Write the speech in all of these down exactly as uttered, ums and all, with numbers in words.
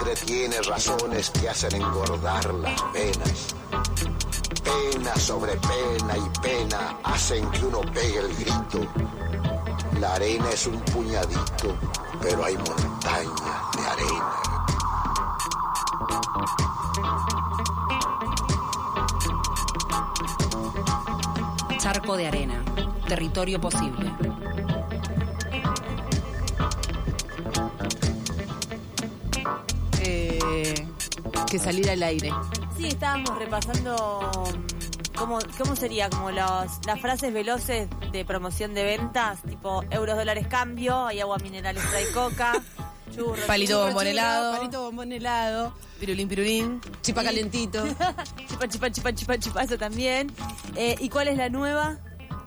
sangre tiene razones que hacen engordar las penas. Pena sobre pena y pena hacen que uno pegue el grito. La arena es un puñadito, pero hay montañas de arena. Charco de arena, territorio posible. Eh, que salir al aire. Sí, estábamos repasando cómo, cómo sería, como los, las frases veloces de promoción de ventas, tipo euros, dólares, cambio, hay agua mineral, extra y coca, churro, palito churro, bombón churro, helado, palito bombón helado, pirulín, pirulín, chipa y... calentito. chipa, chipa, chipa, chipa, chipa, eso también. Eh, ¿Y cuál es la nueva?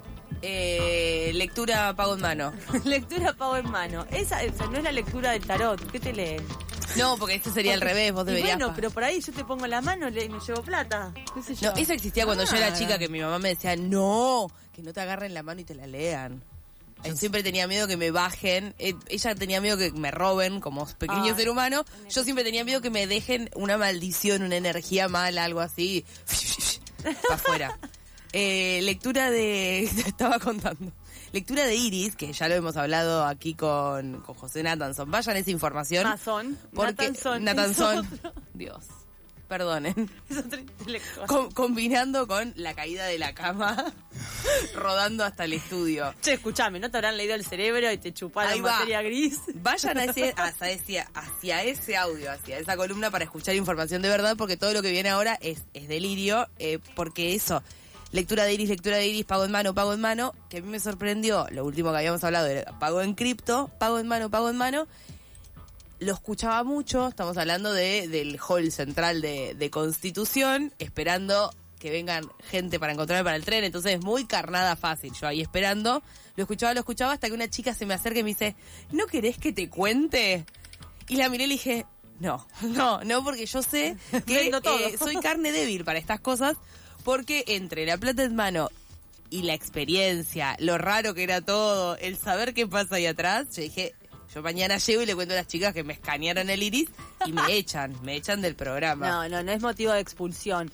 Eh, lectura pago en mano. Lectura pago en mano. Esa, esa no es la lectura del tarot. ¿Qué te leen? No, porque este sería porque, al revés, vos deberías... Bueno, pero por ahí yo te pongo la mano y me llevo plata. ¿Qué sé yo? No, eso existía cuando ah. yo era chica, que mi mamá me decía, no, que no te agarren la mano y te la lean. Yo siempre tenía miedo que me bajen. Eh, ella tenía miedo que me roben como pequeño ah, ser humano. Yo siempre tenía miedo que me dejen una maldición, una energía mala, algo así. Para afuera. Eh, lectura de... estaba contando. Lectura de Iris, que ya lo hemos hablado aquí con, con José Natanson. Vayan esa información. Mazón. Porque Natanson. Natanson. Dios. Perdonen. Es otro intelectual. Com- combinando con la caída de la cama, rodando hasta el estudio. Che, escuchame, ¿no te habrán leído el cerebro y te chuparon materia gris? Vayan hacia, hacia, ese, hacia ese audio, hacia esa columna para escuchar información de verdad, porque todo lo que viene ahora es, es delirio, eh, porque eso... Lectura de Iris, lectura de Iris, pago en mano, pago en mano, que a mí me sorprendió, lo último que habíamos hablado era pago en cripto, pago en mano, pago en mano, lo escuchaba mucho, estamos hablando de del hall central de, de Constitución, esperando que vengan gente para encontrarme para el tren, entonces muy carnada fácil, yo ahí esperando, lo escuchaba, lo escuchaba, hasta que una chica se me acerca y me dice, ¿no querés que te cuente? Y la miré y le dije, no, no, no, porque yo sé que eh, soy carne débil para estas cosas, porque entre la plata en mano y la experiencia, lo raro que era todo, el saber qué pasa ahí atrás, yo dije, yo mañana llego y le cuento a las chicas que me escanearon el Iris y me echan, me echan del programa. No, no, no es motivo de expulsión.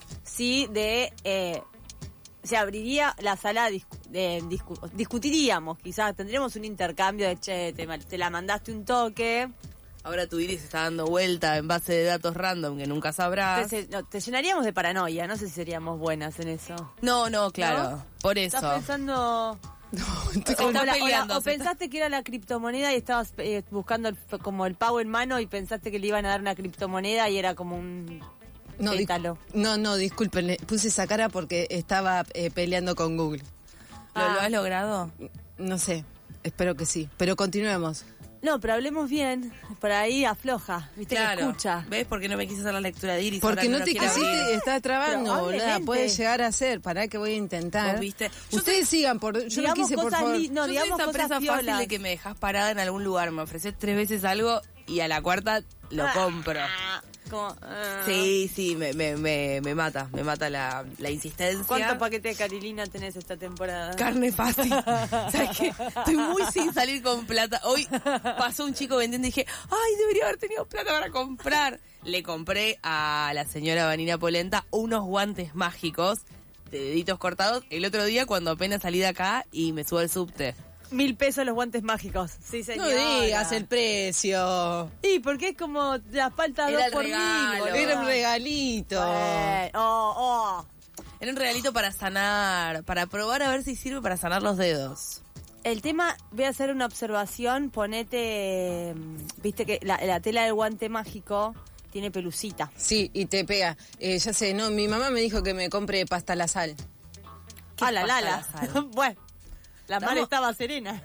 Sí, de... Eh, se abriría la sala, discu- de, discu- discutiríamos, quizás, tendríamos un intercambio de, che, te, te la mandaste un toque... Ahora tu Iris está dando vuelta en base de datos random que nunca sabrás. Te, no, te llenaríamos de paranoia, no sé si seríamos buenas en eso. No, no, claro, ¿no? Por eso. Estás pensando... No, te o, la, peleando, o, la, o pensaste está... que era la criptomoneda y estabas eh, buscando el, como el pago en mano y pensaste que le iban a dar una criptomoneda y era como un... No, di- no, no, disculpen, puse esa cara porque estaba eh, peleando con Google. ¿Lo, ah. ¿Lo has logrado? No sé, espero que sí, pero continuemos. No, pero hablemos bien, por ahí afloja, viste, claro. Que escucha. ¿Ves por qué no me quise hacer la lectura de Iris? Porque no, no te quisiste, estás trabando, boluda, puede llegar a ser, pará que voy a intentar. ¿Vos viste? Ustedes te, sigan, por, yo no quise, por favor. Li- no, yo digamos soy esa presa fácil fácil de que me dejas parada en algún lugar, me ofreces tres veces algo y a la cuarta lo ah, compro. Como, uh... Sí, sí, me, me, me, me mata, me mata la, la insistencia. ¿Cuántos paquetes de Carilina tenés esta temporada? Carne fácil. ¿Sabes qué? Estoy muy sin salir con plata. Hoy pasó un chico vendiendo y dije, ay, debería haber tenido plata para comprar. Le compré a la señora Vanina Polenta unos guantes mágicos de deditos cortados el otro día cuando apenas salí de acá y me subo al subte. Mil pesos los guantes mágicos. Sí, señora. No digas el precio. Y porque es como la falta dos por mil. Era un regalito. Eh, oh, oh. Era un regalito para sanar, para probar a ver si sirve para sanar los dedos. El tema, voy a hacer una observación, ponete, viste que la, la tela del guante mágico tiene pelucita. Sí, y te pega. Eh, ya sé, no, mi mamá me dijo que me compre pasta a la sal. Ah, la lala. Bueno. La mar estaba serena.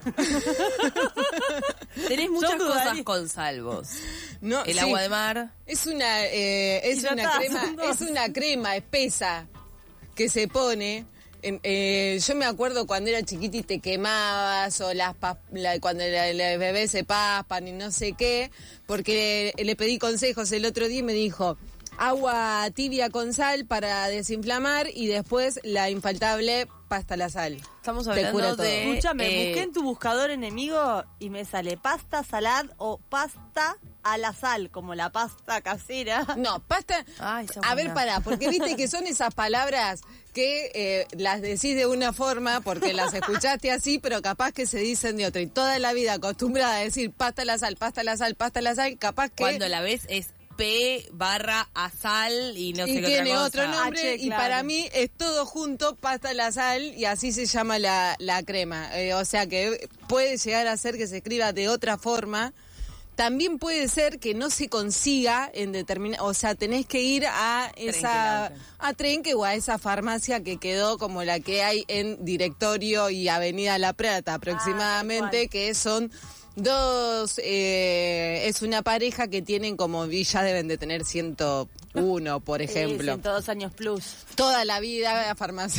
Tenés muchas cosas con salvos. No, el sí. Agua de mar. Es una eh, es una crema, es una crema espesa que se pone. Eh, eh, yo me acuerdo cuando era chiquita y te quemabas o las pa- la, cuando los bebés se paspan y no sé qué, porque le, le pedí consejos el otro día y me dijo agua tibia con sal para desinflamar y después la infaltable pasta la sal. Estamos Te hablando cura todo. de... Escúchame, eh, busqué en tu buscador enemigo y me sale pasta salad o pasta a la sal, como la pasta casera. No, pasta... Ay, esa a ver, buena. pará, porque viste que son esas palabras que eh, las decís de una forma porque las escuchaste así, pero capaz que se dicen de otra. Y toda la vida acostumbrada a decir pasta a la sal, pasta a la sal, pasta a la sal, capaz que... Cuando la ves es P barra asal y no sé y qué tiene otra cosa. otro nombre, Ah, che, y claro. para mí es todo junto, pasta a la sal, y así se llama la, la crema. Eh, o sea que puede llegar a ser que se escriba de otra forma. También puede ser que no se consiga en determinada, o sea, tenés que ir a esa Trenque, a Trenque o a esa farmacia que quedó como la que hay en Directorio y Avenida La Plata aproximadamente, Ah, tal cual. que son dos, eh, es una pareja que tienen como, y ya deben de tener ciento uno, por ejemplo. ciento dos años plus. Toda la vida a farmacia.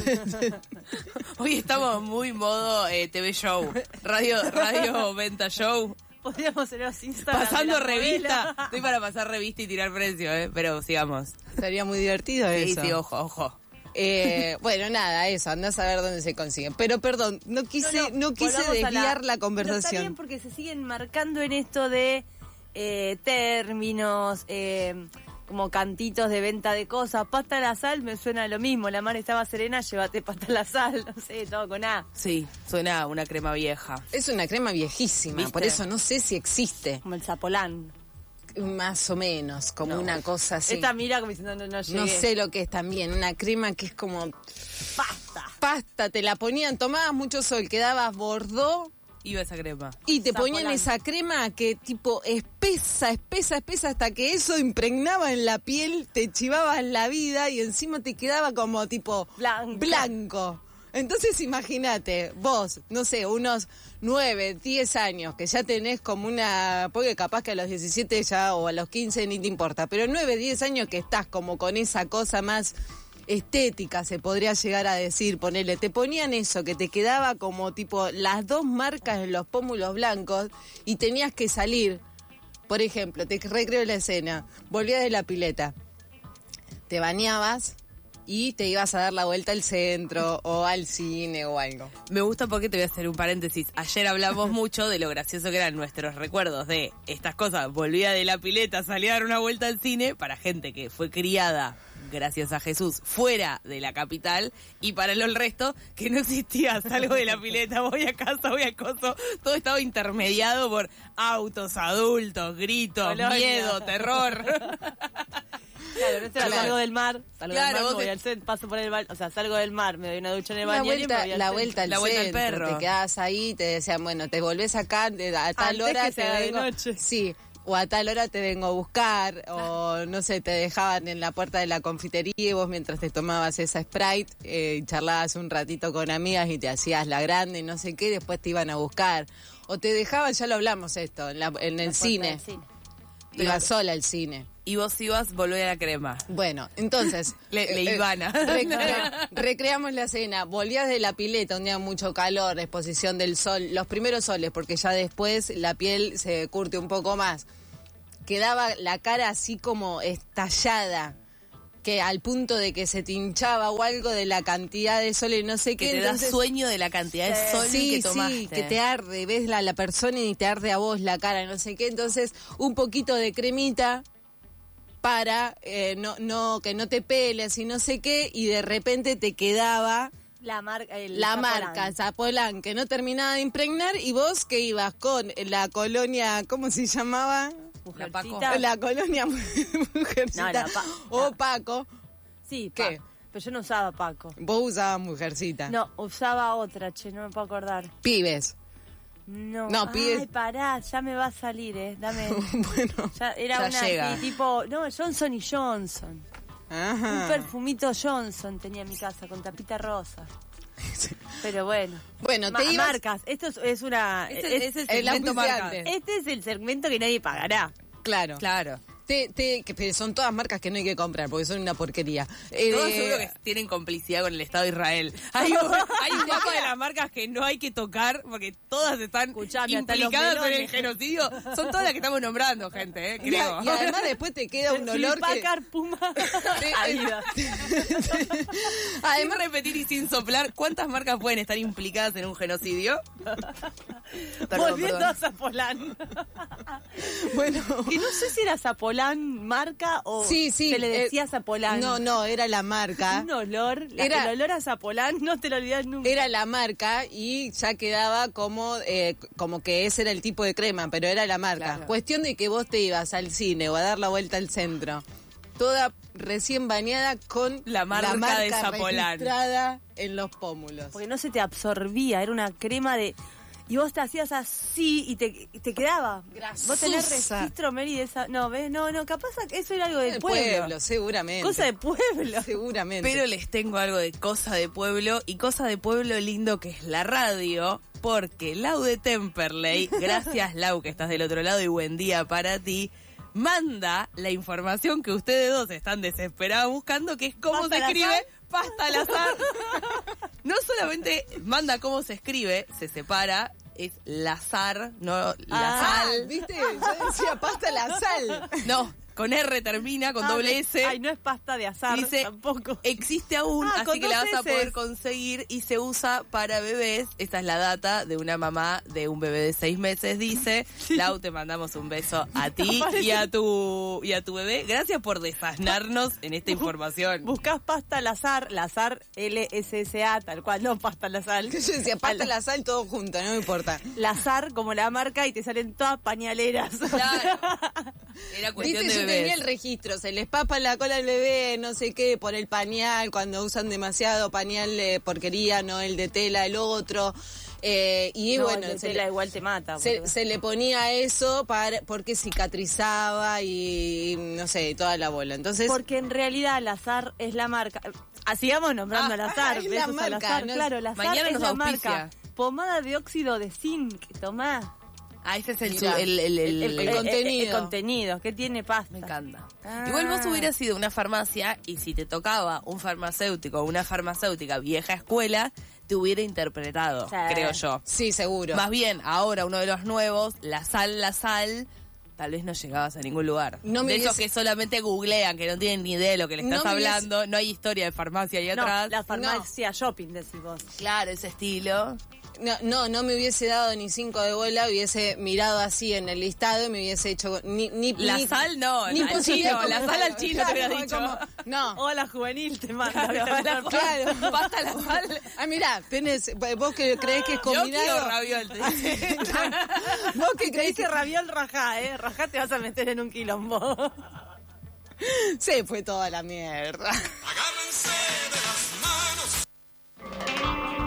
Hoy estamos muy modo eh, T V show, radio, radio venta show. Podríamos ser los Instagram de Pasando la revista. novela. Estoy para pasar revista y tirar precio, eh, pero sigamos. Sería muy divertido Sí, eso. sí, ojo, ojo. Eh, bueno, nada, eso, andás a ver dónde se consiguen. Pero perdón, no quise, no, quise volvamos a desviar la, Pero conversación. está bien porque se siguen marcando en esto de eh, términos, eh, como cantitos de venta de cosas. Pasta a la sal me suena a lo mismo. La mar estaba serena, llévate pasta a la sal. No sé, todo con A. Sí, suena a una crema vieja. Es una crema viejísima, ¿Viste? por eso no sé si existe. Como el zapolán. Más o menos, como una cosa así. Esta mira como diciendo, no, no llegué. No sé lo que es también, una crema que es como Pasta. pasta, te la ponían, tomabas mucho sol, quedabas bordó Iba esa crema. y te Zapolán. ponían esa crema que tipo espesa, espesa, espesa, hasta que eso impregnaba en la piel, te chivabas la vida y encima te quedaba como tipo Blanca. blanco. Entonces imagínate, vos, no sé, unos nueve, diez años, que ya tenés como una... Porque capaz que a los diecisiete ya o a los quince ni te importa, pero nueve, diez años que estás como con esa cosa más estética, se podría llegar a decir, ponerle, te ponían eso, que te quedaba como tipo las dos marcas en los pómulos blancos y tenías que salir, por ejemplo, te recreo la escena, volvías de la pileta, te bañabas y te ibas a dar la vuelta al centro o al cine o algo. Me gusta porque te voy a hacer un paréntesis. Ayer hablamos mucho de lo gracioso que eran nuestros recuerdos de estas cosas. Volvía de la pileta, salía a dar una vuelta al cine para gente que fue criada, gracias a Jesús, fuera de la capital, y para el resto que no existía. Salgo de la pileta, voy a casa, voy al coso. Todo estaba intermediado por autos, adultos, gritos, Colonia. miedo, terror. Claro, no era Claro. salgo del mar, salgo Claro, del mar, vos me voy te- al centro, paso por el baño, o sea, salgo del mar, me doy una ducha en el La baño y me vuelta, voy al la centro. vuelta al La vuelta al centro, perro. te quedabas ahí, te decían, bueno, te volvés acá de- a tal Antes hora que te se haga de vengo, noche. sí, o a tal hora te vengo a buscar, o no sé, te dejaban en la puerta de la confitería y vos mientras te tomabas esa Sprite, eh, charlabas un ratito con amigas y te hacías la grande y no sé qué, después te iban a buscar. O te dejaban, ya lo hablamos esto, en, la- en el La puerta cine, del cine. ibas sola al cine. Y vos ibas, volver a la crema. Bueno, entonces... Le- le eh, eh, Ivana. recre- recreamos la escena. Volvías de la pileta, un día mucho calor, exposición del sol, los primeros soles, porque ya después la piel se curte un poco más. Quedaba la cara así como estallada, que al punto de que se te hinchaba o algo de la cantidad de sol y no sé Que qué. te da entonces- sueño de la cantidad de sol sí, que tomaste. sí, que te arde, ves la, la persona y te arde a vos la cara, no sé qué. Entonces, un poquito de cremita para eh, no, no que no te peles y no sé qué, y de repente te quedaba La marca, el la Zapolán. marca Zapolán que no terminaba de impregnar, y vos que ibas con la colonia, ¿cómo se llamaba? La Paco. Mujercita. La colonia Mujercita No, la Pa- o la- Paco. Sí, ¿Qué? Pa- pero yo no usaba Paco. Vos usabas Mujercita. No, usaba otra, che, no me puedo acordar. Pibes. No, No, Ay, pibes. pará, ya me va a salir, eh, dame. Bueno. Ya era Ya una llega. así, tipo, no, Johnson y Johnson. Un Ajá. perfumito Johnson tenía en mi casa con tapita rosa. Pero bueno. Bueno, Ma- te ibas... marcas, esto es, es una Ese- es- ese es el segmento auspiciante. marca. este es el segmento que nadie pagará. Claro. Claro. Te, te, que son todas marcas que no hay que comprar porque son una porquería. Eh, Todos seguro que tienen complicidad con el Estado de Israel. Hay un, hay un mapa de las marcas que no hay que tocar porque todas están Escuchame, hasta los implicadas en el melones. genocidio. Son todas las que estamos nombrando, gente, eh, creo. y además después te queda un olor que... Packard, Puma, Adidas. Además, repetir y sin soplar, ¿cuántas marcas pueden estar implicadas en un genocidio? Perdón, Volviendo perdón. a Zapolán. Bueno... Que no sé si era Zapolán marca o Sí, sí, se le decía eh, Zapolán. No, no, era la marca. Un olor, la- Era- el olor a Zapolán no te lo olvidas nunca. Era la marca y ya quedaba como eh, como que ese era el tipo de crema, pero era la marca. Claro. Cuestión de que vos te ibas al cine o a dar la vuelta al centro, toda recién bañada con La marca de Zapolán. registrada en los pómulos. Porque no se te absorbía, era una crema de... Y vos te hacías así y te, y te quedaba. Grasosa. Vos tenés registro, Mary, de esa... No, ¿ves? No, no, capaz que eso era algo del El pueblo. pueblo, seguramente. Cosa de pueblo. Seguramente. Pero les tengo algo de cosa de pueblo y cosa de pueblo lindo que es la radio, porque Lau de Temperley, gracias Lau que estás del otro lado y buen día para ti, manda la información que ustedes dos están desesperados buscando, que es cómo ¿Pasta se al escribe azar? pasta al azar. No solamente manda cómo se escribe, se separa, es lazar, no la Ah, sal. ¿Viste? Yo decía pasta la sal. No, con R termina, con Ah, doble que- S. Ay, no es pasta de azar Dice, tampoco. existe aún, Ah, así con que la dos vas a poder eses. conseguir y se usa para bebés. Esta es la data de una mamá de un bebé de seis meses, dice. Lau, te mandamos un beso a ti y a tu y a tu bebé. Gracias por desasnarnos en esta información. Buscás pasta al azar, lazar L S S A, tal cual, no pasta al azar. Que yo decía pasta la sal todo junto, no me importa. Lazar como la marca y te salen todas pañaleras. Claro. Era cuestión Viste, de yo bebés. tenía el registro, se les papa la cola al bebé, no sé qué, por el pañal, cuando usan demasiado pañal de porquería, no el de tela, el otro. Eh, y No, bueno, el de se tela le, igual te mata. se, porque- se le ponía eso para porque cicatrizaba y no sé, toda la bola. Entonces, Porque en realidad el azar es la marca. Ah, sigamos nombrando Ah, al azar. es la besos al marca, azar. no- Claro, el azar Mañana es nos la auspicia. marca. Pomada de óxido de zinc, tomá. Ah, ese es el, Mirá, el, el, el- el el- contenido. El contenido, que tiene pasta. Me encanta. Ah. Igual vos hubieras sido una farmacia y si te tocaba un farmacéutico o una farmacéutica vieja escuela, te hubiera interpretado, Sí. creo yo. sí, seguro. Más bien, ahora uno de los nuevos, la sal, la sal, tal vez no llegabas a ningún lugar. No me de esos hubiese- que solamente googlean, que no tienen ni idea de lo que le No estás me hubiese- hablando, no hay historia de farmacia ahí No, atrás. la farmacia shopping, decís vos. Claro, ese estilo. No, no, no me hubiese dado ni cinco de bola, hubiese mirado así en el listado y me hubiese hecho ni ni La ni- sal no, ni al posible chino, como- la sal al chino te hubiera Claro, dicho. como- no. O a la juvenil te manda. Claro, ¿viste? la- Claro. Pasta la sal. Ah, mirá, tenés, vos que creés que es Gnocchi o combinado. raviol, te dice. Vos que Te creés dice que raviol rajá, ¿eh? Rajá te vas a meter en un quilombo. se fue toda la mierda. Agárrense de las manos.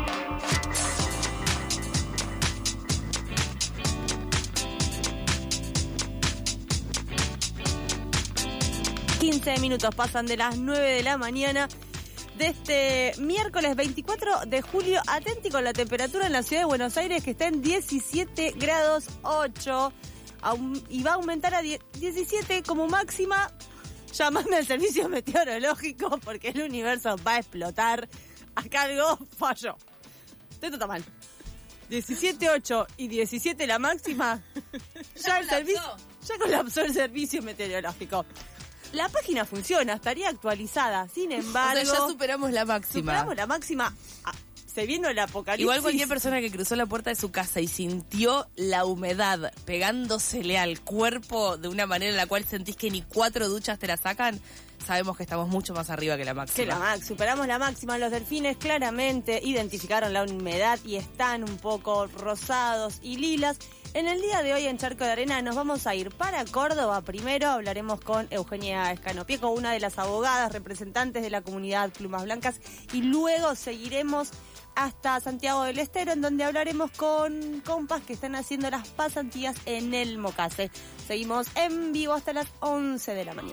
quince minutos pasan de las nueve de la mañana de este miércoles veinticuatro de julio. Atenti con la temperatura en la ciudad de Buenos Aires, que está en diecisiete grados ocho Aum- y va a aumentar a die- diecisiete como máxima. Llamame al servicio meteorológico porque el universo va a explotar. Acá algo falló. Esto está mal. diecisiete ocho y diecisiete la máxima. Ya el servicio, ya colapsó el servicio meteorológico. La página funciona, estaría actualizada. Sin O embargo, sea, ya superamos la máxima. superamos la máxima. Ah, se viendo el apocalipsis. Igual cualquier persona que cruzó la puerta de su casa y sintió la humedad pegándosele al cuerpo de una manera en la cual sentís que ni cuatro duchas te la sacan, sabemos que estamos mucho más arriba que la máxima. Que la max, superamos la máxima. Los delfines claramente identificaron la humedad y están un poco rosados y lilas. En el día de hoy en Charco de Arena nos vamos a ir para Córdoba. Primero hablaremos con Eugenia Escanopieco, una de las abogadas representantes de la comunidad Plumas Blancas, y luego seguiremos hasta Santiago del Estero, en donde hablaremos con compas que están haciendo las pasantías en el Mocase. Seguimos en vivo hasta las once de la mañana.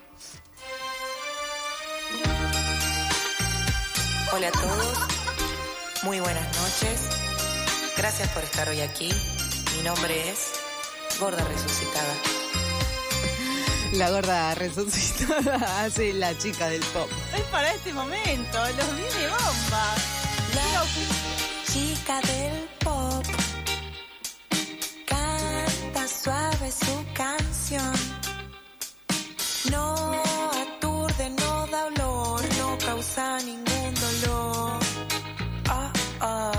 Hola a todos, muy buenas noches. Gracias por estar hoy aquí. Mi nombre es Gorda Resucitada. La gorda resucitada hace la chica del pop. Es para este momento, los vi de bomba. La chica del pop canta suave su canción. No aturde, no da olor, no causa ningún dolor. Oh, oh.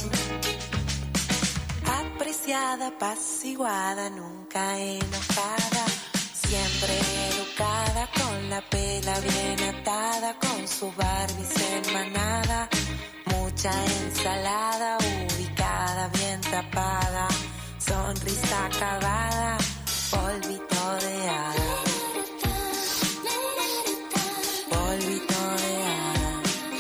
Apreciada, apaciguada, nunca enojada. Siempre educada, con la pela bien atada, con su Barbies en manada. Mucha ensalada, ubicada, bien tapada. Sonrisa acabada, polvito de hada. Polvito de hada.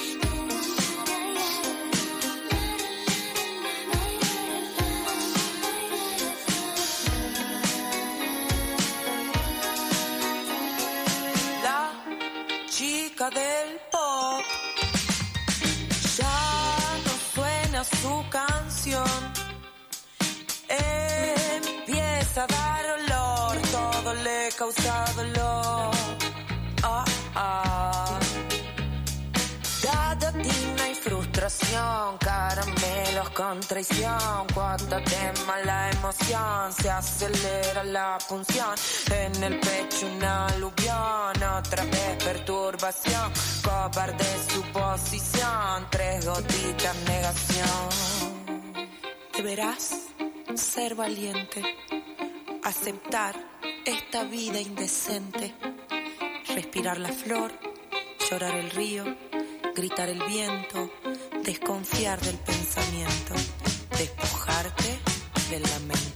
La chica del pop ya no suena su canción. Empieza a dar olor, todo le causa dolor. Ah, ah. Dadatina y frustración, caramelos con traición. Cuando tema la emoción, se acelera la punción. En el pecho una aluvión, otra vez perturbación. Cobarde su posición, tres gotitas negación. Deberás ser valiente, aceptar esta vida indecente, respirar la flor, llorar el río, gritar el viento, desconfiar del pensamiento, despojarte del lamento.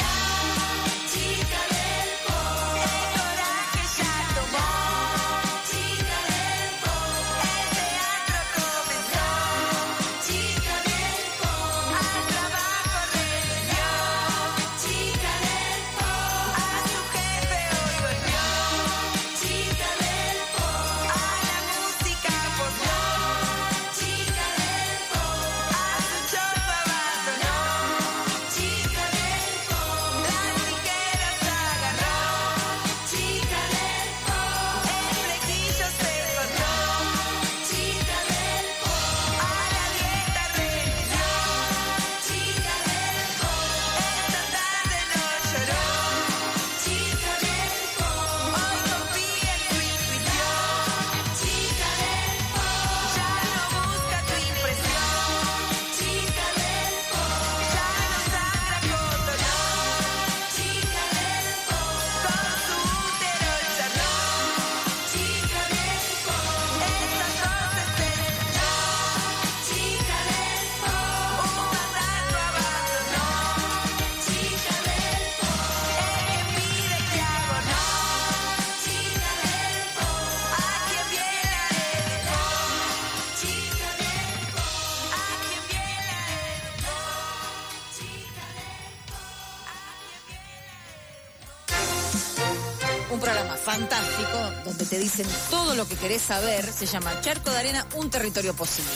Un programa fantástico donde te dicen todo lo que querés saber. Se llama Charco de Arena, un territorio posible.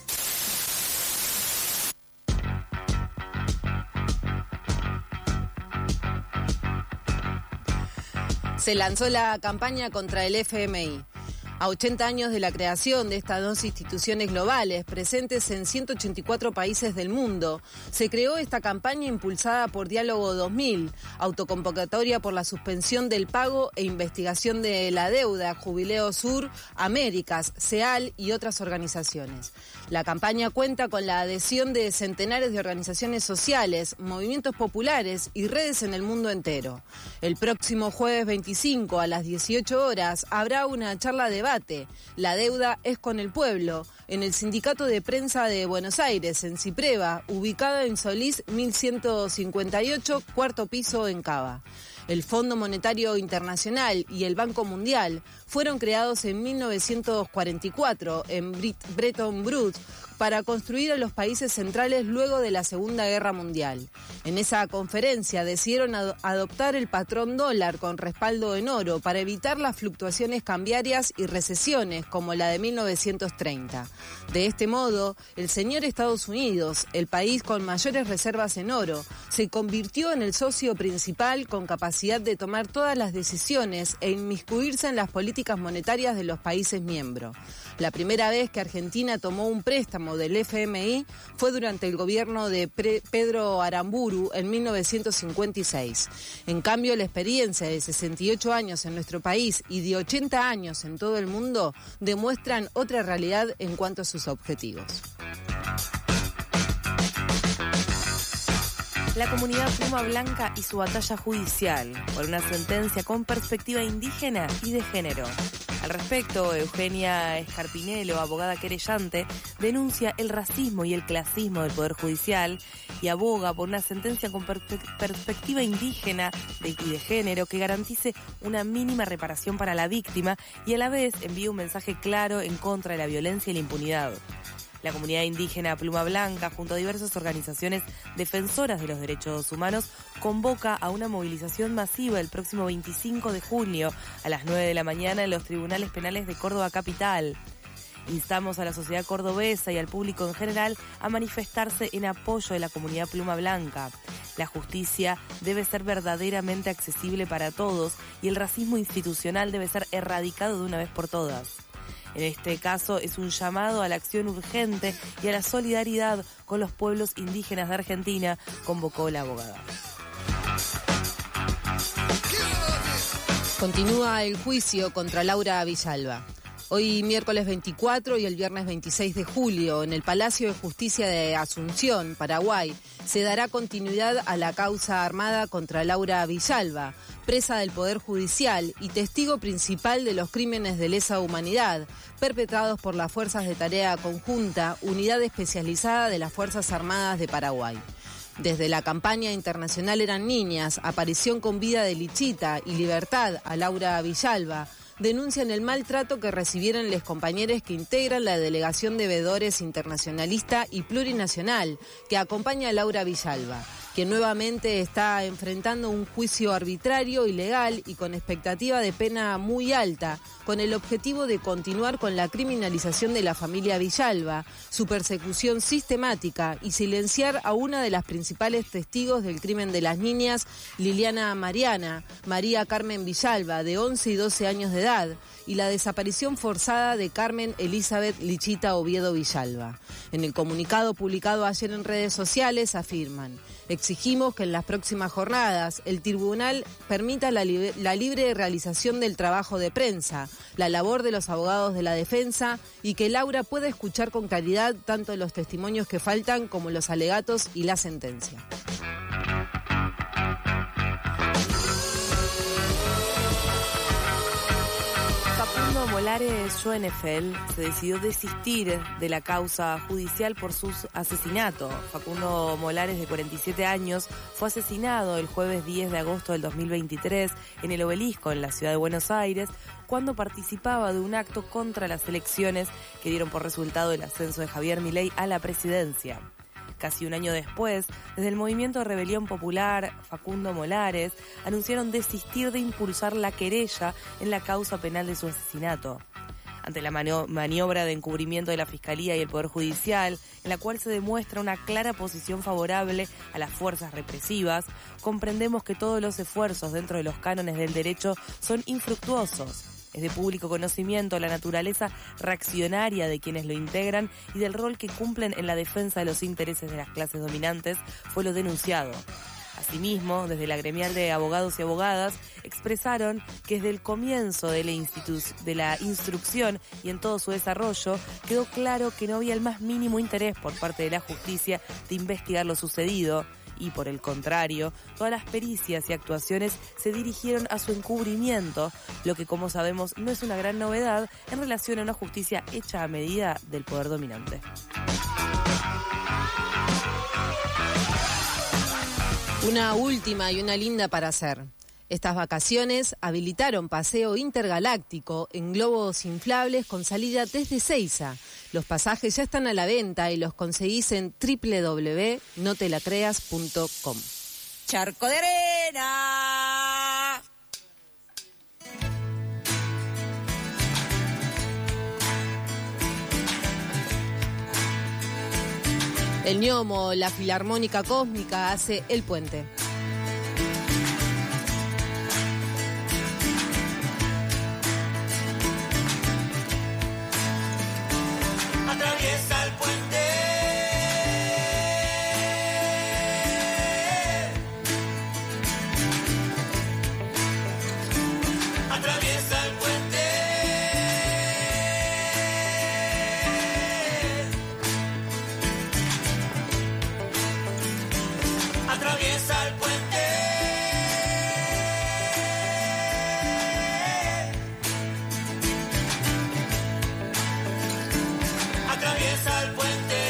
Se lanzó la campaña contra el F M I. A ochenta años de la creación de estas dos instituciones globales, presentes en ciento ochenta y cuatro países del mundo, se creó esta campaña impulsada por Diálogo dos mil, autoconvocatoria por la suspensión del pago e investigación de la deuda, Jubileo Sur, Américas, CEAL y otras organizaciones. La campaña cuenta con la adhesión de centenares de organizaciones sociales, movimientos populares y redes en el mundo entero. El próximo jueves veinticinco a las dieciocho horas habrá una charla de debate. La deuda es con el pueblo, en el Sindicato de Prensa de Buenos Aires, en Cipreva, ubicado en Solís mil ciento cincuenta y ocho, cuarto piso en Cava. El Fondo Monetario Internacional y el Banco Mundial fueron creados en mil novecientos cuarenta y cuatro en Bretton Woods para construir a los países centrales luego de la Segunda Guerra Mundial. En esa conferencia decidieron ad- adoptar el patrón dólar con respaldo en oro para evitar las fluctuaciones cambiarias y recesiones como la de mil novecientos treinta. De este modo, el señor Estados Unidos, el país con mayores reservas en oro, se convirtió en el socio principal con capacidad de tomar todas las decisiones e inmiscuirse en las políticas monetarias de los países miembros. La primera vez que Argentina tomó un préstamo del F M I fue durante el gobierno de Pre- Pedro Aramburu en mil novecientos cincuenta y seis. En cambio, la experiencia de sesenta y ocho años en nuestro país y de ochenta años en todo el mundo demuestran otra realidad en cuanto a sus objetivos. La comunidad Pluma Blanca y su batalla judicial por una sentencia con perspectiva indígena y de género. Al respecto, Eugenia Escarpinelo, abogada querellante, denuncia el racismo y el clasismo del Poder Judicial y aboga por una sentencia con per- perspectiva indígena de- y de género que garantice una mínima reparación para la víctima y a la vez envía un mensaje claro en contra de la violencia y la impunidad. La comunidad indígena Pluma Blanca, junto a diversas organizaciones defensoras de los derechos humanos, convoca a una movilización masiva el próximo veinticinco de junio a las nueve de la mañana en los tribunales penales de Córdoba Capital. Instamos a la sociedad cordobesa y al público en general a manifestarse en apoyo de la comunidad Pluma Blanca. La justicia debe ser verdaderamente accesible para todos y el racismo institucional debe ser erradicado de una vez por todas. En este caso es un llamado a la acción urgente y a la solidaridad con los pueblos indígenas de Argentina, convocó la abogada. Continúa el juicio contra Laura Villalba. Hoy miércoles veinticuatro y el viernes veintiséis de julio, en el Palacio de Justicia de Asunción, Paraguay, se dará continuidad a la causa armada contra Laura Villalba, presa del Poder Judicial y testigo principal de los crímenes de lesa humanidad perpetrados por las Fuerzas de Tarea Conjunta, unidad especializada de las Fuerzas Armadas de Paraguay. Desde la campaña internacional Eran Niñas, aparición con vida de Lichita y libertad a Laura Villalba, denuncian el maltrato que recibieron los compañeros que integran la delegación de veedores internacionalista y plurinacional que acompaña a Laura Villalba, quien nuevamente está enfrentando un juicio arbitrario, ilegal y con expectativa de pena muy alta, con el objetivo de continuar con la criminalización de la familia Villalba, su persecución sistemática y silenciar a una de las principales testigos del crimen de las niñas, Liliana Mariana, María Carmen Villalba, de once y doce años de edad, y la desaparición forzada de Carmen Elizabeth Lichita Oviedo Villalba. En el comunicado publicado ayer en redes sociales afirman: exigimos que en las próximas jornadas el tribunal permita la, li- la libre realización del trabajo de prensa, la labor de los abogados de la defensa y que Laura pueda escuchar con claridad tanto los testimonios que faltan como los alegatos y la sentencia. Facundo Molares Schoenefeld se decidió desistir de la causa judicial por su asesinato. Facundo Molares, de cuarenta y siete años, fue asesinado el jueves diez de agosto del dos mil veintitrés en el Obelisco, en la ciudad de Buenos Aires, cuando participaba de un acto contra las elecciones que dieron por resultado el ascenso de Javier Milei a la presidencia. Casi un año después, desde el Movimiento de Rebelión Popular, Facundo Molares, anunciaron desistir de impulsar la querella en la causa penal de su asesinato. Ante la mani- maniobra de encubrimiento de la Fiscalía y el Poder Judicial, en la cual se demuestra una clara posición favorable a las fuerzas represivas, comprendemos que todos los esfuerzos dentro de los cánones del derecho son infructuosos. Es de público conocimiento la naturaleza reaccionaria de quienes lo integran y del rol que cumplen en la defensa de los intereses de las clases dominantes, fue lo denunciado. Asimismo, desde la gremial de abogados y abogadas, expresaron que desde el comienzo de la, institu- de la instrucción y en todo su desarrollo, quedó claro que no había el más mínimo interés por parte de la justicia de investigar lo sucedido, y por el contrario, todas las pericias y actuaciones se dirigieron a su encubrimiento, lo que, como sabemos, no es una gran novedad en relación a una justicia hecha a medida del poder dominante. Una última y una linda para hacer. Estas vacaciones habilitaron paseo intergaláctico en globos inflables con salida desde Ezeiza. Los pasajes ya están a la venta y los conseguís en doble u doble u doble u punto no te la creas punto com. Charco de arena. El Ñomo, la Filarmónica Cósmica hace El Puente. Atraviesa el puente. Atraviesa el puente. Atraviesa el puente. Atraviesa el puente.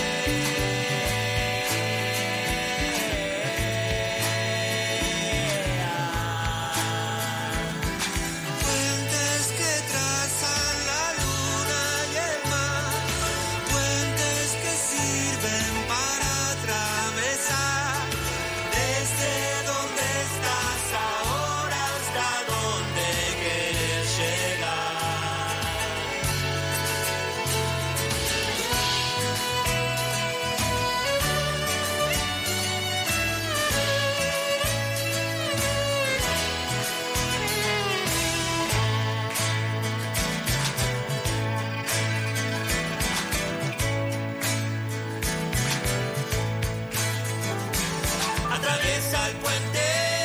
Puentes que trazan la luna y el mar. Puentes que sirven para atravesar. Desde donde estás ahora hasta donde quieres llegar. Atraviesa el puente.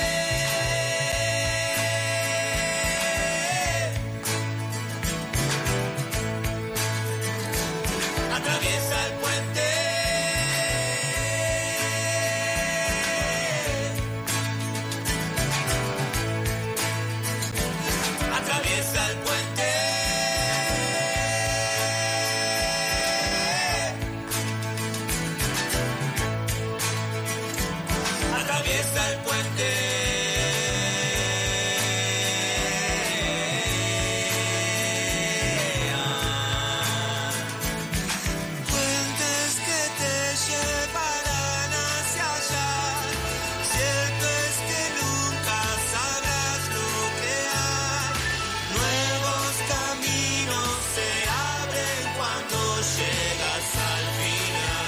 Atraviesa el puente. Atraviesa el puente. Atraviesa el puente. Puentes que te llevarán hacia allá. Cierto es que nunca sabrás lo que hay. Nuevos caminos se abren cuando llegas al final.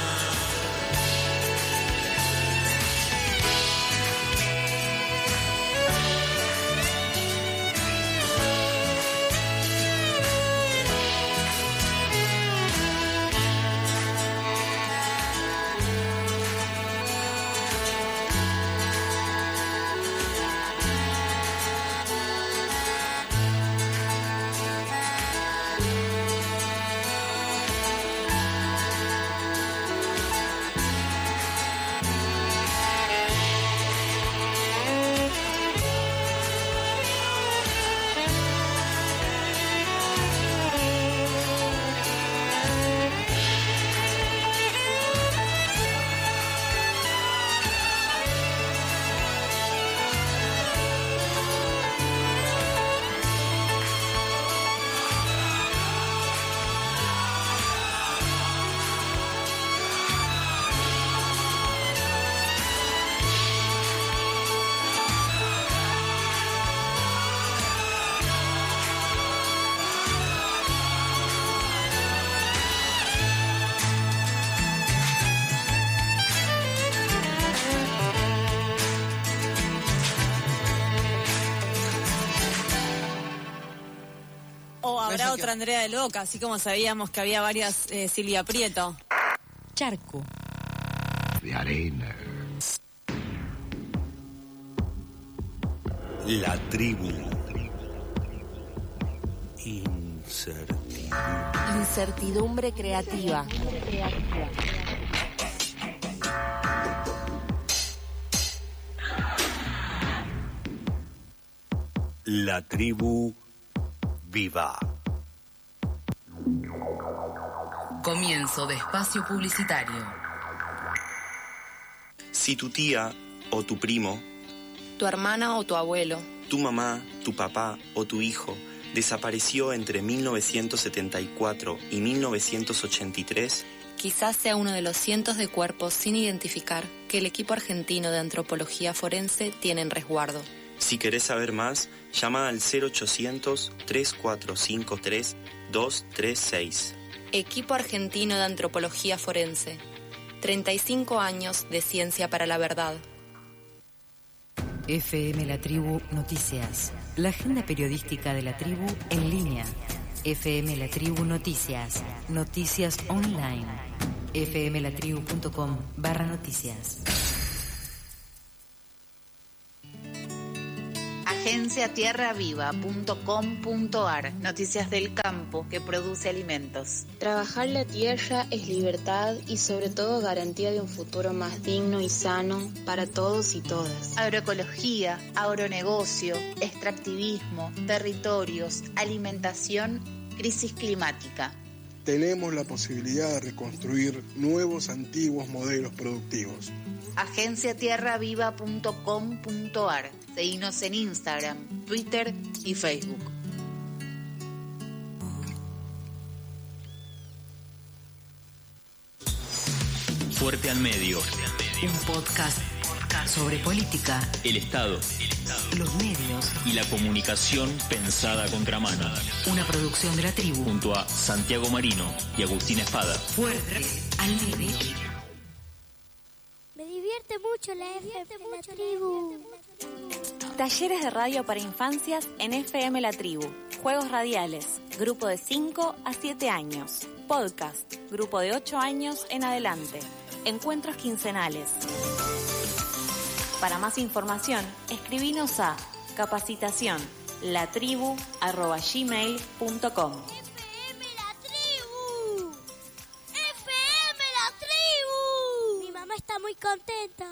O habrá Eso otra que- Andrea de Loca, así como sabíamos que había varias eh, Silvia Prieto. Charco. De arena. La tribu. Incertidumbre. Incertidumbre creativa. La tribu viva. Comienzo de espacio publicitario. Si tu tía o tu primo, Tu hermana o tu abuelo. tu mamá, tu papá o tu hijo desapareció entre mil novecientos setenta y cuatro y mil novecientos ochenta y tres, Quizás sea uno de los cientos de cuerpos sin identificar que el equipo argentino de antropología forense tiene en resguardo. si querés saber más, llama al cero ochocientos, tres cuatro cinco tres, dos tres seis. Equipo argentino de antropología forense. treinta y cinco años de ciencia para la verdad. F M La Tribu Noticias, la agenda periodística de la tribu en línea. F M La Tribu Noticias, noticias online. f m la tribu punto com barra noticias. agencia tierra viva punto com punto a r, noticias del campo que produce alimentos. Trabajar la tierra es libertad y sobre todo garantía de un futuro más digno y sano para todos y todas. Agroecología, agronegocio, extractivismo, territorios, alimentación, crisis climática. Tenemos la posibilidad de reconstruir nuevos antiguos modelos productivos. agencia tierra viva punto com punto a r. Seguinos en Instagram, Twitter y Facebook. Fuerte al medio. Un podcast sobre política, El Estado. los medios, Y la comunicación pensada a contramano. una producción de la tribu. Junto a Santiago Marino y Agustín Espada. Fuerte al medio. Me divierte mucho la F M La Tribu. Talleres de radio para infancias en F M La Tribu. Juegos radiales, grupo de cinco a siete años. Podcast, grupo de ocho años en adelante. Encuentros quincenales. Para más información, escribinos a capacitación latribu arroba gmail punto com. F M La Tribu. F M La Tribu. Mi mamá está muy contenta.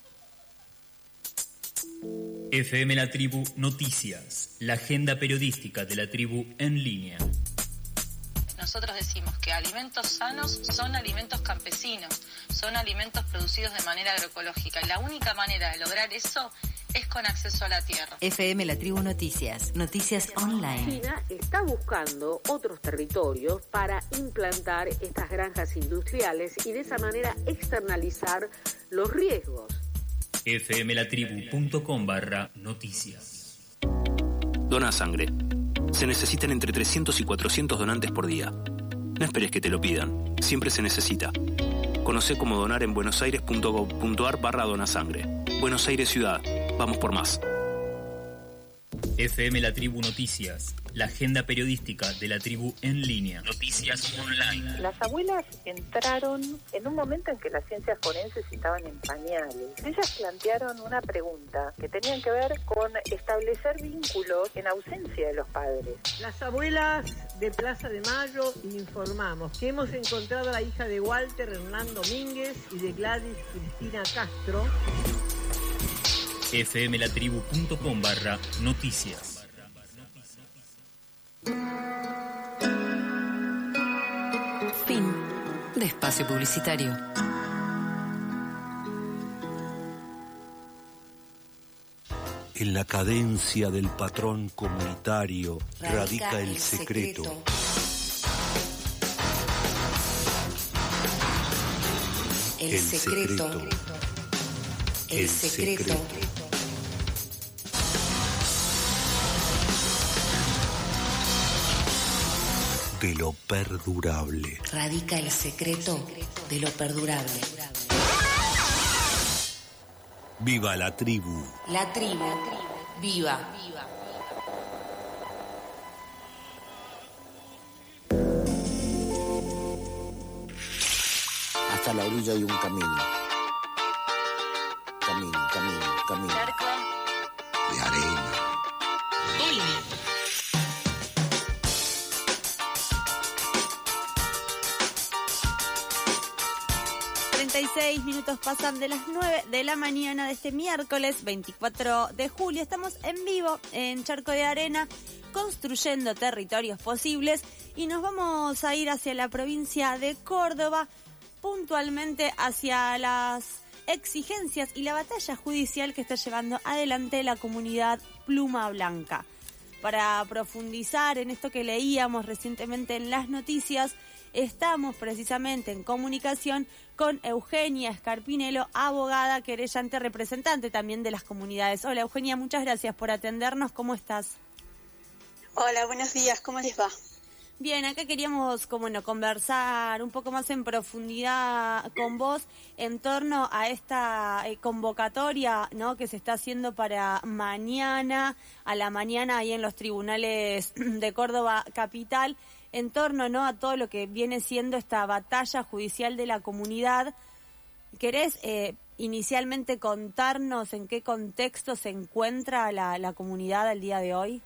F M La Tribu Noticias, la agenda periodística de la tribu en línea. Nosotros decimos que alimentos sanos son alimentos campesinos, son alimentos producidos de manera agroecológica y la única manera de lograr eso es con acceso a la tierra. F M La Tribu Noticias, noticias online. China está buscando otros territorios para implantar estas granjas industriales y de esa manera externalizar los riesgos. f m la tribu punto com barra noticias. Dona sangre. Se necesitan entre trescientos y cuatrocientos donantes por día. No esperes que te lo pidan. Siempre se necesita. Conocé cómo donar en buenosaires punto gov punto a r barra donasangre. Buenos Aires Ciudad. Vamos por más. F M La Tribu Noticias, la agenda periodística de la tribu en línea. Noticias online. Las abuelas entraron en un momento en que las ciencias forenses estaban en pañales. Ellas plantearon una pregunta que tenían que ver con establecer vínculos en ausencia de los padres. Las abuelas de Plaza de Mayo informamos que hemos encontrado a la hija de Walter Hernán Domínguez y de Gladys Cristina Castro. f m la tribu punto com barra noticias. Fin de espacio publicitario. En la cadencia del patrón comunitario radica el secreto. El secreto. El secreto. De lo perdurable. Radica el secreto de lo perdurable. Viva la tribu. La tribu. Viva. Hasta la orilla hay un camino. Camino, camino, camino. De arena. treinta y seis minutos pasan de las nueve de la mañana de este miércoles veinticuatro de julio. Estamos en vivo en Charco de Arena, construyendo territorios posibles, y nos vamos a ir hacia la provincia de Córdoba, puntualmente hacia las exigencias y la batalla judicial que está llevando adelante la comunidad Pluma Blanca. Para profundizar en esto que leíamos recientemente en las noticias, estamos precisamente en comunicación con Eugenia Scarpinello, abogada, querellante, representante también de las comunidades. Hola Eugenia, muchas gracias por atendernos. ¿Cómo estás? Hola, buenos días. ¿Cómo les va? Bien, acá queríamos como no conversar un poco más en profundidad con vos en torno a esta eh, convocatoria, ¿no?, que se está haciendo para mañana, a la mañana ahí en los tribunales de Córdoba capital, en torno, ¿no?, a todo lo que viene siendo esta batalla judicial de la comunidad. ¿Querés eh, inicialmente contarnos en qué contexto se encuentra la, la comunidad al día de hoy?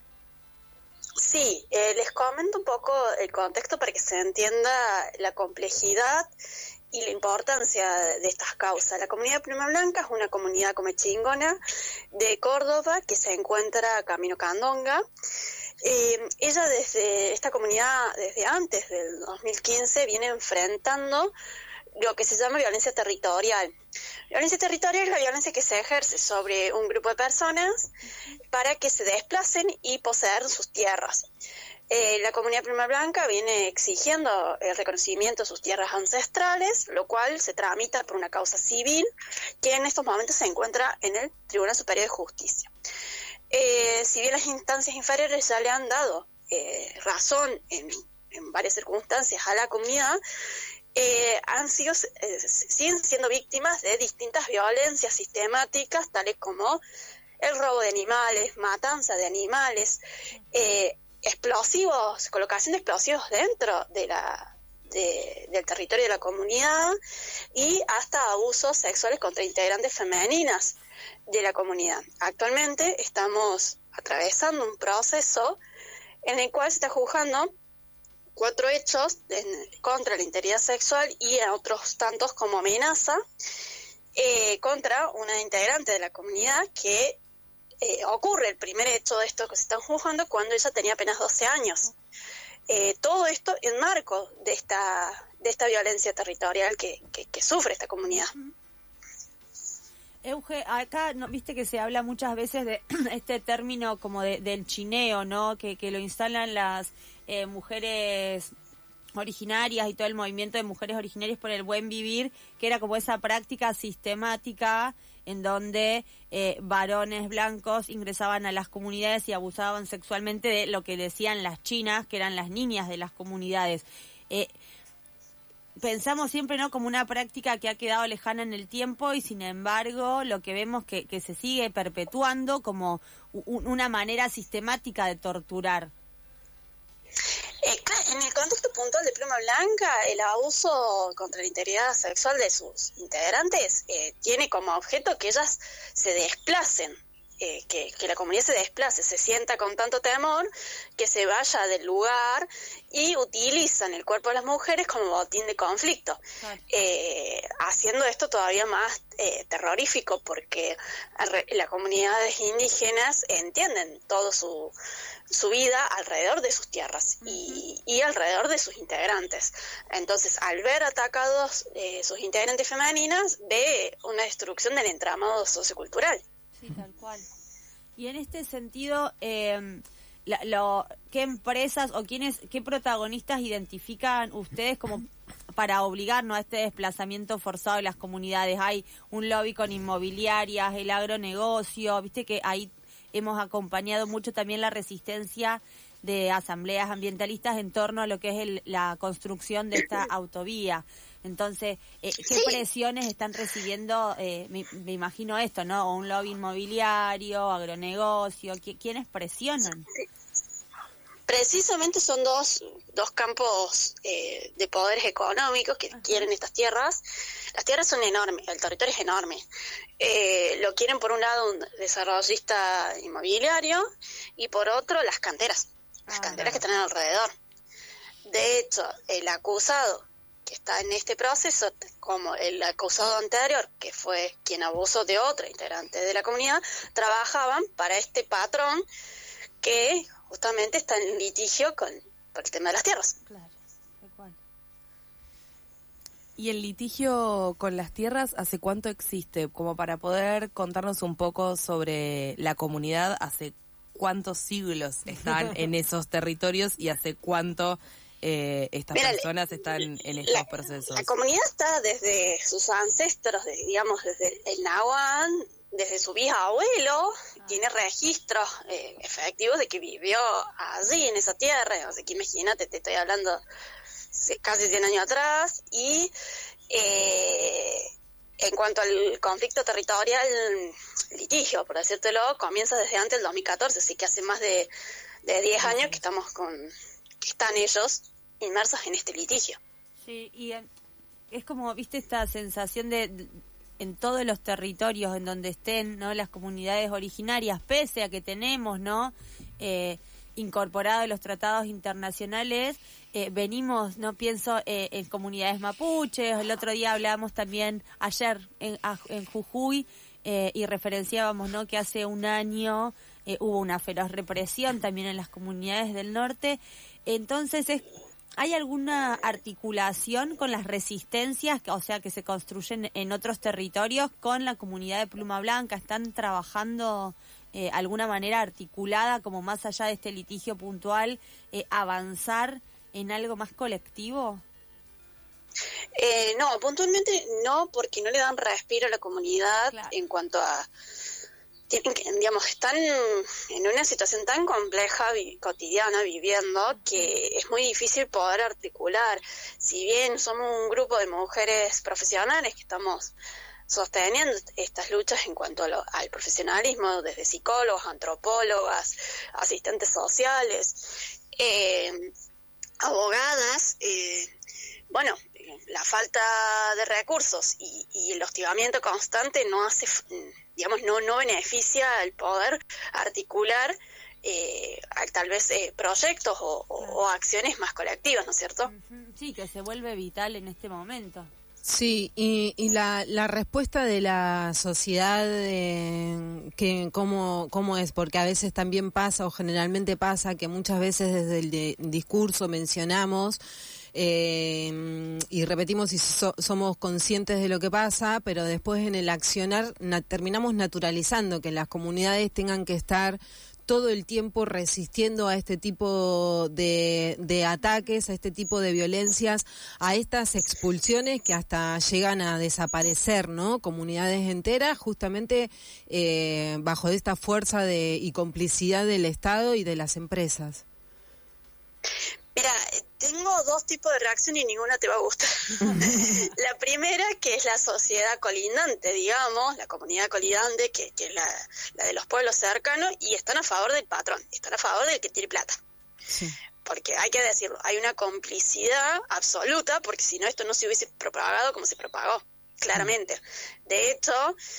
Sí, eh, les comento un poco el contexto para que se entienda la complejidad y la importancia de estas causas. La comunidad Pluma Blanca es una comunidad comechingona de Córdoba que se encuentra camino Candonga. Eh, ella desde esta comunidad, desde antes del dos mil quince, viene enfrentando lo que se llama violencia territorial. Violencia territorial es la violencia que se ejerce sobre un grupo de personas para que se desplacen y poseer sus tierras. Eh, la comunidad Pluma Blanca viene exigiendo el reconocimiento de sus tierras ancestrales, lo cual se tramita por una causa civil que en estos momentos se encuentra en el Tribunal Superior de Justicia. Eh, si bien las instancias inferiores ya le han dado eh, razón en, en varias circunstancias a la comunidad, Eh, han sido, eh, siguen siendo víctimas de distintas violencias sistemáticas, tales como el robo de animales, matanza de animales, eh, explosivos, colocación de explosivos dentro de la, de, del territorio de la comunidad y hasta abusos sexuales contra integrantes femeninas de la comunidad. Actualmente estamos atravesando un proceso en el cual se está juzgando cuatro hechos en, contra la integridad sexual y a otros tantos como amenaza eh, contra una integrante de la comunidad que eh, ocurre el primer hecho de esto que se están juzgando cuando ella tenía apenas doce años. Eh, todo esto en marco de esta de esta violencia territorial que, que, que sufre esta comunidad. Euge, acá no, viste que se habla muchas veces de este término como de, del chineo, ¿no? Que, que lo instalan las eh, mujeres originarias y todo el movimiento de mujeres originarias por el buen vivir, que era como esa práctica sistemática en donde eh, varones blancos ingresaban a las comunidades y abusaban sexualmente de lo que decían las chinas, que eran las niñas de las comunidades. Eh, Pensamos siempre, ¿no?, como una práctica que ha quedado lejana en el tiempo y sin embargo lo que vemos que, que se sigue perpetuando como un, una manera sistemática de torturar. Eh, en el contexto puntual de Pluma Blanca, el abuso contra la integridad sexual de sus integrantes eh, tiene como objeto que ellas se desplacen. Eh, que, que la comunidad se desplace, se sienta con tanto temor que se vaya del lugar y utilizan el cuerpo de las mujeres como botín de conflicto, claro. eh, haciendo esto todavía más eh, terrorífico porque las comunidades indígenas entienden todo su, su vida alrededor de sus tierras uh-huh. y, y alrededor de sus integrantes. Entonces, al ver atacados eh, sus integrantes femeninas, ve una destrucción del entramado sociocultural. Sí, tal cual. Y en este sentido, eh, la, lo, ¿qué empresas o quiénes, qué protagonistas identifican ustedes como para obligarnos a este desplazamiento forzado de las comunidades? Hay un lobby con inmobiliarias, el agronegocio, viste que ahí hemos acompañado mucho también la resistencia de asambleas ambientalistas en torno a lo que es el, la construcción de esta autovía. Entonces, eh, ¿qué sí. presiones están recibiendo? Eh, me, me imagino esto, ¿no? Un lobby inmobiliario, agronegocio, ¿quiénes presionan? Precisamente son dos, dos campos eh, de poderes económicos que Ajá. quieren estas tierras. Las tierras son enormes, el territorio es enorme. Eh, lo quieren por un lado un desarrollista inmobiliario y por otro las canteras, las ah, canteras no. que están alrededor. De hecho, el acusado que está en este proceso, como el acusado anterior, que fue quien abusó de otra integrante de la comunidad, trabajaban para este patrón que justamente está en litigio con por el tema de las tierras. Claro, tal cual. ¿Y el litigio con las tierras hace cuánto existe? Como para poder contarnos un poco sobre la comunidad, hace cuántos siglos están en esos territorios y hace cuánto eh, estas Mira, personas están en estos la, procesos? La comunidad está desde sus ancestros, de, digamos, desde el Nahuán, desde su bisabuelo, ah. tiene registros eh, efectivos de que vivió allí, en esa tierra. O sea, que imagínate, te estoy hablando casi cien años atrás, y eh, en cuanto al conflicto territorial, litigio, por decírtelo, comienza desde antes del dos mil catorce, así que hace más de, de diez años que estamos con... que están ellos inmersos en este litigio. Sí, y eh, es como, viste, esta sensación de, de en todos los territorios en donde estén, ¿no?, las comunidades originarias, pese a que tenemos, ¿no?, eh, incorporado en los tratados internacionales, eh, venimos, no pienso eh, en comunidades mapuches. El otro día hablábamos también, ayer en, en Jujuy, eh, y referenciábamos, ¿no?, que hace un año eh, hubo una feroz represión también en las comunidades del norte. Entonces, es, ¿hay alguna articulación con las resistencias, o sea, que se construyen en otros territorios con la comunidad de Pluma Blanca? ¿Están trabajando eh, alguna manera articulada, como más allá de este litigio puntual, eh, avanzar en algo más colectivo? Eh, no, puntualmente no, porque no le dan respiro a la comunidad, claro, en cuanto a... Tienen que, digamos, están en una situación tan compleja, vi, cotidiana, viviendo, que es muy difícil poder articular. Si bien somos un grupo de mujeres profesionales que estamos sosteniendo estas luchas en cuanto a lo, al profesionalismo, desde psicólogos, antropólogas, asistentes sociales, eh, abogadas, eh, bueno, la falta de recursos y, y el hostigamiento constante no hace... digamos, no, no beneficia el poder articular eh, tal vez eh, proyectos o, o, o acciones más colectivas, ¿no es cierto? Sí, que se vuelve vital en este momento. Sí, y, y la, la respuesta de la sociedad, eh, que cómo, cómo es, porque a veces también pasa, o generalmente pasa, que muchas veces desde el de, discurso mencionamos Eh, y repetimos y so, somos conscientes de lo que pasa, pero después en el accionar na, terminamos naturalizando que las comunidades tengan que estar todo el tiempo resistiendo a este tipo de, de ataques, a este tipo de violencias, a estas expulsiones que hasta llegan a desaparecer, ¿no? Comunidades enteras, justamente eh, bajo esta fuerza de y complicidad del Estado y de las empresas. Mira, tengo dos tipos de reacción y ninguna te va a gustar. La primera, que es la sociedad colindante, digamos, la comunidad colindante, que, que es la, la de los pueblos cercanos, y están a favor del patrón, están a favor del que tiene plata. Sí. Porque hay que decirlo, hay una complicidad absoluta, porque si no esto no se hubiese propagado como se propagó, claramente. De hecho,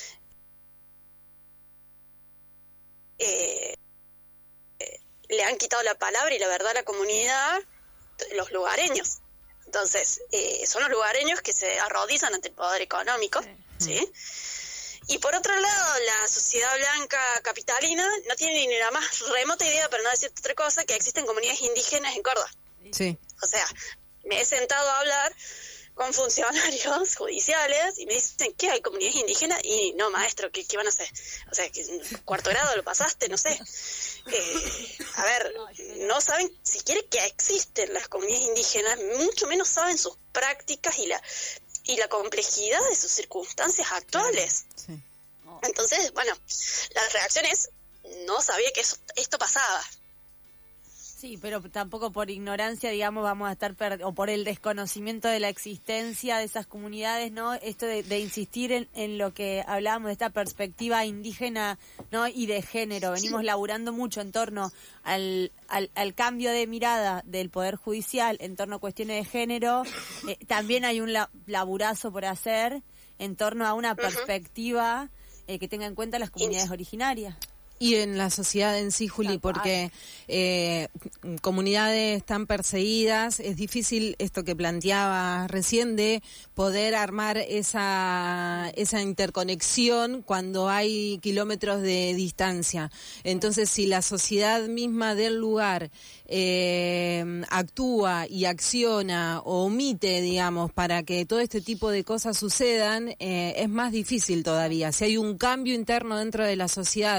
eh, eh, le han quitado la palabra y la verdad a la comunidad los lugareños. Entonces, eh, son los lugareños que se arrodillan ante el poder económico, ¿sí? ¿sí? Y por otro lado, la sociedad blanca capitalina no tiene ni la más remota idea, para no decir otra cosa, que existen comunidades indígenas en Córdoba. Sí. O sea, me he sentado a hablar con funcionarios judiciales y me dicen, ¿qué hay comunidades indígenas? Y no, maestro, ¿qué, qué van a hacer? O sea, que en cuarto grado lo pasaste, no sé. Eh, a ver, no saben siquiera que existen las comunidades indígenas, mucho menos saben sus prácticas y la y la complejidad de sus circunstancias actuales. Sí. Entonces, bueno, la reacción es, no sabía que eso, esto pasaba. Sí, pero tampoco por ignorancia, digamos, vamos a estar, per- o por el desconocimiento de la existencia de esas comunidades, ¿no? Esto de, de insistir en, en lo que hablábamos de esta perspectiva indígena, ¿no? Y de género. Venimos laburando mucho en torno al, al, al cambio de mirada del Poder Judicial en torno a cuestiones de género. Eh, también hay un la- laburazo por hacer en torno a una perspectiva eh, que tenga en cuenta las comunidades originarias. Y en la sociedad en sí, Juli, porque eh, comunidades tan perseguidas, es difícil esto que planteaba recién de poder armar esa esa interconexión cuando hay kilómetros de distancia. Entonces, si la sociedad misma del lugar eh, actúa y acciona o omite, digamos, para que todo este tipo de cosas sucedan, eh, es más difícil todavía. Si hay un cambio interno dentro de la sociedad con esa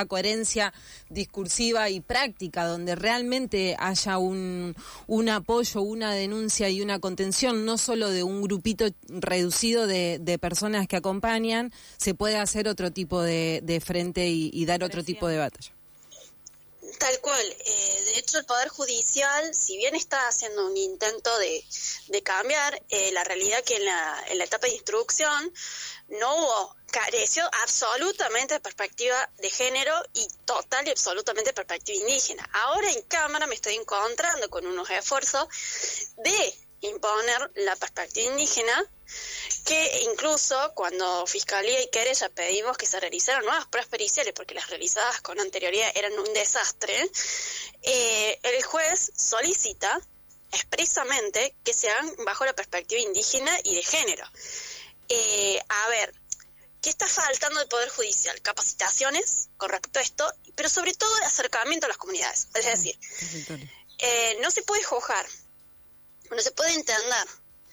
esa coherencia discursiva y práctica, donde realmente haya un, un apoyo, una denuncia y una contención, no solo de un grupito reducido de, de personas que acompañan, se puede hacer otro tipo de, de frente y, y dar otro tipo de batalla. Tal cual. Eh, de hecho, el Poder Judicial, si bien está haciendo un intento de, de cambiar, eh, la realidad que en la, en la etapa de instrucción no hubo, careció absolutamente de perspectiva de género y total y absolutamente de perspectiva indígena. Ahora en Cámara me estoy encontrando con unos esfuerzos de imponer la perspectiva indígena, que incluso cuando Fiscalía y Querella pedimos que se realizaran nuevas pruebas periciales, porque las realizadas con anterioridad eran un desastre, eh, el juez solicita expresamente que se hagan bajo la perspectiva indígena y de género. Eh, a ver, ¿qué está faltando del Poder Judicial? Capacitaciones con respecto a esto, pero sobre todo el acercamiento a las comunidades. Es decir, eh, no se puede juzgar, no se puede entender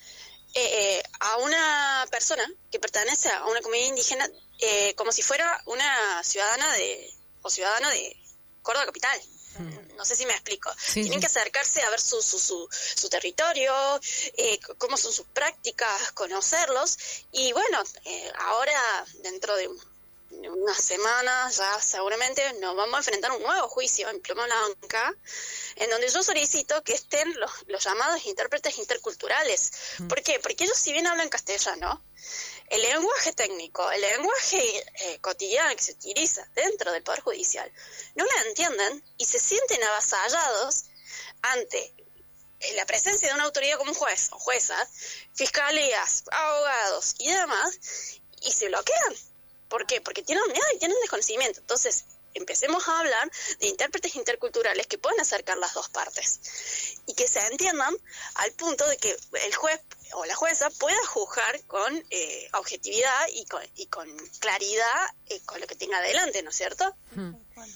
eh, a una persona que pertenece a una comunidad indígena eh, como si fuera una ciudadana de o ciudadano de Córdoba capital. No sé si me explico. Sí, Tienen sí. que acercarse a ver su su, su, su territorio, eh, cómo son sus prácticas, conocerlos. Y bueno, eh, ahora dentro de unas semanas ya seguramente nos vamos a enfrentar a un nuevo juicio en Pluma Blanca, en donde yo solicito que estén los, los llamados intérpretes interculturales. Mm. ¿Por qué? Porque ellos, si bien hablan castellano, el lenguaje técnico, el lenguaje eh, cotidiano que se utiliza dentro del Poder Judicial, no la entienden y se sienten avasallados ante la presencia de una autoridad como un juez o jueza, fiscalías, abogados y demás, y se bloquean. ¿Por qué? Porque tienen miedo y tienen desconocimiento. Entonces, empecemos a hablar de intérpretes interculturales que puedan acercar las dos partes y que se entiendan al punto de que el juez o la jueza pueda juzgar con eh, objetividad y con, y con claridad eh, con lo que tenga adelante, ¿no es cierto? Hmm.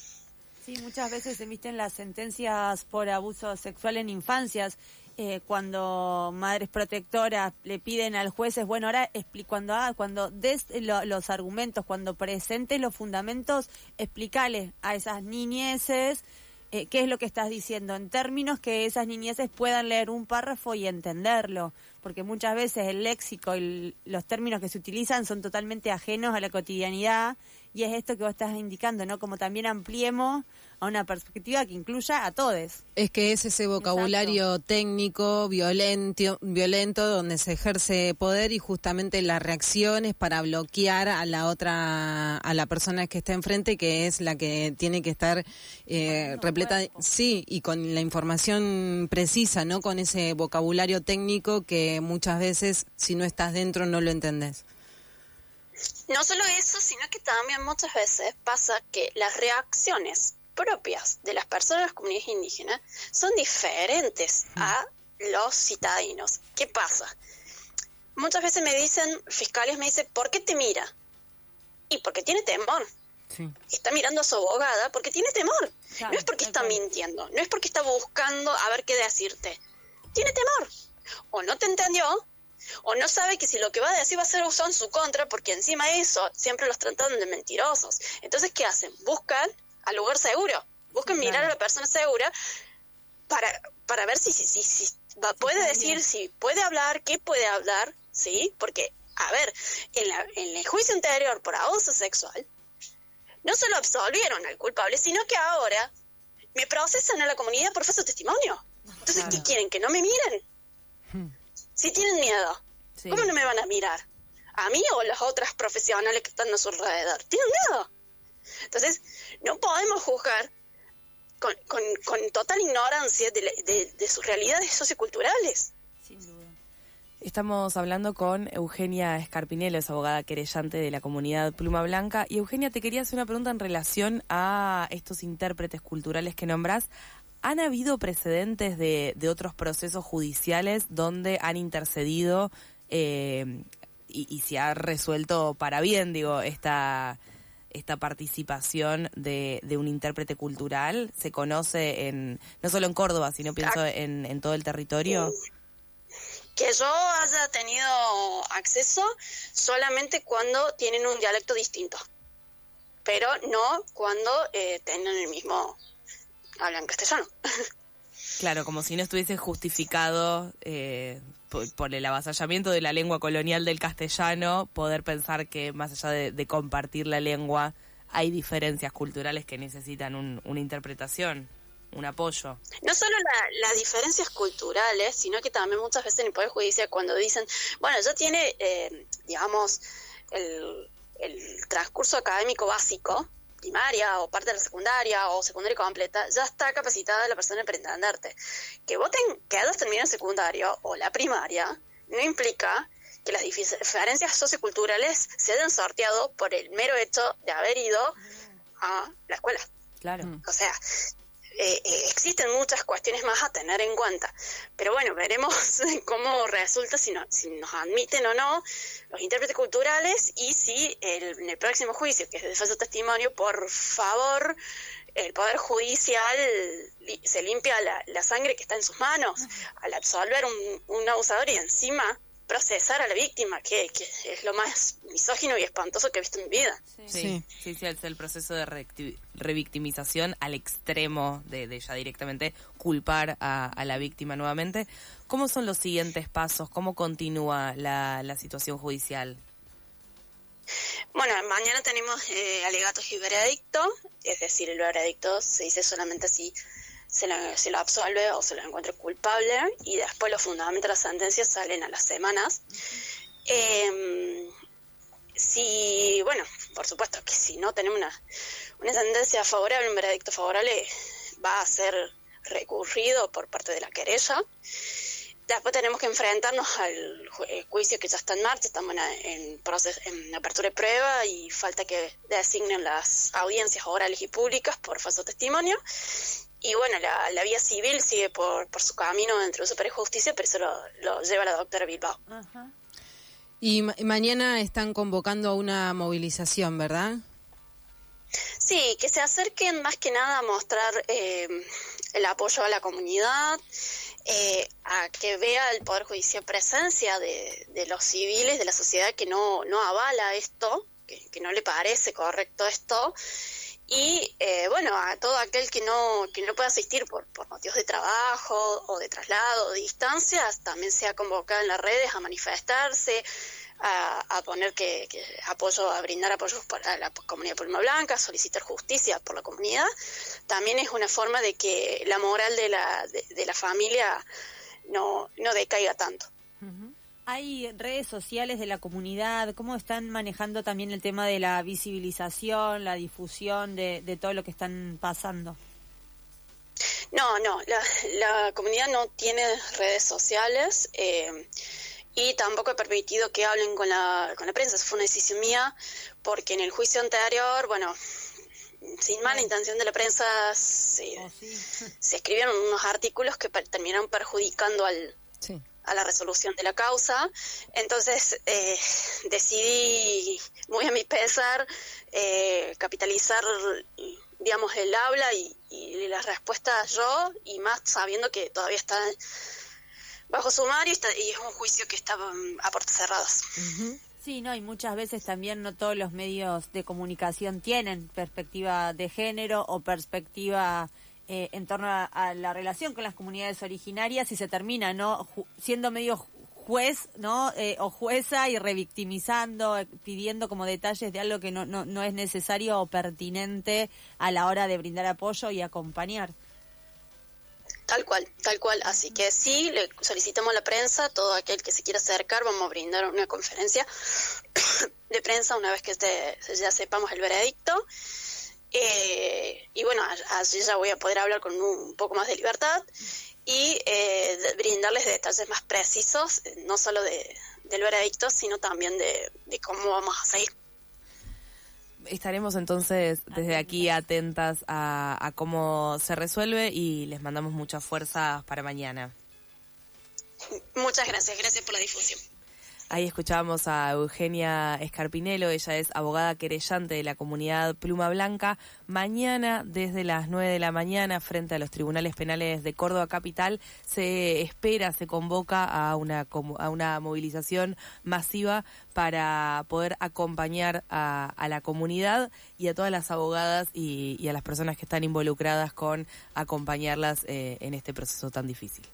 Sí, muchas veces se emiten las sentencias por abuso sexual en infancias. Eh, cuando madres protectoras le piden al juez, es bueno, ahora expli- cuando ah, cuando des lo, los argumentos, cuando presentes los fundamentos, explícale a esas niñeces eh, qué es lo que estás diciendo, en términos que esas niñeces puedan leer un párrafo y entenderlo, porque muchas veces el léxico y los términos que se utilizan son totalmente ajenos a la cotidianidad, y es esto que vos estás indicando, ¿no? Como también ampliemos a una perspectiva que incluya a todos. Es que es ese vocabulario Exacto. técnico, violento, violento, donde se ejerce poder y justamente las reacciones para bloquear a la otra, a la persona que está enfrente, que es la que tiene que estar eh, repleta, de, sí, y con la información precisa, ¿no? Con ese vocabulario técnico que muchas veces, si no estás dentro, no lo entendés. No solo eso, sino que también muchas veces pasa que las reacciones propias de las personas de las comunidades indígenas son diferentes a los citadinos. ¿Qué pasa? Muchas veces me dicen, fiscales me dicen, ¿por qué te mira? Y porque tiene temor. Sí. Está mirando a su abogada porque tiene temor. Claro, no es porque está claro. mintiendo, no es porque está buscando a ver qué decirte. Tiene temor. O no te entendió, o no sabe que si lo que va a decir va a ser usado en su contra, porque encima de eso siempre los tratan de mentirosos. Entonces, ¿qué hacen? Buscan al lugar seguro, buscan sí, mirar claro. a la persona segura para para ver si si si, si va, puede sí, decir, bien. si puede hablar, qué puede hablar, ¿sí? Porque, a ver, en, la, en el juicio anterior por abuso sexual, no solo absolvieron al culpable, sino que ahora me procesan a la comunidad por falso testimonio. Entonces, claro. ¿qué quieren? ¿Que no me miren? Hmm. Si tienen miedo, sí. ¿cómo no me van a mirar? ¿A mí o a las otras profesionales que están a su alrededor? ¿Tienen miedo? Entonces, no podemos juzgar con, con, con total ignorancia de, de, de sus realidades socioculturales. Sin duda. Estamos hablando con Eugenia Scarpinello, es abogada querellante de la comunidad Pluma Blanca. Y Eugenia, te quería hacer una pregunta en relación a estos intérpretes culturales que nombrás. ¿Han habido precedentes de, de otros procesos judiciales donde han intercedido eh, y, y se ha resuelto para bien, digo, esta, esta participación de, de un intérprete cultural? ¿Se conoce en no solo en Córdoba, sino pienso en, en todo el territorio? Que yo haya tenido acceso solamente cuando tienen un dialecto distinto. pero no cuando eh, tengan el mismo, hablan castellano. Claro, como si no estuviese justificado eh, por, por el avasallamiento de la lengua colonial del castellano, poder pensar que más allá de, de compartir la lengua, hay diferencias culturales que necesitan un, una interpretación, un apoyo. No solo la, las diferencias culturales, sino que también muchas veces en el Poder Judicial cuando dicen, bueno, ya tiene, eh, digamos, el, el transcurso académico básico, primaria o parte de la secundaria o secundaria completa, ya está capacitada la persona para entenderte. Que vos ten, que hayas terminado el secundario o la primaria no implica que las diferencias socioculturales se hayan sorteado por el mero hecho de haber ido a la escuela. Claro. O sea, eh, eh, existen muchas cuestiones más a tener en cuenta. Pero bueno, veremos cómo resulta, si, no, si nos admiten o no los intérpretes culturales y si el, en el próximo juicio, que es de falso testimonio, por favor, el Poder Judicial li, se limpia la, la sangre que está en sus manos al absolver un, un abusador y encima procesar a la víctima, que, que es lo más misógino y espantoso que he visto en mi vida. Sí, sí, sí, sí, es el proceso de re- revictimización al extremo de, de ya directamente culpar a, a la víctima nuevamente. ¿Cómo son los siguientes pasos? ¿Cómo continúa la, la situación judicial? Bueno, mañana tenemos eh, alegatos y veredicto, es decir, el veredicto se dice solamente si se lo, se lo absolve o se lo encuentra culpable, y después los fundamentos de la sentencia salen a las semanas. Eh, si, bueno, por supuesto que si no tenemos una, una sentencia favorable, un veredicto favorable, va a ser recurrido por parte de la querella. Después tenemos que enfrentarnos al ju- juicio que ya está en marcha, estamos en, en, proceso, en apertura de prueba y falta que designen las audiencias orales y públicas por falso testimonio. Y bueno, la, la vía civil sigue por, por su camino dentro de Superior Justicia, pero eso lo, lo lleva la doctora Bilbao. Ajá. Y ma- mañana están convocando a una movilización, ¿verdad? Sí, que se acerquen más que nada a mostrar eh, el apoyo a la comunidad, eh, a que vea el Poder Judicial presencia de, de los civiles, de la sociedad que no, no avala esto, que, que no le parece correcto esto. Y eh, bueno, a todo aquel que no que no pueda asistir por, por motivos de trabajo o de traslado o de distancias, también sea convocado en las redes a manifestarse, a, a poner que, que apoyo, a brindar apoyos para la comunidad Pluma Blanca, solicitar justicia por la comunidad. También es una forma de que la moral de la de, de la familia no no decaiga tanto. Uh-huh. ¿Hay redes sociales de la comunidad? ¿Cómo están manejando también el tema de la visibilización, la difusión de, de todo lo que están pasando? No, no, la, la comunidad no tiene redes sociales eh, y tampoco he permitido que hablen con la, con la prensa. Eso fue una decisión mía, porque en el juicio anterior, bueno, sin mala intención de la prensa, se, oh, sí. se escribieron unos artículos que per, terminaron perjudicando al... Sí. a la resolución de la causa. Entonces eh, decidí, muy a mi pesar, eh, capitalizar, digamos, el habla y, y las respuestas yo, y más sabiendo que todavía está bajo sumario y, está, y es un juicio que está a puertas cerradas. Uh-huh. Sí, no, y muchas veces también no todos los medios de comunicación tienen perspectiva de género o perspectiva Eh, en torno a, a la relación con las comunidades originarias, y se termina no Ju- siendo medio juez no eh, o jueza y revictimizando, eh, pidiendo como detalles de algo que no, no, no es necesario o pertinente a la hora de brindar apoyo y acompañar. Tal cual, tal cual. Así que sí, le solicitamos a la prensa, todo aquel que se quiera acercar, vamos a brindar una conferencia de prensa una vez que este, ya sepamos el veredicto. Eh, y bueno, así ya voy a poder hablar con un poco más de libertad y eh, de brindarles detalles más precisos, no solo de, del veredicto, sino también de, de cómo vamos a seguir. Estaremos entonces desde aquí atentas a, a cómo se resuelve y les mandamos mucha fuerza para mañana. Muchas gracias, gracias por la difusión. Ahí escuchábamos a Eugenia Escarpinelo, ella es abogada querellante de la comunidad Pluma Blanca. Mañana, desde las nueve de la mañana, frente a los tribunales penales de Córdoba Capital, se espera, se convoca a una, a una movilización masiva para poder acompañar a, a la comunidad y a todas las abogadas y, y a las personas que están involucradas con acompañarlas eh, en este proceso tan difícil.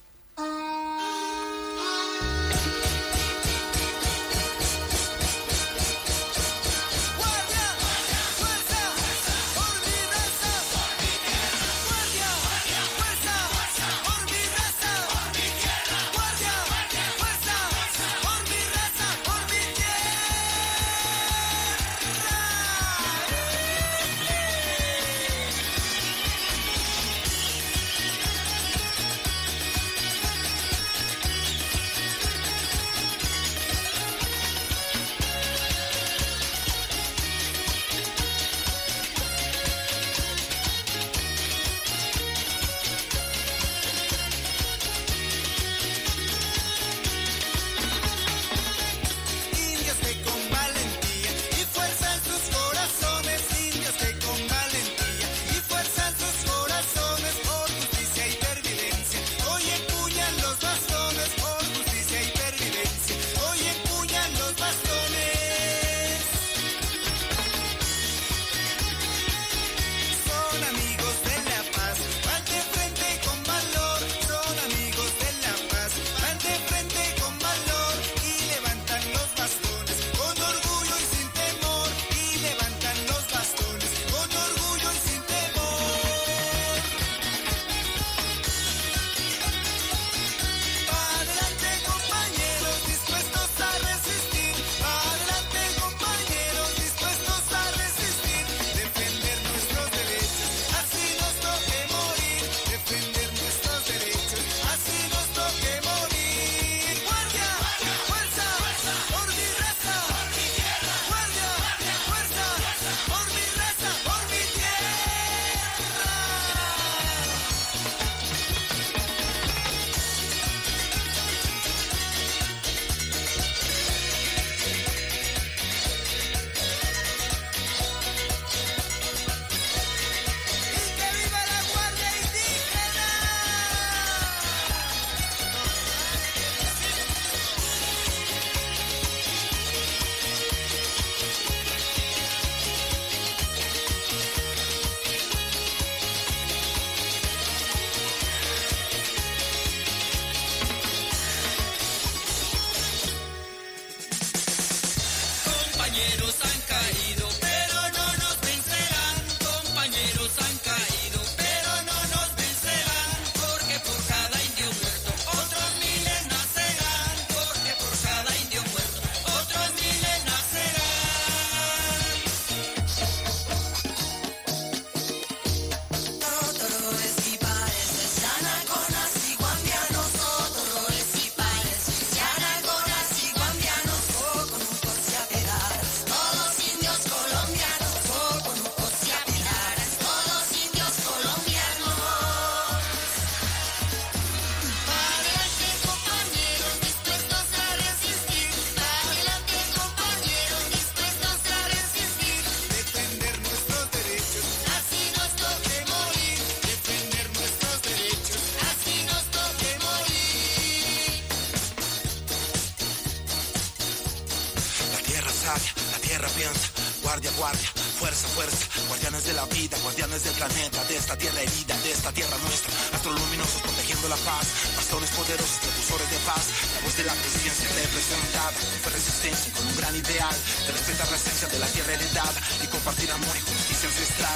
Guardia, guardia, fuerza, fuerza, guardianes de la vida, guardianes del planeta, de esta tierra herida, de esta tierra nuestra, astros luminosos protegiendo la paz, bastones poderosos, propulsores de paz, la voz de la conciencia representada, con fe, resistencia y con un gran ideal, de respetar la esencia de la tierra heredada y compartir amor y justicia ancestral.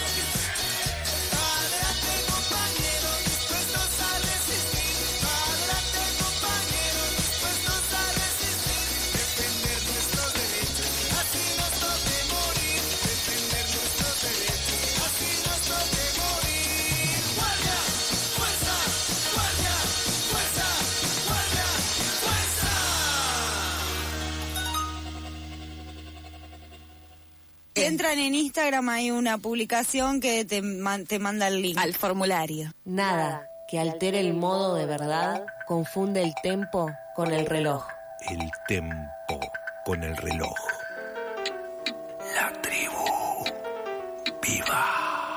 Adelante compañeros, dispuestos a resistir. Si entran en Instagram hay una publicación que te, man- te manda el link. Al formulario. Nada que altere el modo de verdad confunde el tempo con el reloj. El tempo con el reloj. La tribu viva.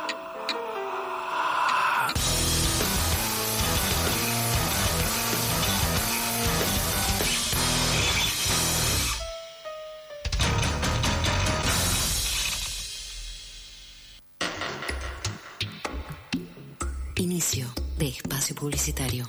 Inicio de espacio publicitario.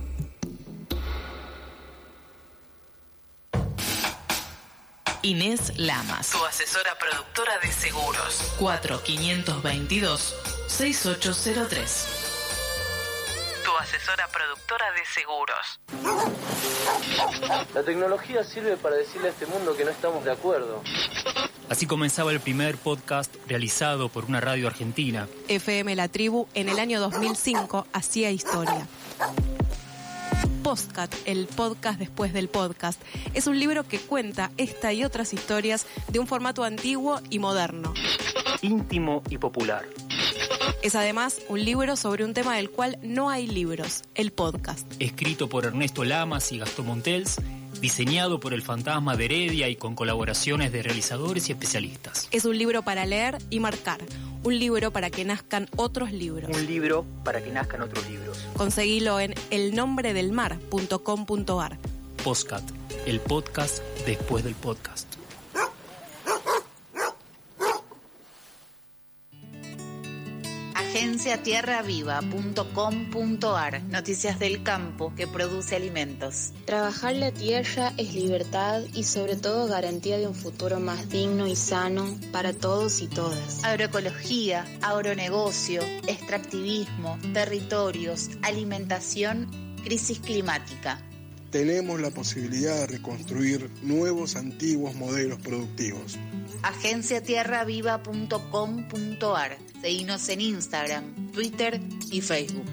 Inés Lamas, tu asesora productora de seguros. cuatro cinco dos, seis ocho cero tres. Tu asesora productora de seguros. La tecnología sirve para decirle a este mundo que no estamos de acuerdo. Así comenzaba el primer podcast realizado por una radio argentina. F M La Tribu en el año dos mil cinco hacía historia. Postcat, el podcast después del podcast, es un libro que cuenta esta y otras historias de un formato antiguo y moderno. Íntimo y popular. Es además un libro sobre un tema del cual no hay libros, el podcast. Escrito por Ernesto Lamas y Gastón Montels, diseñado por el Fantasma de Heredia y con colaboraciones de realizadores y especialistas. Es un libro para leer y marcar, un libro para que nazcan otros libros. Un libro para que nazcan otros libros. Conseguilo en el nombre del mar punto com punto ar. Postcat, el podcast después del podcast. agencia tierra viva punto com punto ar. Noticias del campo que produce alimentos. Trabajar la tierra es libertad y sobre todo garantía de un futuro más digno y sano para todos y todas. Agroecología, agronegocio, extractivismo, territorios, alimentación, crisis climática. Tenemos la posibilidad de reconstruir nuevos antiguos modelos productivos. agencia tierra viva punto com punto ar. Seguinos en Instagram, Twitter y Facebook.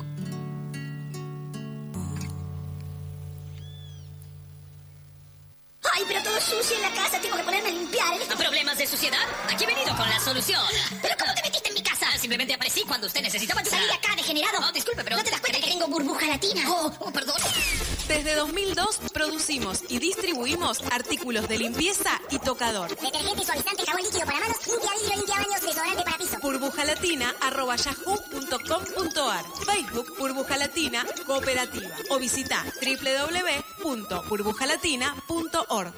¡Ay, pero todo sucio en la casa! Tengo que ponerme a limpiar. ¿A problemas de suciedad? Aquí he venido con la solución. ¿Pero cómo te metiste en mi casa? Simplemente aparecí cuando usted necesitaba ayuda. ¡Salí de acá, degenerado! Oh, disculpe, pero... ¿No te das cuenta que tengo burbuja latina? Oh, oh, perdón. Desde dos mil dos producimos y distribuimos artículos de limpieza y tocador. Detergente, suavizante, jabón líquido para manos, limpia vidrio, limpia baños, desodorante para piso. burbujalatina arroba yahoo punto com punto ar. Facebook Burbuja Latina Cooperativa. O visita doble u doble u doble u punto burbujalatina punto org.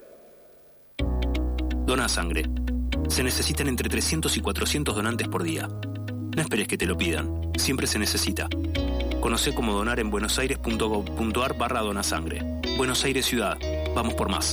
Dona sangre. Se necesitan entre trescientos y cuatrocientos donantes por día. No esperes que te lo pidan. Siempre se necesita. Conoce cómo donar en buenosaires.gov.ar barra donasangre. Buenos Aires Ciudad. Vamos por más.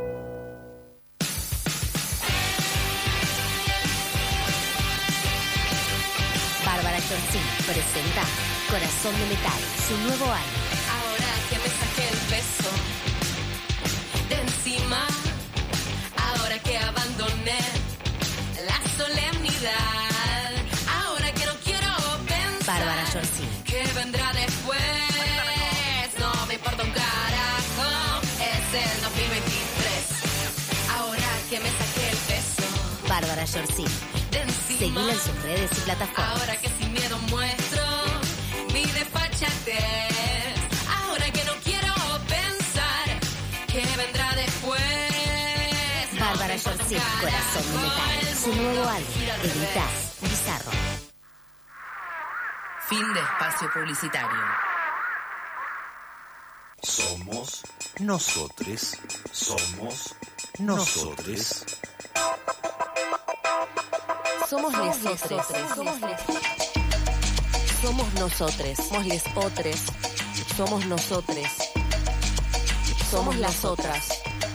Bárbara Chorcín presenta Corazón de Metal, su nuevo álbum. Ahora que me saqué el peso de encima, ahora que abandoné la solemnidad, ahora que no quiero pensar Bárbara Chorcín. que vendrá después, no me importa un carajo, es el dos mil veintitrés, ahora que me saqué el peso Bárbara Chorcín. de encima, Seguila en sus redes y plataformas. ahora que sin miedo muestro mi desfachatez, ahora que no quiero pensar que vendrá después. Bárbara Chorcín, Corazón de Metal, su nuevo álbum. Editas Bizarro. Fin de espacio publicitario. Somos nosotros. Somos nosotros. Somos lesotres. Somos les- Somos nosotres. Somos les otres. Somos nosotres. Somos las otras.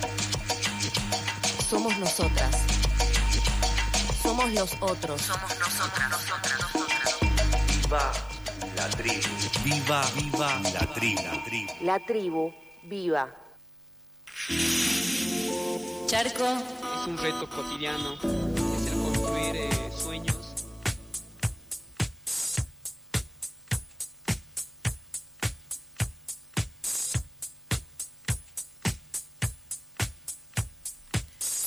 Somos nosotras. Somos los otros. Somos nosotras. Viva la tribu. Viva, viva la tribu. La tribu. La tribu viva. Charco. Es un reto cotidiano, es el construir eh, sueños.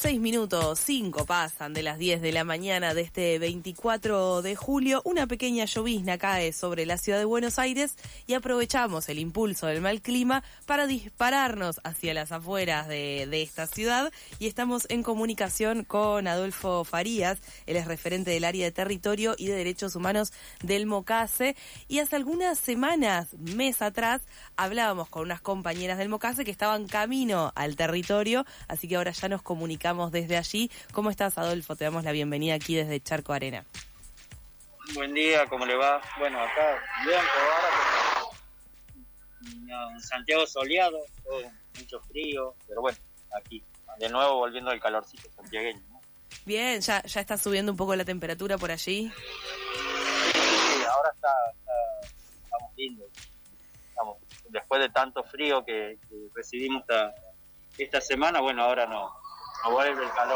seis minutos, cinco pasan de las diez de la mañana de este veinticuatro de julio. Una pequeña llovizna cae sobre la ciudad de Buenos Aires y aprovechamos el impulso del mal clima para dispararnos hacia las afueras de, de esta ciudad. Y estamos en comunicación con Adolfo Farías, él es referente del área de territorio y de derechos humanos del MOCASE. Y hace algunas semanas, mes atrás, hablábamos con unas compañeras del MOCASE que estaban camino al territorio, así que ahora ya nos comunicamos desde allí. ¿Cómo estás, Adolfo? Te damos la bienvenida aquí desde Charco Arena. Buen día, ¿cómo le va? Bueno, acá bien, ahora en Santiago soleado, todo mucho frío, pero bueno, aquí de nuevo volviendo al calorcito santiagueño, ¿no? Bien, ya ya está subiendo un poco la temperatura por allí. Sí, ahora está, está estamos lindos. Estamos, después de tanto frío que, que recibimos esta, esta semana, bueno, ahora no, no vuelve el calor.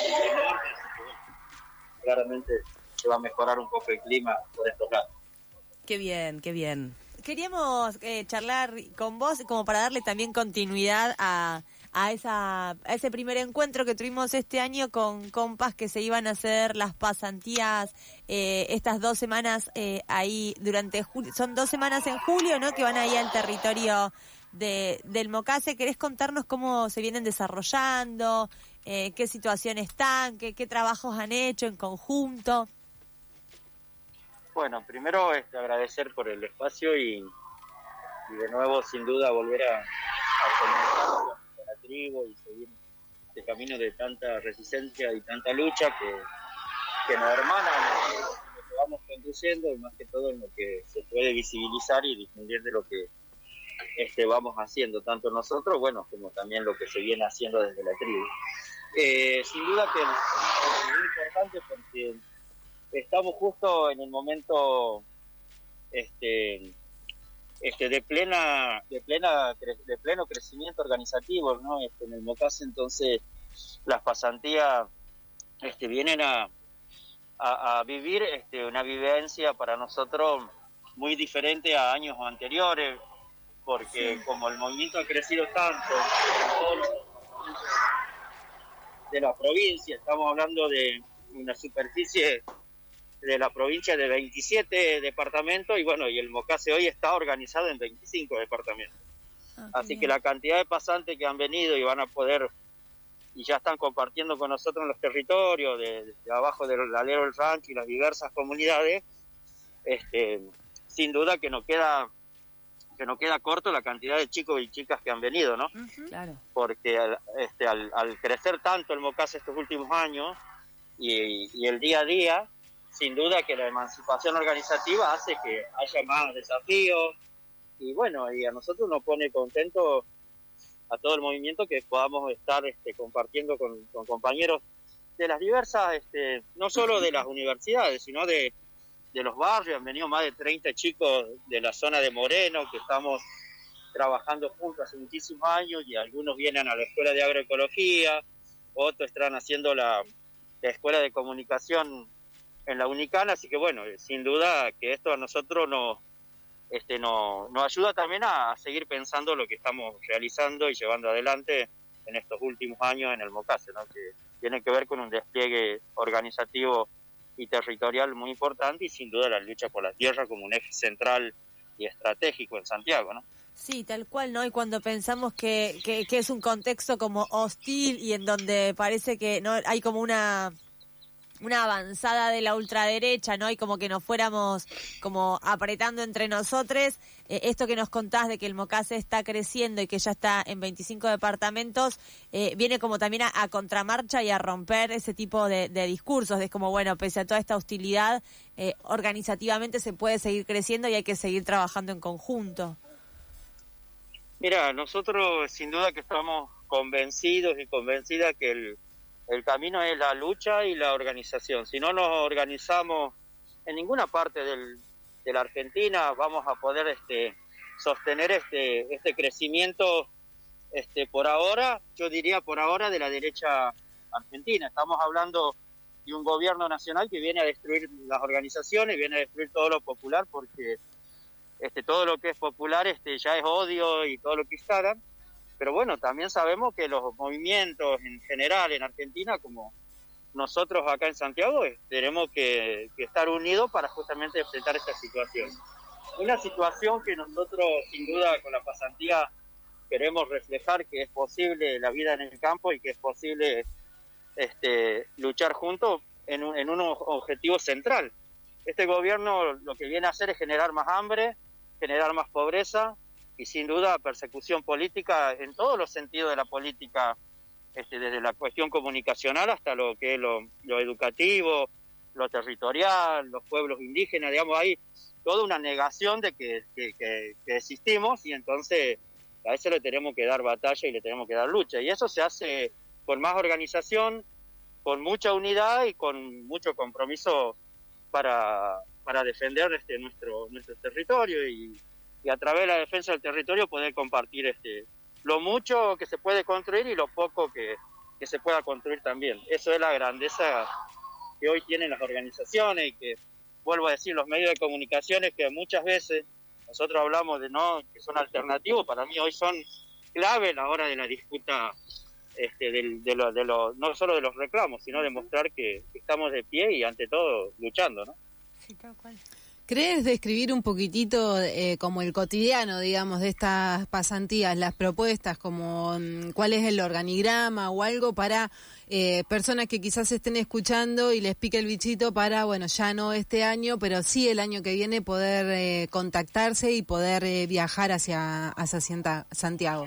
Claramente se va a mejorar un poco el clima por estos lados. Qué bien, qué bien. Queríamos eh, charlar con vos como para darle también continuidad a, a, esa, a ese primer encuentro que tuvimos este año con compas que se iban a hacer las pasantías eh, estas dos semanas eh, ahí durante julio. Son dos semanas en julio, ¿no? Que van ahí al territorio de del MOCASE. ¿Querés contarnos cómo se vienen desarrollando? Eh, ¿Qué situación están? Qué, ¿Qué trabajos han hecho en conjunto? Bueno, primero este, agradecer por el espacio y, y de nuevo, sin duda, volver a, a comunicar con la tribu y seguir este camino de tanta resistencia y tanta lucha que, que nos hermana en lo que vamos conduciendo y más que todo en lo que se puede visibilizar y difundir de lo que este, vamos haciendo, tanto nosotros, bueno, como también lo que se viene haciendo desde la tribu. Eh, sin duda que es muy importante porque estamos justo en el momento este este de plena de plena de pleno crecimiento organizativo, ¿no? Este, en el MOCASE, entonces las pasantías este vienen a, a, a vivir este una vivencia para nosotros muy diferente a años anteriores, porque sí, como el movimiento ha crecido tanto de la provincia, estamos hablando de una superficie de la provincia de veintisiete departamentos y bueno, y el MOCASE hoy está organizado en veinticinco departamentos. Okay. Así que la cantidad de pasantes que han venido y van a poder, y ya están compartiendo con nosotros en los territorios, de, de abajo del alero del rancho y las diversas comunidades, este, sin duda que no queda que no queda corto la cantidad de chicos y chicas que han venido, ¿no? Uh-huh. Claro. Porque este, al, al crecer tanto el MOCASE estos últimos años y, y el día a día, sin duda que la emancipación organizativa hace que haya más desafíos y bueno, y a nosotros nos pone contento a todo el movimiento que podamos estar este, compartiendo con, con compañeros de las diversas, este, no solo de las universidades, sino de, de los barrios. Han venido más de treinta chicos de la zona de Moreno que estamos trabajando juntos hace muchísimos años y algunos vienen a la escuela de agroecología, otros están haciendo la, la escuela de comunicación en la Unicana, así que bueno, sin duda que esto a nosotros nos este nos, nos ayuda también a seguir pensando lo que estamos realizando y llevando adelante en estos últimos años en el MOCASE, ¿no? Que tiene que ver con un despliegue organizativo y territorial muy importante y sin duda la lucha por la tierra como un eje central y estratégico en Santiago, ¿no? Sí, tal cual, ¿no? Y cuando pensamos que, que, que es un contexto como hostil y en donde parece que no hay como una una avanzada de la ultraderecha, ¿no? Y como que nos fuéramos como apretando entre nosotros. Eh, esto que nos contás de que el MOCASE está creciendo y que ya está en veinticinco departamentos, eh, viene como también a, a contramarcha y a romper ese tipo de, de discursos. Es como, bueno, pese a toda esta hostilidad, eh, organizativamente se puede seguir creciendo y hay que seguir trabajando en conjunto. Mira, nosotros sin duda que estamos convencidos y convencidas que el El camino es la lucha y la organización. Si no nos organizamos en ninguna parte del, de la Argentina, vamos a poder este, sostener este, este crecimiento este, por ahora, yo diría por ahora, de la derecha argentina. Estamos hablando de un gobierno nacional que viene a destruir las organizaciones, viene a destruir todo lo popular, porque este, todo lo que es popular este, ya es odio y todo lo que instalan. pero bueno, también sabemos que los movimientos en general en Argentina, como nosotros acá en Santiago, eh, tenemos que, que estar unidos para justamente enfrentar esta situación. Una situación que nosotros, sin duda, con la pasantía queremos reflejar que es posible la vida en el campo y que es posible este, luchar juntos en un, en un objetivo central. Este gobierno lo que viene a hacer es generar más hambre, generar más pobreza y sin duda persecución política en todos los sentidos de la política, este, desde la cuestión comunicacional hasta lo que es lo, lo educativo, lo territorial, los pueblos indígenas, digamos, hay toda una negación de que, que, que, que existimos y entonces a eso le tenemos que dar batalla y le tenemos que dar lucha. Y eso se hace con más organización, con mucha unidad y con mucho compromiso para, para defender este nuestro nuestro territorio y, y a través de la defensa del territorio poder compartir este lo mucho que se puede construir y lo poco que, que se pueda construir también. Eso es la grandeza que hoy tienen las organizaciones y que, vuelvo a decir, los medios de comunicaciones que muchas veces nosotros hablamos de no que son alternativos, para mí hoy son clave a la hora de la disputa este, de, de lo, de lo, no solo de los reclamos, sino de mostrar que, que estamos de pie y ante todo luchando, ¿no? Sí, tal cual. ¿Querés describir un poquitito eh, como el cotidiano, digamos, de estas pasantías, las propuestas, como mm, cuál es el organigrama o algo para eh, personas que quizás estén escuchando y les pique el bichito para, bueno, ya no este año, pero sí el año que viene poder eh, contactarse y poder eh, viajar hacia, hacia Santiago?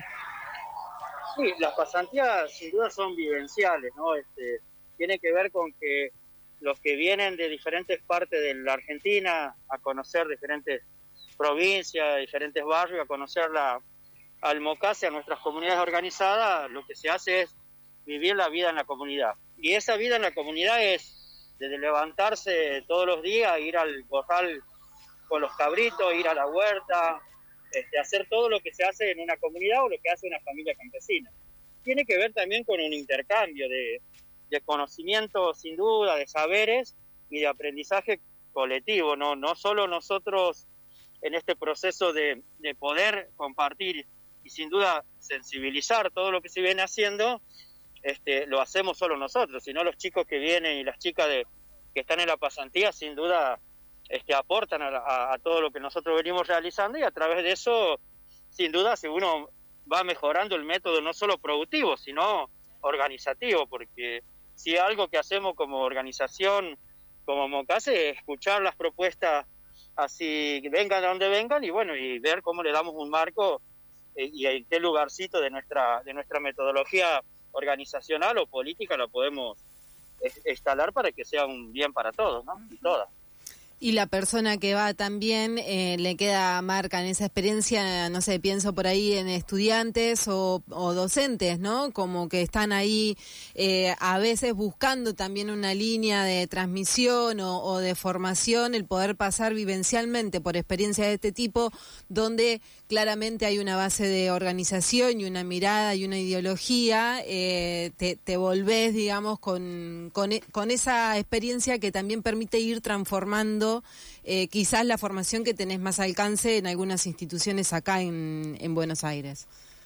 Sí, las pasantías sin duda son vivenciales, ¿no? Este, tiene que ver con que los que vienen de diferentes partes de la Argentina a conocer diferentes provincias, diferentes barrios, a conocer la, al Mocase, a nuestras comunidades organizadas, lo que se hace es vivir la vida en la comunidad. Y esa vida en la comunidad es desde levantarse todos los días, ir al corral con los cabritos, ir a la huerta, este, hacer todo lo que se hace en una comunidad o lo que hace una familia campesina. Tiene que ver también con un intercambio de de conocimiento sin duda, de saberes y de aprendizaje colectivo, no no solo nosotros en este proceso de, de poder compartir y sin duda sensibilizar todo lo que se viene haciendo, este lo hacemos solo nosotros, sino los chicos que vienen y las chicas de que están en la pasantía sin duda este aportan a, a, a todo lo que nosotros venimos realizando y a través de eso sin duda si uno va mejorando el método no solo productivo, sino organizativo, porque si algo que hacemos como organización, como Mocase, es escuchar las propuestas así, vengan de donde vengan, y bueno, y ver cómo le damos un marco eh, y en qué lugarcito de nuestra de nuestra metodología organizacional o política la podemos eh, instalar para que sea un bien para todos, ¿no? Y todas. Y la persona que va también eh, le queda marca en esa experiencia, no sé, pienso por ahí en estudiantes o, o docentes, ¿no? Como que están ahí eh, a veces buscando también una línea de transmisión o, o de formación, el poder pasar vivencialmente por experiencias de este tipo, donde claramente hay una base de organización y una mirada y una ideología, eh, te, te volvés, digamos, con, con, con esa experiencia que también permite ir transformando Eh, quizás la formación que tenés más alcance en algunas instituciones acá en, en Buenos Aires.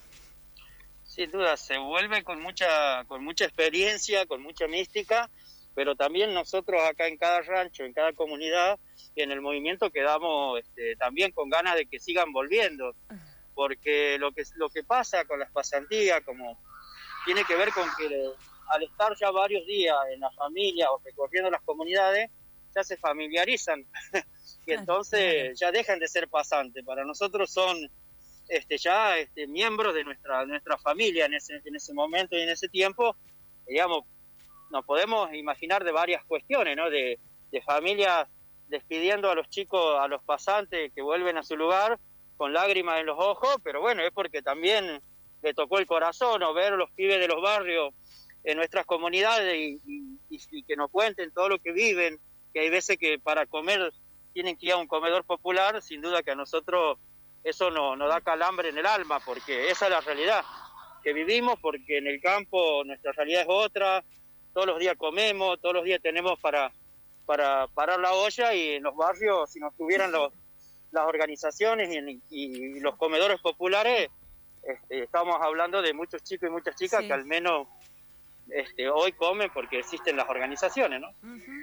Sin duda, se vuelve con mucha con mucha experiencia, con mucha mística, pero también nosotros acá en cada rancho, en cada comunidad, y en el movimiento quedamos este, también con ganas de que sigan volviendo, porque lo que lo que pasa con las pasantías, como tiene que ver con que al estar ya varios días en la familia o recorriendo las comunidades, ya se familiarizan y entonces ya dejan de ser pasantes. Para nosotros son este ya este miembros de nuestra nuestra familia en ese en ese momento y en ese tiempo. Digamos, nos podemos imaginar de varias cuestiones, ¿no? De, de familias despidiendo a los chicos, a los pasantes que vuelven a su lugar con lágrimas en los ojos, pero bueno, es porque también le tocó el corazón o ver a los pibes de los barrios en nuestras comunidades y, y, y que nos cuenten todo lo que viven, que hay veces que para comer tienen que ir a un comedor popular. Sin duda que a nosotros eso nos no da calambre en el alma, porque esa es la realidad que vivimos, porque en el campo nuestra realidad es otra, todos los días comemos, todos los días tenemos para para parar la olla, y en los barrios, si no tuvieran los, las organizaciones y, y los comedores populares, este, estamos hablando de muchos chicos y muchas chicas Sí. que al menos este, hoy comen porque existen las organizaciones, ¿no?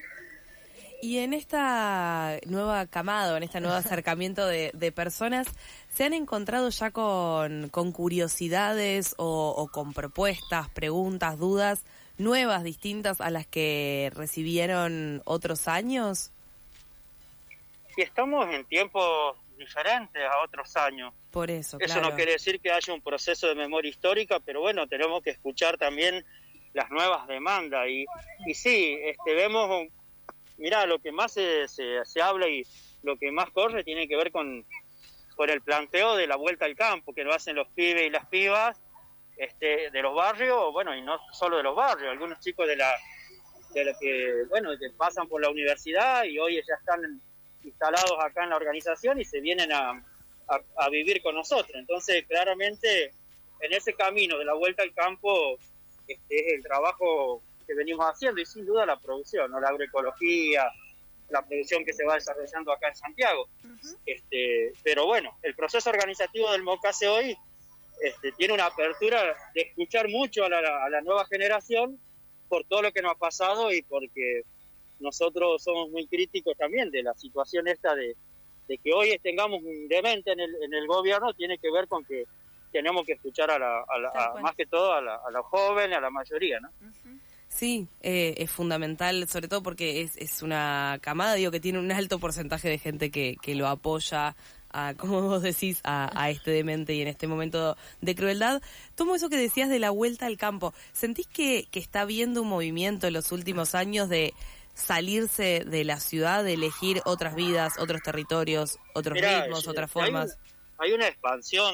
Y en esta nueva camada, en este nuevo acercamiento de, de personas, ¿se han encontrado ya con, con curiosidades o, o con propuestas, preguntas, dudas nuevas, distintas a las que recibieron otros años? Y estamos en tiempos diferentes a otros años. Por eso, Eso claro. no quiere decir que haya un proceso de memoria histórica, pero bueno, tenemos que escuchar también las nuevas demandas. Y, y sí, este, vemos, mirá, lo que más se, se, se habla y lo que más corre tiene que ver con, con el planteo de la vuelta al campo, que lo hacen los pibes y las pibas este, de los barrios, bueno, y no solo de los barrios, algunos chicos de la, de la que, bueno, que pasan por la universidad y hoy ya están instalados acá en la organización y se vienen a, a, a vivir con nosotros. Entonces, claramente, en ese camino de la vuelta al campo, este es el trabajo que venimos haciendo y sin duda la producción, ¿no? La agroecología, la producción que se va desarrollando acá en Santiago. Uh-huh. este Pero bueno, el proceso organizativo del MOCASE hoy este, tiene una apertura de escuchar mucho a la, a la nueva generación por todo lo que nos ha pasado y porque nosotros somos muy críticos también de la situación esta de, de que hoy tengamos un demente en el, en el gobierno, tiene que ver con que tenemos que escuchar a la, a la a, más que todo a, la, a los jóvenes, a la mayoría, ¿no? Sí, eh, es fundamental, sobre todo porque es, es una camada, digo, que tiene un alto porcentaje de gente que, que lo apoya, a, como vos decís, a, a este demente y en este momento de crueldad. Tomo eso que decías de la vuelta al campo. ¿Sentís que, que está habiendo un movimiento en los últimos años de salirse de la ciudad, de elegir otras vidas, otros territorios, otros Mirá, ritmos, hay, otras formas? Hay una expansión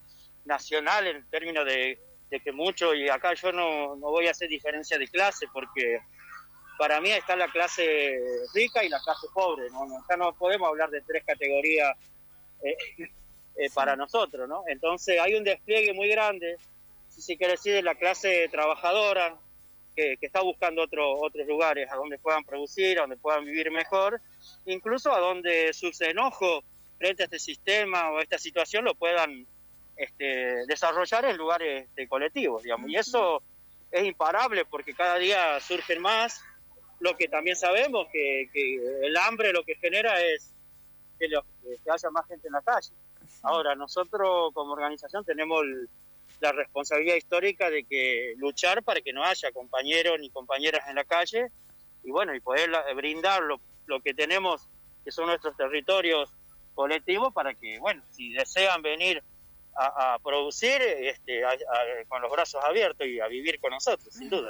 nacional en términos de, de que mucho, y acá yo no, no voy a hacer diferencia de clase, porque para mí está la clase rica y la clase pobre, ¿no? Acá no podemos hablar de tres categorías eh, eh, para nosotros, ¿no? Entonces hay un despliegue muy grande, si se quiere decir, de la clase trabajadora, que, que está buscando otro, otros lugares a donde puedan producir, a donde puedan vivir mejor, incluso a donde sus enojos frente a este sistema o a esta situación lo puedan este, desarrollar en lugares de colectivos, digamos. Y eso es imparable porque cada día surgen más. Lo que también sabemos que, que el hambre lo que genera es que, lo, que haya más gente en la calle. Ahora, nosotros como organización tenemos el, la responsabilidad histórica de que luchar para que no haya compañeros ni compañeras en la calle y bueno, y poder brindar lo, lo que tenemos, que son nuestros territorios colectivos, para que, bueno, si desean venir a, a producir, este, a, a, con los brazos abiertos y a vivir con nosotros, sin duda.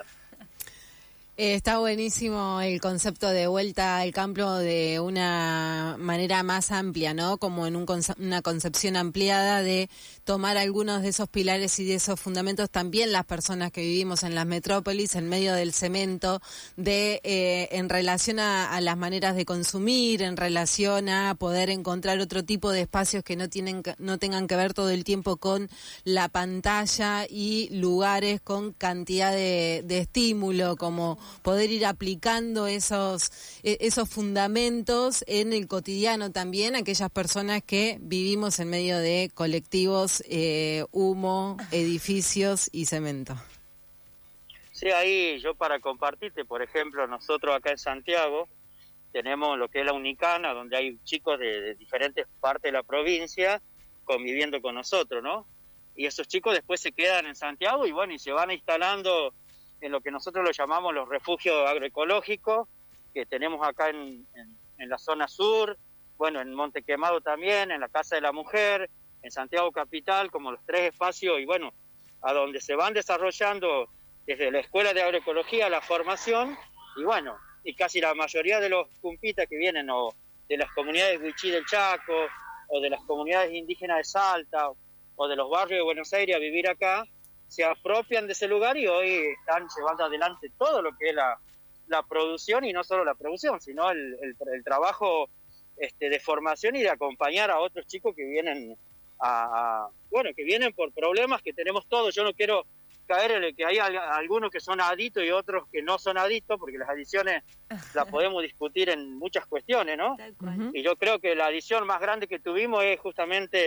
Eh, está buenísimo el concepto de vuelta al campo de una manera más amplia, ¿no? Como en un conce- una concepción ampliada de tomar algunos de esos pilares y de esos fundamentos, también las personas que vivimos en las metrópolis, en medio del cemento, de eh, en relación a, a las maneras de consumir, en relación a poder encontrar otro tipo de espacios que no tienen no tengan que ver todo el tiempo con la pantalla y lugares con cantidad de, de estímulo, como poder ir aplicando esos esos fundamentos en el cotidiano también, aquellas personas que vivimos en medio de colectivos, eh, humo, edificios y cemento. Sí, ahí yo para compartirte, por ejemplo, nosotros acá en Santiago tenemos lo que es la Unicana, donde hay chicos de, de diferentes partes de la provincia conviviendo con nosotros, ¿no? Y esos chicos después se quedan en Santiago y bueno, y se van instalando en lo que nosotros lo llamamos los refugios agroecológicos, que tenemos acá en, en, en la zona sur, bueno, en Monte Quemado también, en la Casa de la Mujer, en Santiago Capital, como los tres espacios, y bueno, a donde se van desarrollando desde la Escuela de Agroecología la formación, y bueno, y casi la mayoría de los cumpitas que vienen o de las comunidades Huichí del Chaco, o de las comunidades indígenas de Salta, o de los barrios de Buenos Aires a vivir acá, se apropian de ese lugar y hoy están llevando adelante todo lo que es la, la producción, y no solo la producción, sino el, el, el trabajo este, de formación y de acompañar a otros chicos que vienen a, a bueno, que vienen por problemas que tenemos todos. Yo no quiero caer en el que hay algunos que son adictos y otros que no son adictos, porque las adicciones las podemos discutir en muchas cuestiones, ¿no? Uh-huh. Y yo creo que la adicción más grande que tuvimos es justamente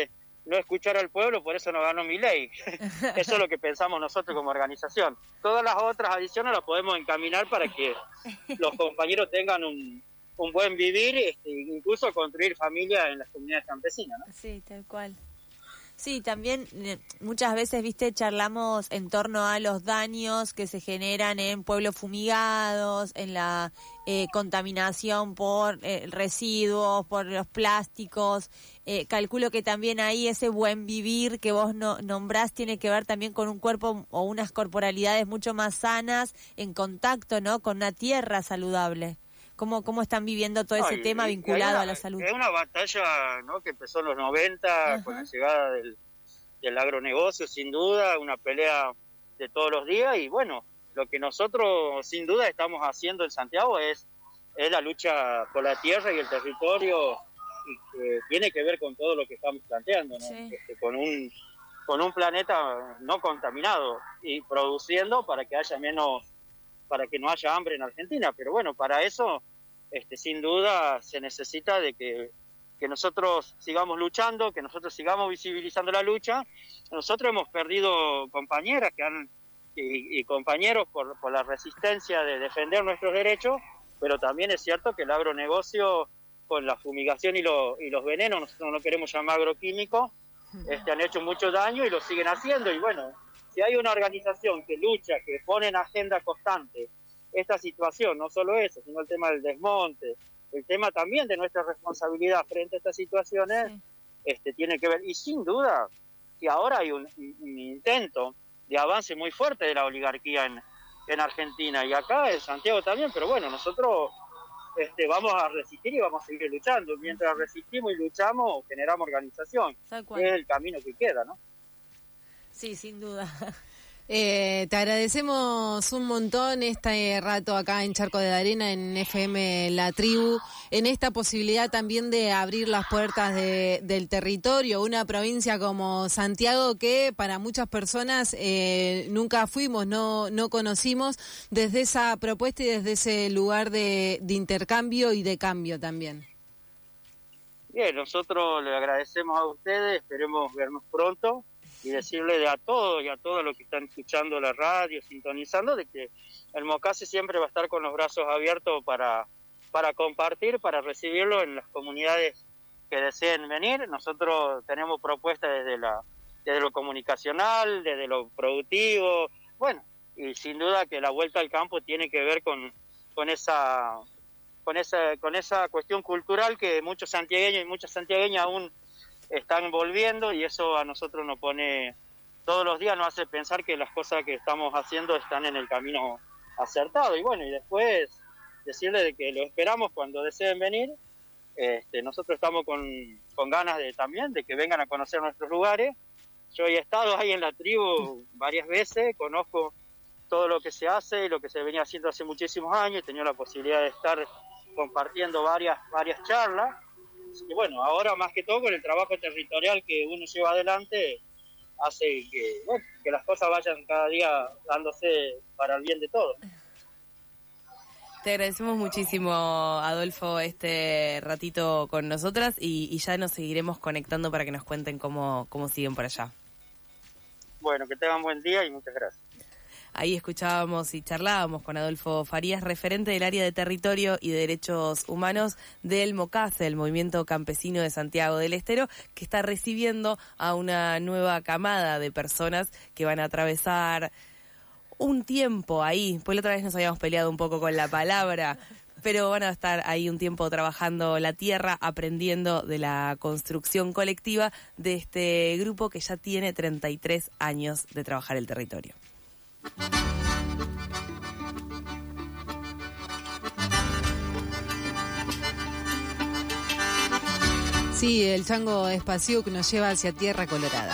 no escuchar al pueblo, por eso no ganó Milei. Eso es lo que pensamos nosotros como organización. Todas las otras adiciones las podemos encaminar para que los compañeros tengan un, un buen vivir, este, incluso construir familia en las comunidades campesinas, ¿no? Sí, tal cual. Sí, también eh, muchas veces, viste, charlamos en torno a los daños que se generan en pueblos fumigados, en la eh, contaminación por eh, residuos, por los plásticos. Eh, calculo que también ahí ese buen vivir que vos no, nombrás tiene que ver también con un cuerpo o unas corporalidades mucho más sanas, en contacto, ¿no?, con una tierra saludable. ¿Cómo, cómo están viviendo todo ese no, y, tema y vinculado una, a la salud? Es una batalla, ¿no?, que empezó en los noventa, ajá, con la llegada del, del agronegocio, sin duda, una pelea de todos los días, y bueno, lo que nosotros sin duda estamos haciendo en Santiago es, es la lucha por la tierra y el territorio, y que tiene que ver con todo lo que estamos planteando, ¿no? Sí. Este, con un con un planeta no contaminado y produciendo para que haya menos, para que no haya hambre en Argentina. Pero bueno, para eso, este, sin duda, se necesita de que, que nosotros sigamos luchando, que nosotros sigamos visibilizando la lucha. Nosotros hemos perdido compañeras que han y, y compañeros por, por la resistencia de defender nuestros derechos, pero también es cierto que el agronegocio, con la fumigación y, lo, y los venenos, nosotros no queremos llamar agroquímicos, este, han hecho mucho daño y lo siguen haciendo. Y bueno, si hay una organización que lucha, que pone en agenda constante esta situación, no solo eso, sino el tema del desmonte, el tema también de nuestra responsabilidad frente a estas situaciones, sí. este, tiene que ver. Y sin duda, que ahora hay un, un intento de avance muy fuerte de la oligarquía en, en Argentina, y acá en Santiago también, pero bueno, nosotros este, vamos a resistir y vamos a seguir luchando. Mientras resistimos y luchamos, generamos organización. Es el camino que queda, ¿no? Sí, sin duda. Eh, te agradecemos un montón este rato acá en Charco de Arena, en F M La Tribu, en esta posibilidad también de abrir las puertas de, del territorio, una provincia como Santiago que para muchas personas eh, nunca fuimos, no, no conocimos, desde esa propuesta y desde ese lugar de, de intercambio y de cambio también. Bien, nosotros le agradecemos a ustedes, esperemos vernos pronto. Y decirle de a todos y a todos los que están escuchando la radio, sintonizando, de que el Mocase siempre va a estar con los brazos abiertos para, para compartir, para recibirlo en las comunidades que deseen venir. Nosotros tenemos propuestas desde, la, desde lo comunicacional, desde lo productivo, bueno, y sin duda que la vuelta al campo tiene que ver con, con esa con esa con esa cuestión cultural que muchos santiagueños y muchas santiagueñas aún están volviendo, y eso a nosotros nos pone, todos los días nos hace pensar que las cosas que estamos haciendo están en el camino acertado. Y bueno, y después decirles de que lo esperamos cuando deseen venir. Este, nosotros estamos con, con ganas de también de que vengan a conocer nuestros lugares. Yo he estado ahí en la tribu varias veces, conozco todo lo que se hace y lo que se venía haciendo hace muchísimos años, he tenido la posibilidad de estar compartiendo varias, varias charlas. Y bueno, ahora más que todo con el trabajo territorial que uno lleva adelante, hace que, bueno, que las cosas vayan cada día dándose para el bien de todos. Te agradecemos muchísimo, Adolfo, este ratito con nosotras, y, y ya nos seguiremos conectando para que nos cuenten cómo, cómo siguen por allá. Bueno, que tengan buen día y muchas gracias. Ahí escuchábamos y charlábamos con Adolfo Farías, referente del área de territorio y de derechos humanos del Mocase, el Movimiento Campesino de Santiago del Estero, que está recibiendo a una nueva camada de personas que van a atravesar un tiempo ahí. Pues la otra vez nos habíamos peleado un poco con la palabra, pero van a estar ahí un tiempo trabajando la tierra, aprendiendo de la construcción colectiva de este grupo que ya tiene treinta y tres años de trabajar el territorio. Sí, el chango espacio que nos lleva hacia Tierra Colorada.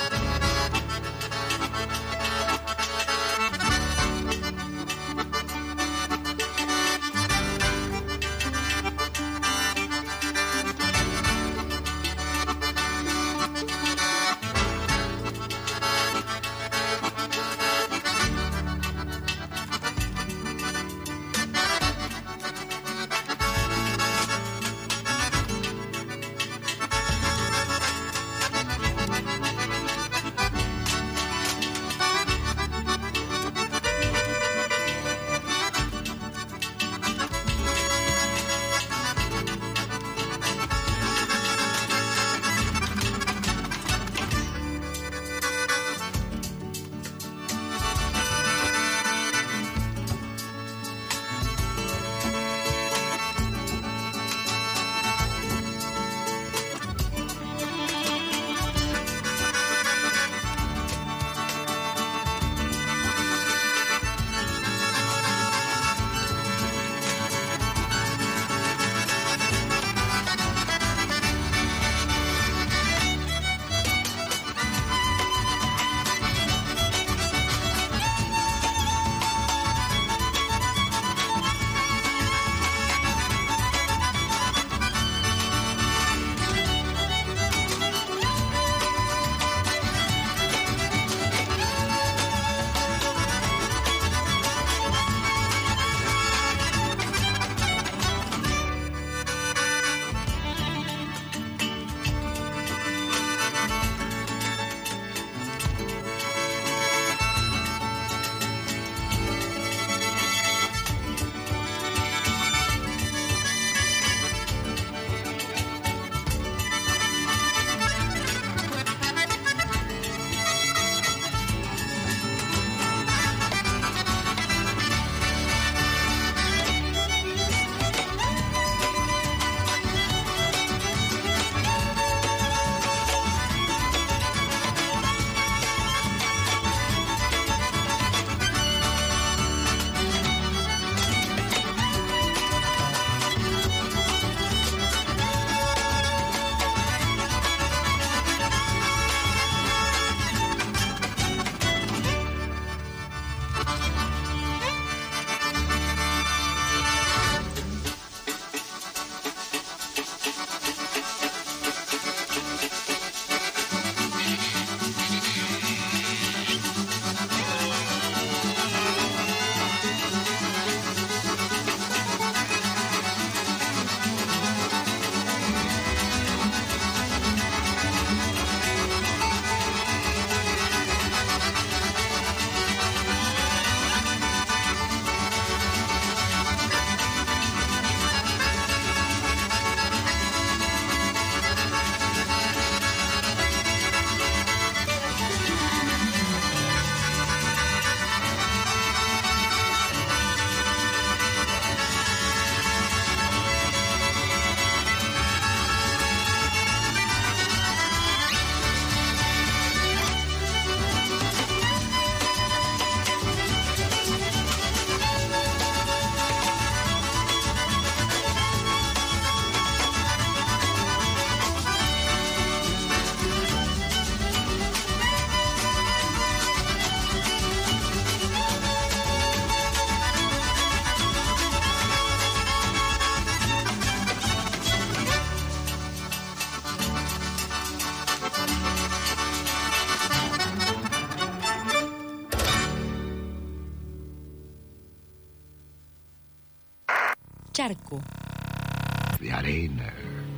charco. De arena.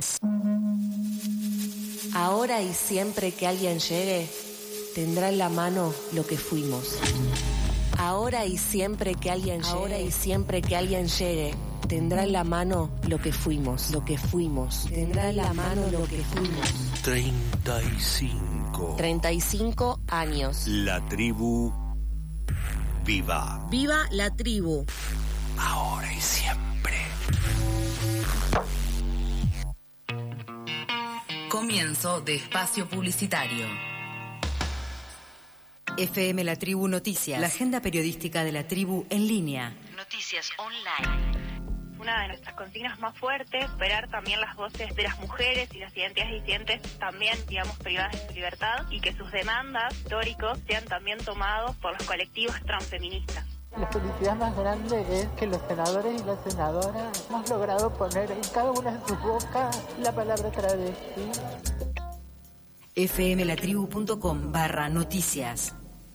Ahora y siempre que alguien llegue, tendrá en la mano lo que fuimos. Ahora y siempre que alguien llegue, ahora y siempre que alguien llegue, tendrá en la mano lo que fuimos, lo que fuimos. Tendrá en la mano lo que fuimos. treinta y cinco. treinta y cinco años. La tribu viva. Viva la tribu. Ahora y siempre. Comienzo de espacio publicitario. F M La Tribu Noticias, la agenda periodística de la tribu en línea. Noticias online. Una de nuestras consignas más fuertes, superar también las voces de las mujeres y las identidades disidentes también, digamos, privadas de su libertad, y que sus demandas históricos sean también tomados por los colectivos transfeministas. La felicidad más grande es que los senadores y las senadoras hemos logrado poner en cada una de sus bocas la palabra travesti. fmlatribu.com barra noticias.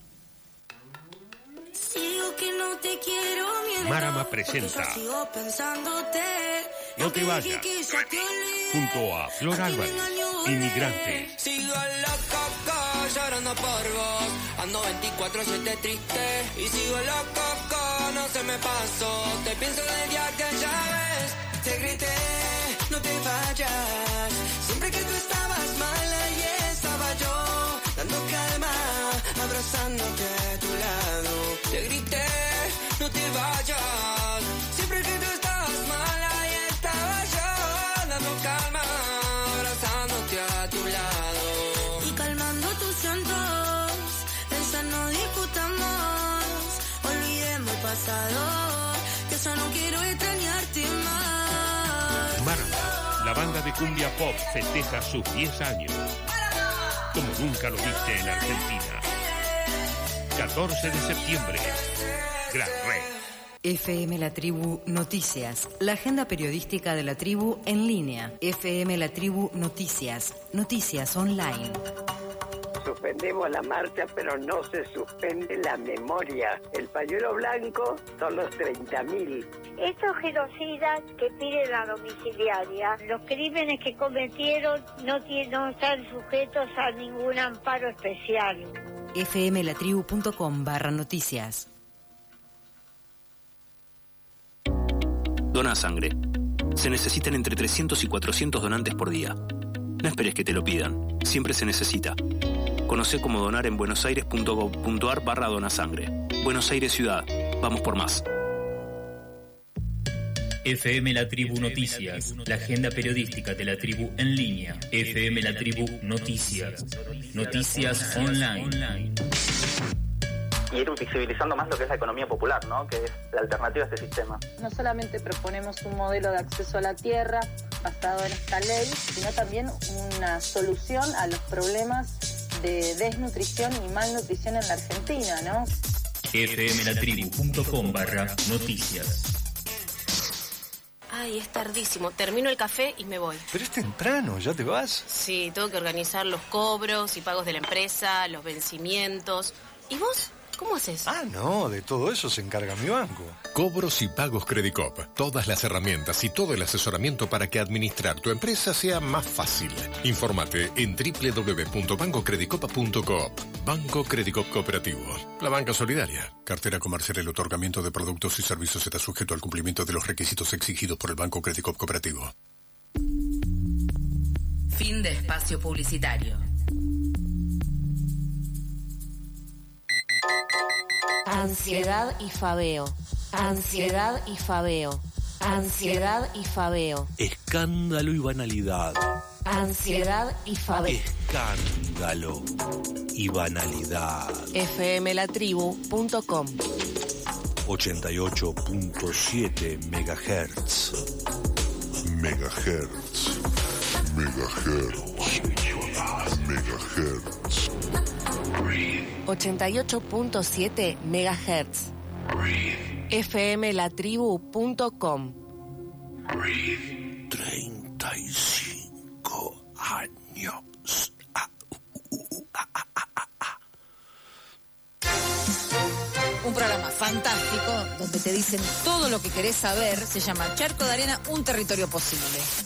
Sigo que no te quiero, miedo. Marama presenta Sigo pensándote. No te vayas, junto a Flor Álvarez, Inmigrantes. Sigo loco, llorando por vos. Ando veinticuatro siete triste. Y sigo loco, no se me pasó. Te pienso del día que ya ves. Te grité, no te vayas. Siempre que tú estabas mal, ahí estaba yo. Dando calma, abrazándote a tu lado. Te grité, no te vayas. Siempre que tú estabas mal, ahí estaba yo. Dando calma, abrazándote a tu lado. Y calmando tus llantos, esa no discutamos. Olvidemos el pasado, que ya no quiero extrañarte más. Marama, la banda de cumbia pop, festeja sus diez años. Como nunca lo viste en Argentina. catorce de septiembre. Gran Rey. F M La Tribu Noticias, la agenda periodística de la tribu en línea. F M La Tribu Noticias, noticias online. Suspendemos la marcha, pero no se suspende la memoria. El pañuelo blanco son los treinta mil. Estos genocidas que piden la domiciliaria, los crímenes que cometieron no, tienen, no están sujetos a ningún amparo especial. fmlatribu.com barra noticias. Dona sangre. Se necesitan entre trescientos y cuatrocientos donantes por día. No esperes que te lo pidan. Siempre se necesita. Conoce cómo donar en buenosaires.gov.ar barra donasangre. Buenos Aires Ciudad. Vamos por más. F M La Tribu Noticias, la agenda periodística de la tribu en línea. F M La Tribu Noticias, noticias online. Y ir flexibilizando más lo que es la economía popular, ¿no? Que es la alternativa a este sistema. No solamente proponemos un modelo de acceso a la tierra basado en esta ley, sino también una solución a los problemas de desnutrición y malnutrición en la Argentina, ¿no? fmlatribu.com barra noticias. Ay, es tardísimo. Termino el café y me voy. Pero es temprano, ¿ya te vas? Sí, tengo que organizar los cobros y pagos de la empresa, los vencimientos. ¿Y vos? ¿Cómo haces? Ah, no, de todo eso se encarga mi banco. Cobros y pagos Credicop. Todas las herramientas y todo el asesoramiento para que administrar tu empresa sea más fácil. Infórmate en doble u doble u doble u punto banco credicop punto coop. Banco Credicop Cooperativo. La banca solidaria. Cartera comercial. El otorgamiento de productos y servicios está sujeto al cumplimiento de los requisitos exigidos por el Banco Credicop Cooperativo. Fin de espacio publicitario. Ansiedad y fabeo. Ansiedad y fabeo. Ansiedad y fabeo. Escándalo y banalidad. Ansiedad y fabeo. Escándalo y banalidad. fmlatribu punto com ochenta y ocho punto siete megahertz. Megahertz. Megahertz. Megahertz. ochenta y ocho punto siete megahertz. fmlatribu punto com. treinta y cinco años. un programa fantástico donde te dicen todo lo que querés saber. Se llama Charco de Arena, un territorio posible.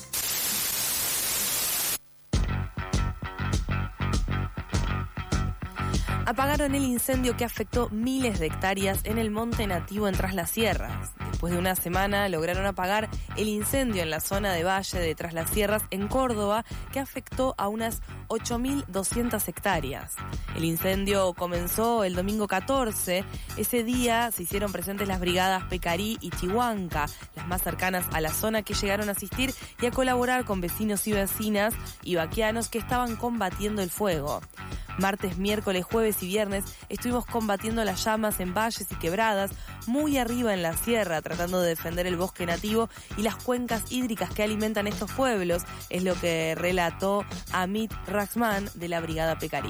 Apagaron el incendio que afectó miles de hectáreas en el monte nativo en Tras las Sierras. Después de una semana lograron apagar el incendio en la zona de Valle de Tras las Sierras en Córdoba, que afectó a unas ocho mil doscientas hectáreas. El incendio comenzó el domingo catorce. Ese día se hicieron presentes las brigadas Pecarí y Chihuanca, las más cercanas a la zona, que llegaron a asistir y a colaborar con vecinos y vecinas y vaquianos que estaban combatiendo el fuego. Martes, miércoles, jueves y viernes estuvimos combatiendo las llamas en valles y quebradas, muy arriba en la sierra, tratando de defender el bosque nativo y las cuencas hídricas que alimentan estos pueblos, es lo que relató Amit Raxman de la Brigada Pecarí.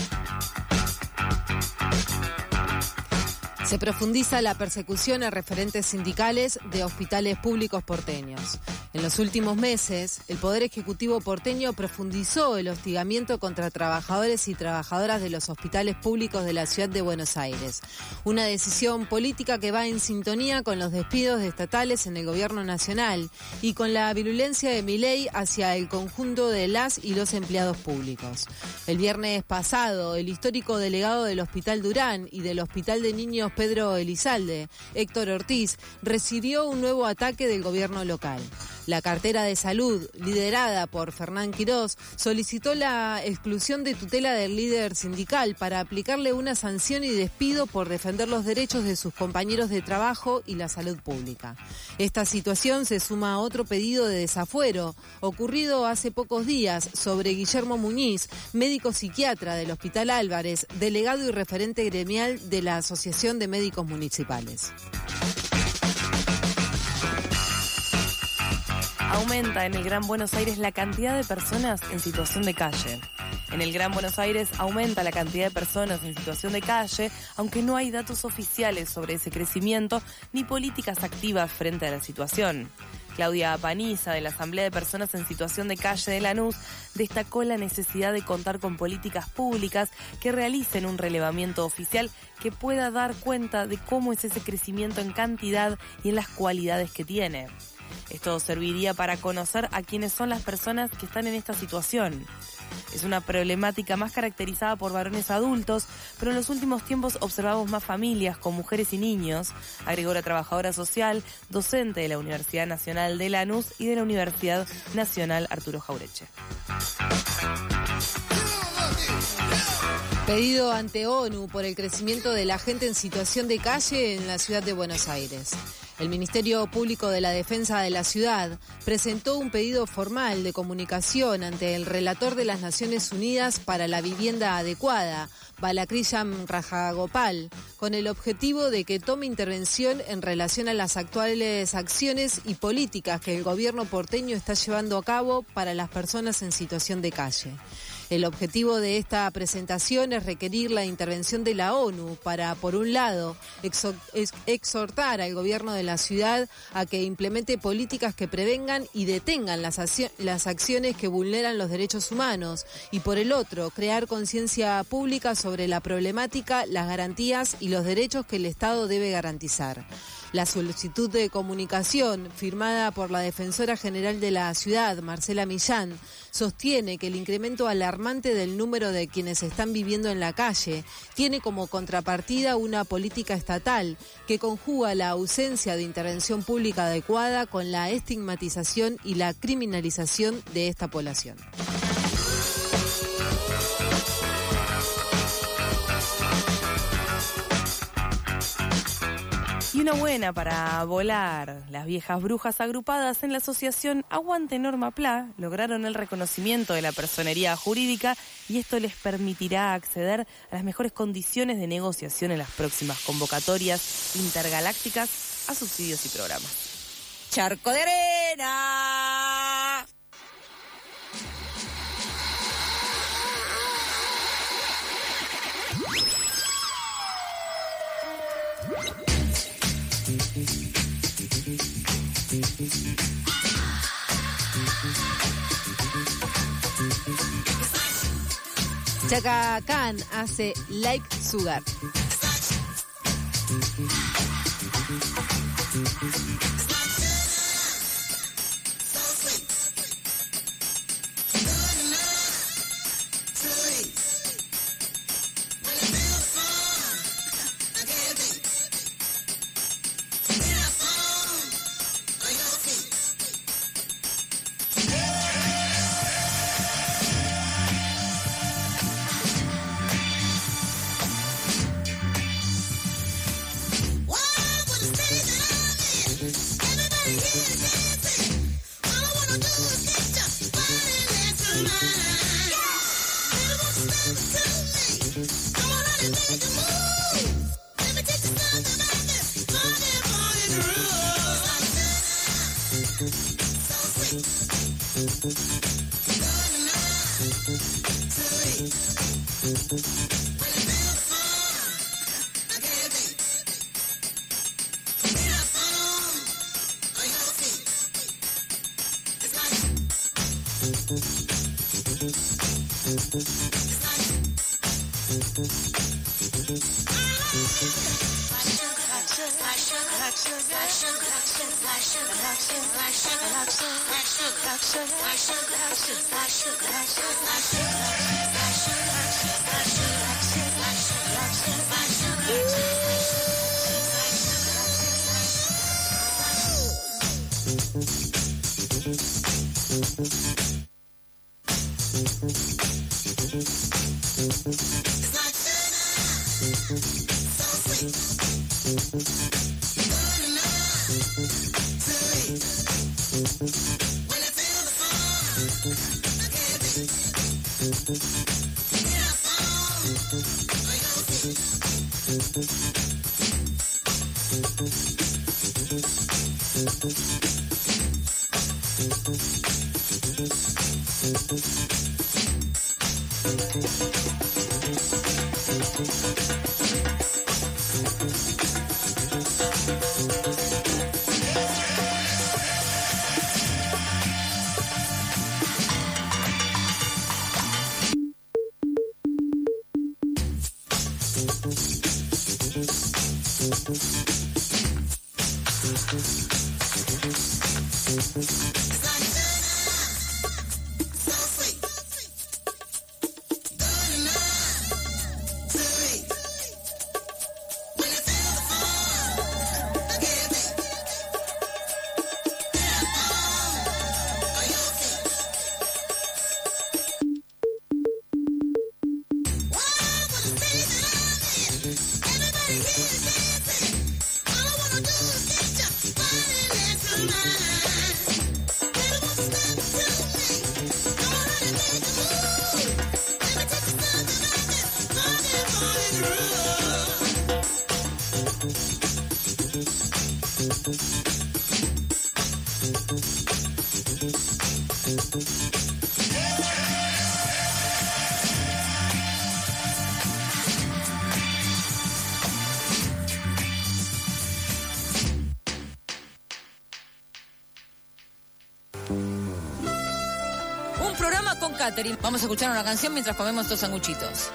Se profundiza la persecución a referentes sindicales de hospitales públicos porteños. En los últimos meses, el Poder Ejecutivo porteño profundizó el hostigamiento contra trabajadores y trabajadoras de los hospitales públicos de la ciudad de Buenos Aires. Una decisión política que va en sintonía con los despidos de estatales en el gobierno nacional y con la virulencia de Milei hacia el conjunto de las y los empleados públicos. El viernes pasado, el histórico delegado del Hospital Durán y del Hospital de Niños Pedro Elizalde, Héctor Ortiz, recibió un nuevo ataque del gobierno local. La cartera de salud, liderada por Fernán Quirós, solicitó la exclusión de tutela del líder sindical para aplicarle una sanción y despido por defender los derechos de sus compañeros de trabajo y la salud pública. Esta situación se suma a otro pedido de desafuero ocurrido hace pocos días sobre Guillermo Muñiz, médico psiquiatra del Hospital Álvarez, delegado y referente gremial de la Asociación de Médicos Municipales. Aumenta en el Gran Buenos Aires la cantidad de personas en situación de calle. En el Gran Buenos Aires aumenta la cantidad de personas en situación de calle, aunque no hay datos oficiales sobre ese crecimiento ni políticas activas frente a la situación. Claudia Paniza, de la Asamblea de Personas en Situación de Calle de Lanús, destacó la necesidad de contar con políticas públicas que realicen un relevamiento oficial que pueda dar cuenta de cómo es ese crecimiento en cantidad y en las cualidades que tiene. Esto serviría para conocer a quiénes son las personas que están en esta situación. Es una problemática más caracterizada por varones adultos, pero en los últimos tiempos observamos más familias con mujeres y niños, agregó la trabajadora social, docente de la Universidad Nacional de Lanús y de la Universidad Nacional Arturo Jaureche. Pedido ante ONU por el crecimiento de la gente en situación de calle en la ciudad de Buenos Aires. El Ministerio Público de la Defensa de la Ciudad presentó un pedido formal de comunicación ante el relator de las Naciones Unidas para la Vivienda Adecuada, Balakrishnan Rajagopal, con el objetivo de que tome intervención en relación a las actuales acciones y políticas que el gobierno porteño está llevando a cabo para las personas en situación de calle. El objetivo de esta presentación es requerir la intervención de la ONU para, por un lado, exhortar al gobierno de la ciudad a que implemente políticas que prevengan y detengan las, las acciones que vulneran los derechos humanos y, por el otro, crear conciencia pública sobre la problemática, las garantías y los derechos que el Estado debe garantizar. La solicitud de comunicación, firmada por la Defensora General de la Ciudad, Marcela Millán, sostiene que el incremento alarmante del número de quienes están viviendo en la calle tiene como contrapartida una política estatal que conjuga la ausencia de intervención pública adecuada con la estigmatización y la criminalización de esta población. Y una buena para volar. Las viejas brujas agrupadas en la asociación Aguante Norma Pla lograron el reconocimiento de la personería jurídica y esto les permitirá acceder a las mejores condiciones de negociación en las próximas convocatorias intergalácticas a subsidios y programas. Charco de Arena. Chaka Khan hace Like Sugar. Vamos a escuchar una canción mientras comemos estos sanguchitos.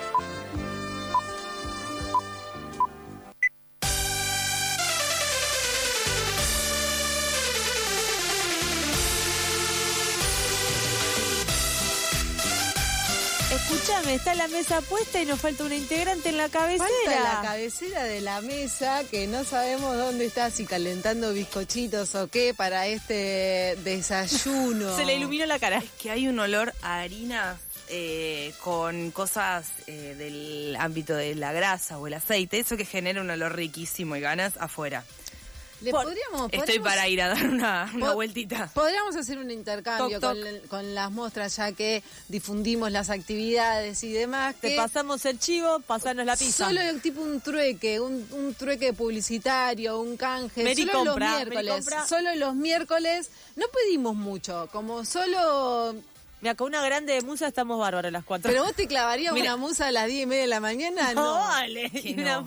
Escúchame, está la mesa puesta y nos falta una integrante en la cabecera. Falta la cabecera de la mesa, que no sabemos dónde está, si calentando bizcochitos o qué, para este desayuno. Se le iluminó la cara. Es que hay un olor a harina eh, con cosas eh, del ámbito de la grasa o el aceite, eso que genera un olor riquísimo y ganas afuera. Le Por, podríamos, estoy podríamos, para ir a dar una, una pod, vueltita. Podríamos hacer un intercambio toc, con, toc. con las muestras, ya que difundimos las actividades y demás. Te que pasamos el chivo, pasanos la pizza. Solo tipo un trueque, un, un trueque publicitario, un canje. Meri solo compra, los Meri miércoles. compra. Solo los miércoles. No pedimos mucho, como solo... Mira, con una grande de musa estamos bárbaros las cuatro. ¿Pero vos te clavarías Mira. una musa a las diez y media de la mañana? No, No, vale. Que Una- no.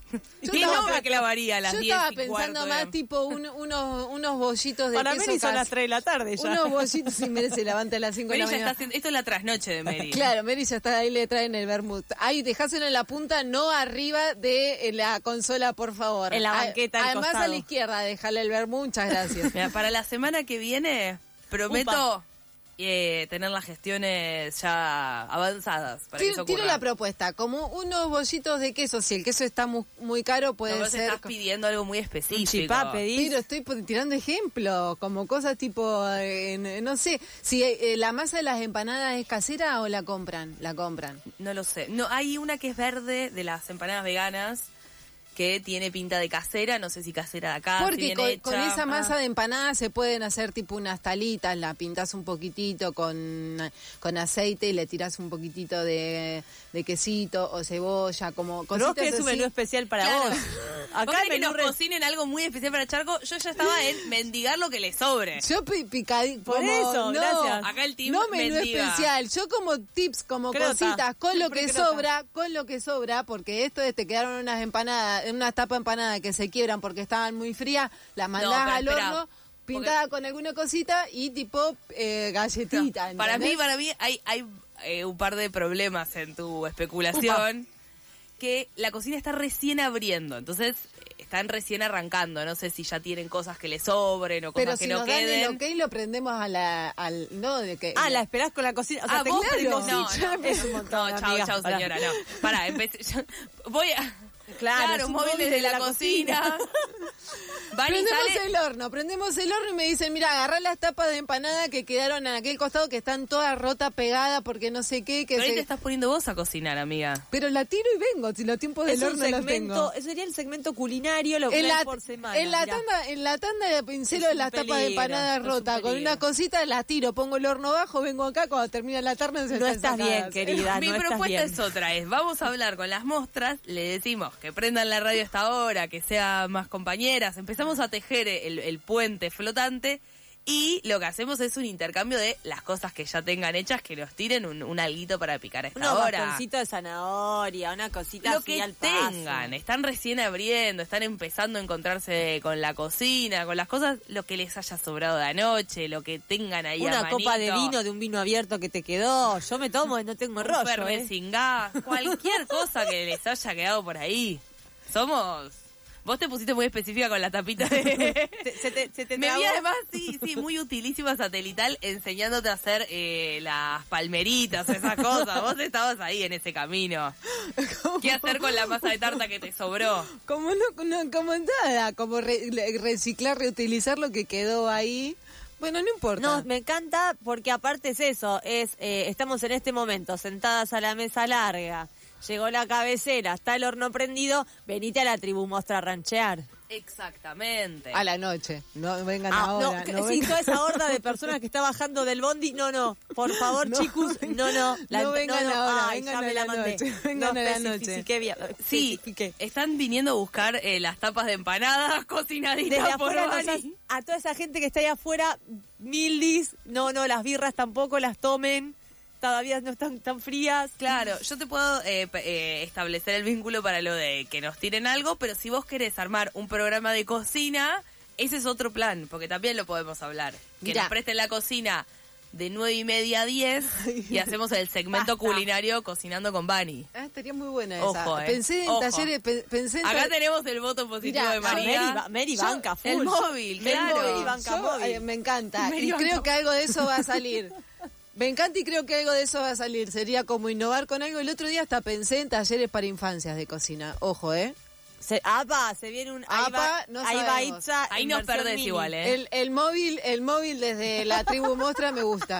¿Qué no me clavaría a las Yo diez estaba y pensando cuarto, más de- tipo un- unos, unos bollitos de Para queso Mary son cas- las tres de la tarde ya. Unos bollitos y Mary se levanta a las cinco de Mary la ya está mañana. haciendo, esto es la trasnoche de Mary. Claro, Mary ya está ahí, le traen el vermut. Ahí, dejáselo en la punta, no arriba de la consola, por favor. En la A- banqueta al Además, costado. a la izquierda, déjale el vermut, muchas gracias. Mira, para la semana que viene, prometo Upa. eh, tener las gestiones ya avanzadas para que Tiro, eso tiro ocurra. la propuesta, como unos bollitos de queso, si el queso está muy, muy caro, puede No, vos ser... estás pidiendo algo muy específico. chipá pedís. Pero estoy pon- tirando ejemplos, como cosas tipo, eh, n- no sé, si eh, la masa de las empanadas es casera o la compran, la compran. No lo sé. No, hay una que es verde de las empanadas veganas que tiene pinta de casera, no sé si casera de acá, si Porque bien con, hecha. con esa masa Ah. de empanadas se pueden hacer tipo unas talitas, la pintas un poquitito con, con aceite y le tiras un poquitito de, de quesito o cebolla, como Pero vos cositas querés un así. menú especial para Claro. vos. ¿Vos Acá querés el que menú nos re- cocinen algo muy especial para Charco? Yo ya estaba en mendigar lo que le sobre. Yo pi- picadito. Por como, eso, no, gracias. Acá el team No menú mendiga. especial, yo como tips, como Crota. cositas, con lo Siempre que crota. sobra, con lo que sobra, porque esto de te quedaron unas empanadas, unas tapas empanadas que se quiebran porque estaban muy frías, las mandás pero al espera, horno, pintada con alguna cosita y tipo eh, galletita. Para mí, ¿entendés? para mí hay, hay eh, un par de problemas en tu especulación. Que la cocina está recién abriendo, entonces eh, están recién arrancando. No sé si ya tienen cosas que les sobren o cosas Pero que si no nos dan queden. el ok, lo prendemos a la, al, no, de que... Ah, la esperás con la cocina. O sea, Ah, te vos claro, prendés- sí, no, ya no, es un montón, no, chao, amiga, chao, pará. señora, no. Pará, empecé, yo voy a... Claro, Claro, es un móvil desde la, cocina. Van y Prendemos sale... el horno, prendemos el horno y me dicen, mira, agarrá las tapas de empanada que quedaron en aquel costado que están todas rotas, pegadas, porque no sé qué, que Pero ahí se- te estás poniendo vos a cocinar, amiga. Pero la tiro y vengo, si los tiempos del Es un horno los segmento, tengo. eso sería el segmento culinario, lo En una la, vez por semana. en, la mirá. tanda, en la tanda de pincelo Es de un las tapas de peligro, empanada es un rotas, con peligro. una cosita las tiro, pongo el horno bajo, vengo acá, cuando termina la tarde se No están estás bien, sacadas. querida. Mi no estás propuesta bien. es otra, es vamos a hablar con las mostras, le decimos que prendan la radio a esta hora, que sean más compañeras, empezamos a tejer el, el puente flotante y lo que hacemos es un intercambio de las cosas que ya tengan hechas, que nos tiren un, un alguito para picar a esta Unos hora. bastoncitos de zanahoria, una cosita Lo así que al paso. tengan, están recién abriendo, están empezando a encontrarse con la cocina, con las cosas, lo que les haya sobrado de anoche, lo que tengan ahí a Una copa de manito. vino, de un vino abierto que te quedó. Yo me tomo, no tengo Un rollo, Fernet ¿eh? sin gas, cualquier cosa que les haya quedado por ahí. Somos... Vos te pusiste muy específica con la tapita de... Se te, se te Me vi trabó. además, sí, sí, muy utilísima satelital enseñándote a hacer eh, las palmeritas, esas cosas. Vos estabas ahí en ese camino. ¿Qué hacer con la masa de tarta que te sobró? Como no, no como nada, como re- le- reciclar, reutilizar lo que quedó ahí. Bueno, no importa. No, me encanta porque aparte es eso, es eh, estamos en este momento sentadas a la mesa larga, llegó la cabecera, está el horno prendido, venite a la tribu Mostra a ranchear. Exactamente. A la noche, no vengan Ah, ahora. no, que- no sí, vengan- toda esa horda de personas que está bajando del bondi, no, no, por favor, No, chicos, no, no. no vengan ahora, ay, vengan ya a me la la mandé. noche, vengan no a la noche. especifiqué bien, Sí, especifiqué. están viniendo a buscar eh, las tapas de empanadas cocinaditas Desde por afuera, Bani. nos has- a toda esa gente que está ahí afuera, mildis, no, no, las birras tampoco las tomen, todavía no están tan frías. Claro, yo te puedo eh, p- eh, establecer el vínculo para lo de que nos tiren algo, pero si vos querés armar un programa de cocina, ese es otro plan, porque también lo podemos hablar. Que Mirá. nos presten la cocina de nueve y media a diez y hacemos el segmento Basta. culinario Cocinando con Bani. Ah, estaría muy buena Ojo, esa. eh. Pensé en Ojo. talleres, pe- pensé en Acá ta- tenemos el voto positivo Mirá, de no, María. Mary, ba- Mary Yo- banca full. el móvil, El claro. móvil, banca yo, móvil. eh, me encanta. Mary Y banca creo que algo de eso va a salir. Me encanta y creo que algo de eso va a salir. Sería como innovar con algo. El otro día hasta pensé en talleres para infancias de cocina. Ojo, ¿eh? Se, apa, se viene un... Ahí Apa, va, no ahí va sabemos. Itza Ahí en nos versión perdés mini. igual, ¿eh? El, el móvil, el móvil desde la tribu Mostra me gusta.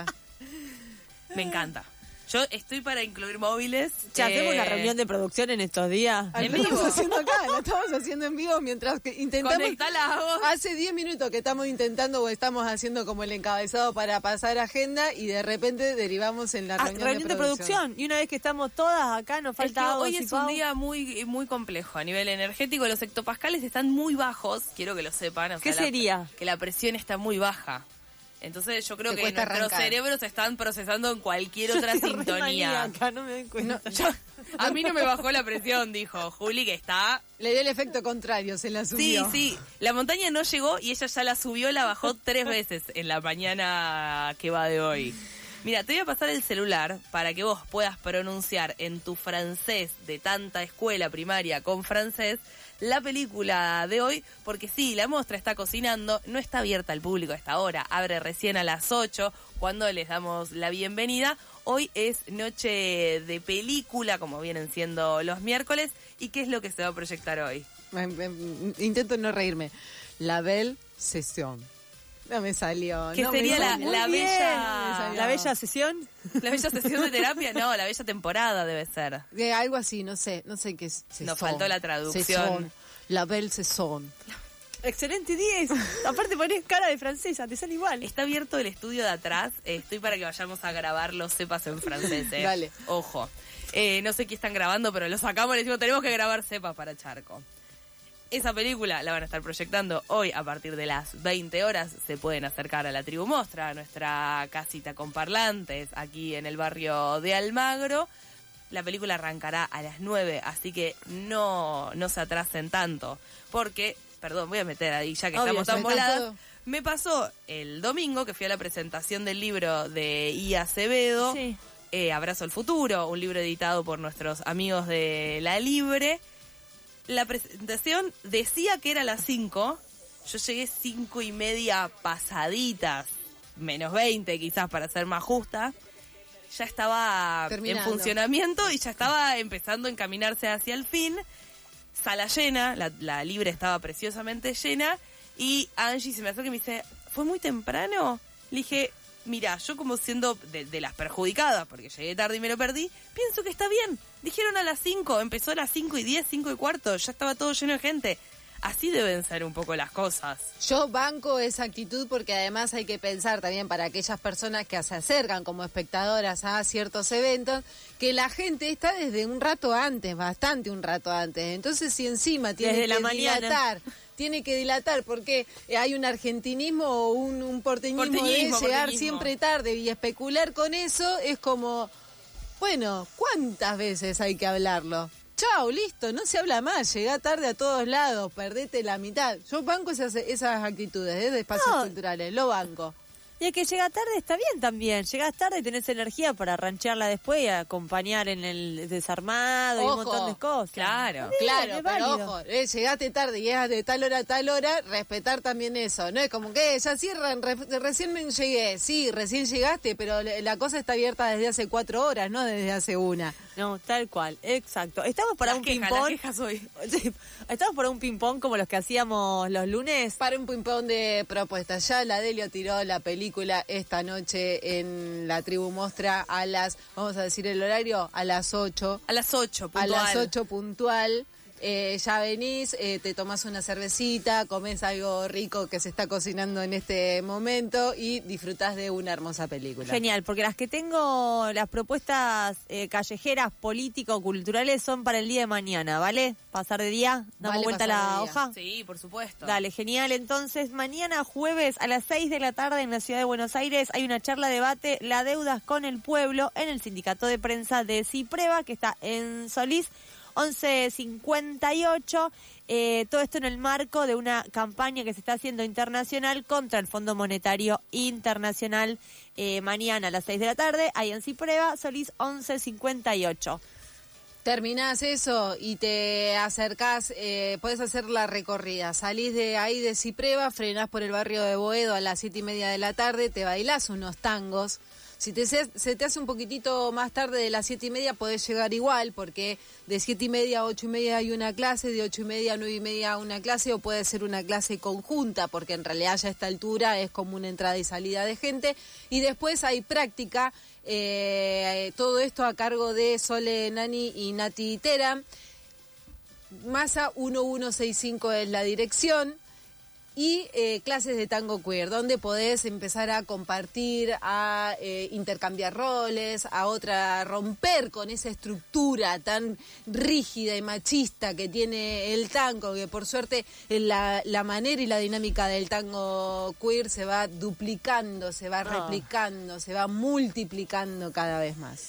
Me encanta. Yo estoy para incluir móviles. Che, hacemos eh, una reunión de producción en estos días. Ah, En lo vivo. estamos haciendo acá, lo estamos haciendo en vivo mientras que intentamos. Conectá la voz. Hace diez minutos que estamos intentando o estamos haciendo como el encabezado para pasar agenda y de repente derivamos en la Ah, reunión, reunión de producción. Y una vez que estamos todas acá, nos Es que falta agua. hoy es un día muy muy complejo a nivel energético. Los hectopascales están muy bajos, quiero que lo sepan. o ¿Qué sea, la- sería? que la presión está muy baja. Entonces yo creo Te que cuesta nuestros arrancar. cerebros están procesando en cualquier Yo otra estoy re sintonía. maníaca, no me doy cuenta. No, yo- A mí no me bajó la presión, dijo Juli, que está... Le dio el efecto contrario, se la subió. Sí, sí. La montaña no llegó y ella ya la subió, la bajó tres veces en la mañana que va de hoy. Mira, te voy a pasar el celular para que vos puedas pronunciar en tu francés de tanta escuela primaria con francés la película de hoy, porque sí, la muestra está cocinando, no está abierta al público a esta hora, abre recién a las ocho, cuando les damos la bienvenida. Hoy es noche de película, como vienen siendo los miércoles, ¿y qué es lo que se va a proyectar hoy? Intento no reírme. La Belle Session. No me salió. ¿Qué no sería la, salió. la bella ¿La bella sesión? ¿La bella sesión de terapia? No, la bella temporada debe ser. Eh, algo así, no sé, no sé qué es. Nos faltó la traducción. Session. La Belle Session. Excelente diez. Aparte ponés cara de francesa, te sale igual. Está abierto el estudio de atrás. Eh, estoy para que vayamos a grabar los cepas en francés. Eh. Dale. Ojo. Eh, no sé qué están grabando, pero lo sacamos y le decimos, tenemos que grabar cepas para Charco. Esa película la van a estar proyectando hoy a partir de las veinte horas. Se pueden acercar a la Tribu Mostra, a nuestra casita con parlantes, aquí en el barrio de Almagro. La película arrancará a las nueve, así que no, no se atrasen tanto. Porque, perdón, voy a meter ahí ya que Obvio, estamos tan me voladas. todo. Me pasó el domingo que fui a la presentación del libro de I. Acevedo, Sí. eh, Abrazo al Futuro, un libro editado por nuestros amigos de La Libre. La presentación decía que era a las cinco, yo llegué cinco y media pasaditas, menos veinte quizás para ser más justa. Ya estaba Terminando. en funcionamiento y ya estaba empezando a encaminarse hacia el fin. Sala llena, la, la Libre estaba preciosamente llena y Angie se me acerca y me dice, ¿fue muy temprano? Le dije, mira, yo como siendo de, de las perjudicadas, porque llegué tarde y me lo perdí, pienso que está bien. Dijeron a las cinco, empezó a las cinco y diez, cinco y cuarto, ya estaba todo lleno de gente. Así deben ser un poco las cosas. Yo banco esa actitud porque además hay que pensar también para aquellas personas que se acercan como espectadoras a ciertos eventos, que la gente está desde un rato antes, bastante un rato antes. Entonces, si encima tiene Desde que la mañana. dilatar, tiene que dilatar porque hay un argentinismo o un, un porteñismo, Porteñismo, de llegar porteñismo. siempre tarde y especular con eso, es como, bueno, ¿cuántas veces hay que hablarlo? Chao, listo, no se habla más, llegá tarde a todos lados, perdete la mitad. Yo banco esas, esas actitudes ¿eh? de espacios No. culturales, lo banco. Y es que llega tarde está bien también. Llegás tarde y tenés energía para ranchearla después y acompañar en el desarmado y un Ojo. montón de cosas. Claro. Bien, Claro, es pero válido. ojo, eh, llegaste tarde y es de tal hora a tal hora, respetar también eso. No es como que ya cierran, re- recién me llegué. Sí, recién llegaste, pero le- la cosa está abierta desde hace cuatro horas, no desde hace una. No, tal cual, exacto. Estamos para Las un quejas, ping-pong. las quejas hoy. Sí, estamos para un ping-pong como los que hacíamos los lunes. Para un ping-pong de propuestas. Ya la Delio tiró la película esta noche en la Tribu Mostra a las, vamos a decir el horario, a las ocho. A las ocho, A puntual. las ocho puntual. Eh, ya venís, eh, te tomás una cervecita, comés algo rico que se está cocinando en este momento y disfrutás de una hermosa película. Genial, porque las que tengo, las propuestas eh, callejeras, político-culturales son para el día de mañana, ¿vale? Pasar de día, damos Vale, vuelta a pasar la de día. hoja. Sí, por supuesto. Dale, genial. Entonces, mañana jueves a las seis de la tarde en la ciudad de Buenos Aires hay una charla debate, La deudas con el pueblo, en el sindicato de prensa de Cipreva, que está en Solís, once cincuenta y ocho. Eh, todo esto en el marco de una campaña que se está haciendo internacional contra el Fondo Monetario Internacional. Eh, mañana a las seis de la tarde, ahí en Cipreva, Solís once cincuenta y ocho. Terminás eso y te acercás, eh, podés hacer la recorrida. Salís de ahí de Cipreva, frenás por el barrio de Boedo a las siete y media de la tarde, te bailás unos tangos. Si te, se, se te hace un poquitito más tarde de las siete y media, podés llegar igual, porque de siete y media a ocho y media hay una clase, de ocho y media a nueve y media una clase, o puede ser una clase conjunta, porque en realidad ya a esta altura es como una entrada y salida de gente. Y después hay práctica, eh, todo esto a cargo de Sole Nani y Nati Tera. Masa uno uno seis cinco es la dirección. Y eh, clases de tango queer, donde podés empezar a compartir, a eh, intercambiar roles, a otra, a romper con esa estructura tan rígida y machista que tiene el tango, que por suerte la, la manera y la dinámica del tango queer se va duplicando, se va replicando, se va multiplicando cada vez más.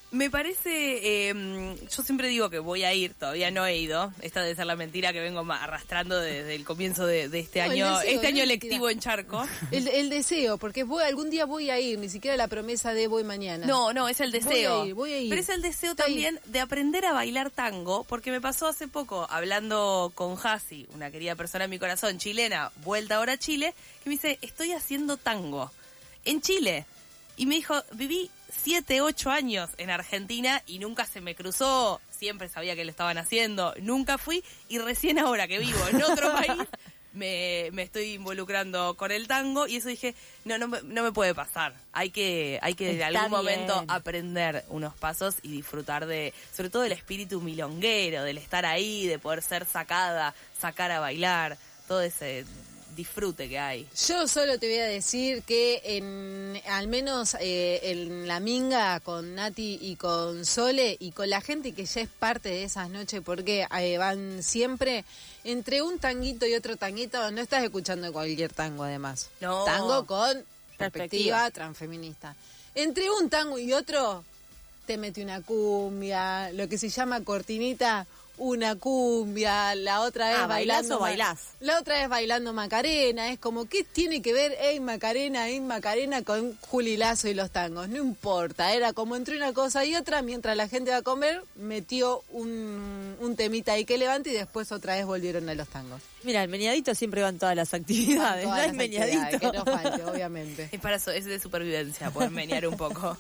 Me parece, eh, yo siempre digo que voy a ir, todavía no he ido. Esta debe ser la mentira que vengo arrastrando desde el comienzo de, de este No, año, deseo, este año no lectivo en Charco. El, el deseo, porque voy, algún día voy a ir, ni siquiera la promesa de voy mañana. No, no, es el deseo. Voy a ir, voy a ir. Pero es el deseo Está también de aprender a bailar tango, porque me pasó hace poco hablando con Hasi, una querida persona en mi corazón, chilena, vuelta ahora a Chile, que me dice, estoy haciendo tango en Chile. Y me dijo, viví siete, ocho años en Argentina y nunca se me cruzó, siempre sabía que lo estaban haciendo, nunca fui y recién ahora que vivo en otro país me, me estoy involucrando con el tango y eso dije, no, no, me- no me puede pasar, hay que, hay que en Está algún bien. momento aprender unos pasos y disfrutar de, sobre todo del espíritu milonguero, del estar ahí, de poder ser sacada, sacar a bailar, todo ese disfrute que hay. Yo solo te voy a decir que en al menos eh, en la minga con Nati y con Sole y con la gente que ya es parte de esas noches porque eh, van siempre entre un tanguito y otro tanguito, no estás escuchando cualquier tango además. No. Tango con perspectiva, Perspectiva. transfeminista. Entre un tango y otro te mete una cumbia, lo que se llama cortinita, una cumbia, la otra vez Ah, ¿bailás bailando o ma- bailás? La otra vez bailando Macarena, es como, ¿qué tiene que ver Ey Macarena, Ey Macarena con Juli Lazo y los tangos? No importa, era como entre una cosa y otra, mientras la gente va a comer, metió un, un temita ahí que levante y después otra vez volvieron a los tangos. Mira, el meñadito siempre va en todas las actividades, Todas no las es meñadito. actividades, que no falte, obviamente. Es para eso, es de supervivencia, poder menear un poco.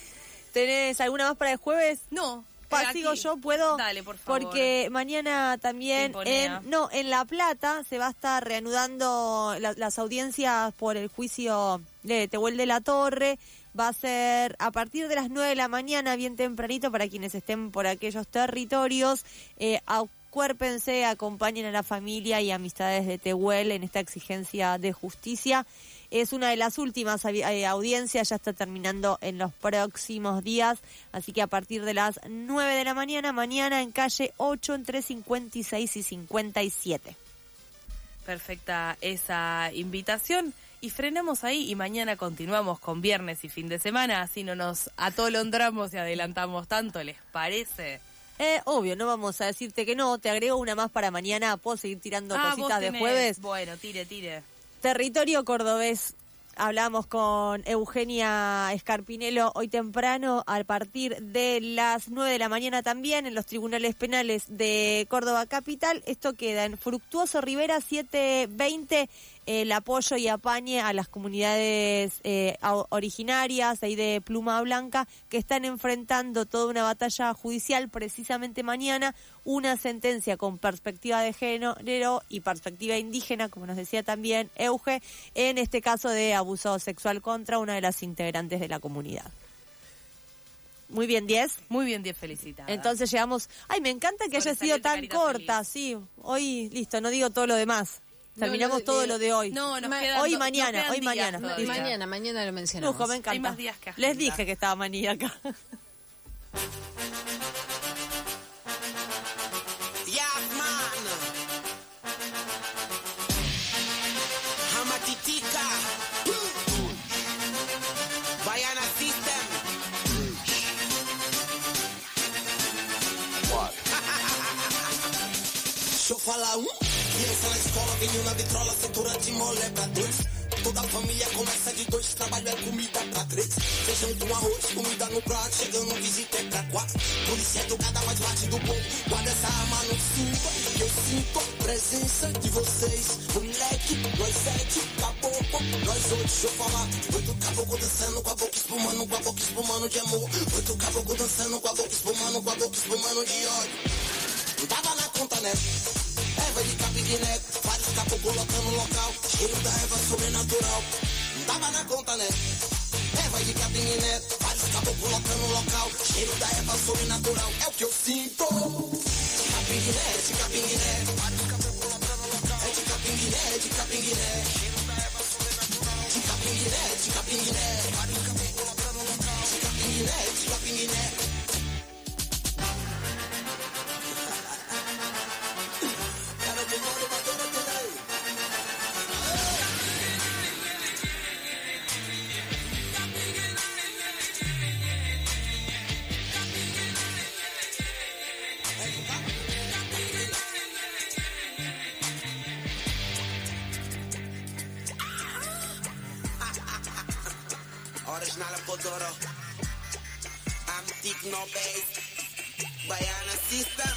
¿Tenés alguna más para el jueves? No. Pa, eh, sigo aquí. yo, ¿puedo? Dale, por favor. Porque mañana también, Pimponea. en, no, en La Plata se va a estar reanudando la- las audiencias por el juicio de Tehuel de la Torre. Va a ser a partir de las nueve de la mañana, bien tempranito, para quienes estén por aquellos territorios. Eh, acuérpense, acompañen a la familia y amistades de Tehuel en esta exigencia de justicia. Es una de las últimas avi- eh, audiencias, ya está terminando en los próximos días, así que a partir de las nueve de la mañana, mañana en calle ocho, entre cincuenta y seis y cincuenta y siete. Perfecta esa invitación. Y frenamos ahí y mañana continuamos con viernes y fin de semana, así no nos atolondramos y adelantamos tanto, ¿les parece? Eh, obvio, no vamos a decirte que no, te agrego una más para mañana, puedo seguir tirando Ah, cositas vos de tenés. jueves. Bueno, tire, tire. Territorio cordobés. Hablamos con Eugenia Escarpinelo hoy temprano a partir de las nueve de la mañana también en los tribunales penales de Córdoba Capital. Esto queda en Fructuoso Rivera setecientos veinte. El apoyo y apañe a las comunidades eh, a- originarias ahí de Pluma Blanca que están enfrentando toda una batalla judicial precisamente mañana, una sentencia con perspectiva de género y perspectiva indígena, como nos decía también Euge, en este caso de abuso sexual contra una de las integrantes de la comunidad. Muy bien, diez. Muy bien, diez, felicitada. Entonces llegamos... Ay, me encanta que haya sido Sobresaliente, tan carita corta, sí. Hoy, listo, no digo todo lo demás. No, Terminamos lo- todo le- lo de hoy. No, nos Ma- quedan hoy y do- mañana, nos quedan hoy y días mañana. todavía. Mañana, mañana lo mencionamos. Lujo, me encanta. Hay más días que Les agenda. dije que estaba manía acá. Yeah, man. Hamatitica. Baiana System. Deixa eu falar um. Criança na escola, vinho na vitrola, cintura de mole pra dois. Toda a família começa de dois, trabalho é comida pra três. Feijão com arroz, comida no prato, chegando visita é pra quatro. Polícia educada, mais bate do povo. Guarda essa arma no cinto, que eu sinto a presença de vocês. Moleque, nós sete, caboclo, nós oito, deixa eu falar. Oito caboclo dançando com a boca espumando, com a boca espumando de amor. Oito caboclo dançando com a boca espumando, com a boca espumando de ódio. Não tava na conta, né? Erva de capim de neve, vários caboclos lotando o local. Cheiro da erva sobrenatural. Não tava na conta, né? Erva de capim de neve, vários caboclos lotando o local. Cheiro da erva sobrenatural. É o que eu sinto. De capim de neve, de capim de neve. Vários caboclos lotando o local. É de capim de neve, de capim de neve. Cheiro da erva sobrenatural. De capim de neve, de capim de neve. Vários caboclos lotando o local. De capim de neve, de capim de neve. original Podoro. Antique no base. Baiana System.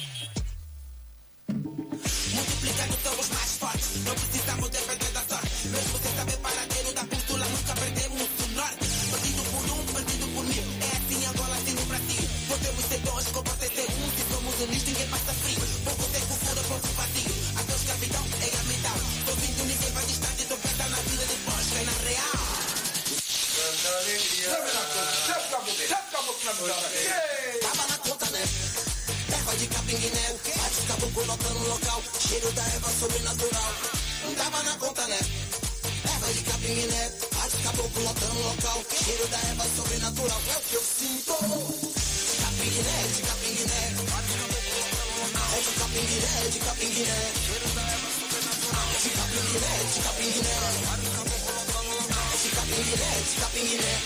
Multiplicando somos mais fortes. Não precisamos depender da sorte. Mesmo sem saber paradeiro da bússola, nunca perdemos o norte. Partido por um, partido por mil. É assim Angola, assim no Brasil. Podemos ser dois, como você ser um. Se somos unis, ninguém passa frio. Pouco sem cultura, pouco vazio. Até escravidão é a mental. Tô vindo, ninguém vai distante. Tô pensando na vida depois, que é na real. Tava na conta, né? Erva de capim guiné. Bate caboclo lotando no local. Cheiro da erva sobrenatural. Tava na conta, né? Erva de capim guiné. Bate caboclo lotando no local. Cheiro da erva sobrenatural. É o que eu sinto. De capim guiné, de capim guiné. É de capim guiné, de capim guiné. Cheiro da erva sobrenatural. De capim guiné, de capim guiné. De capim guiné, de capim guiné.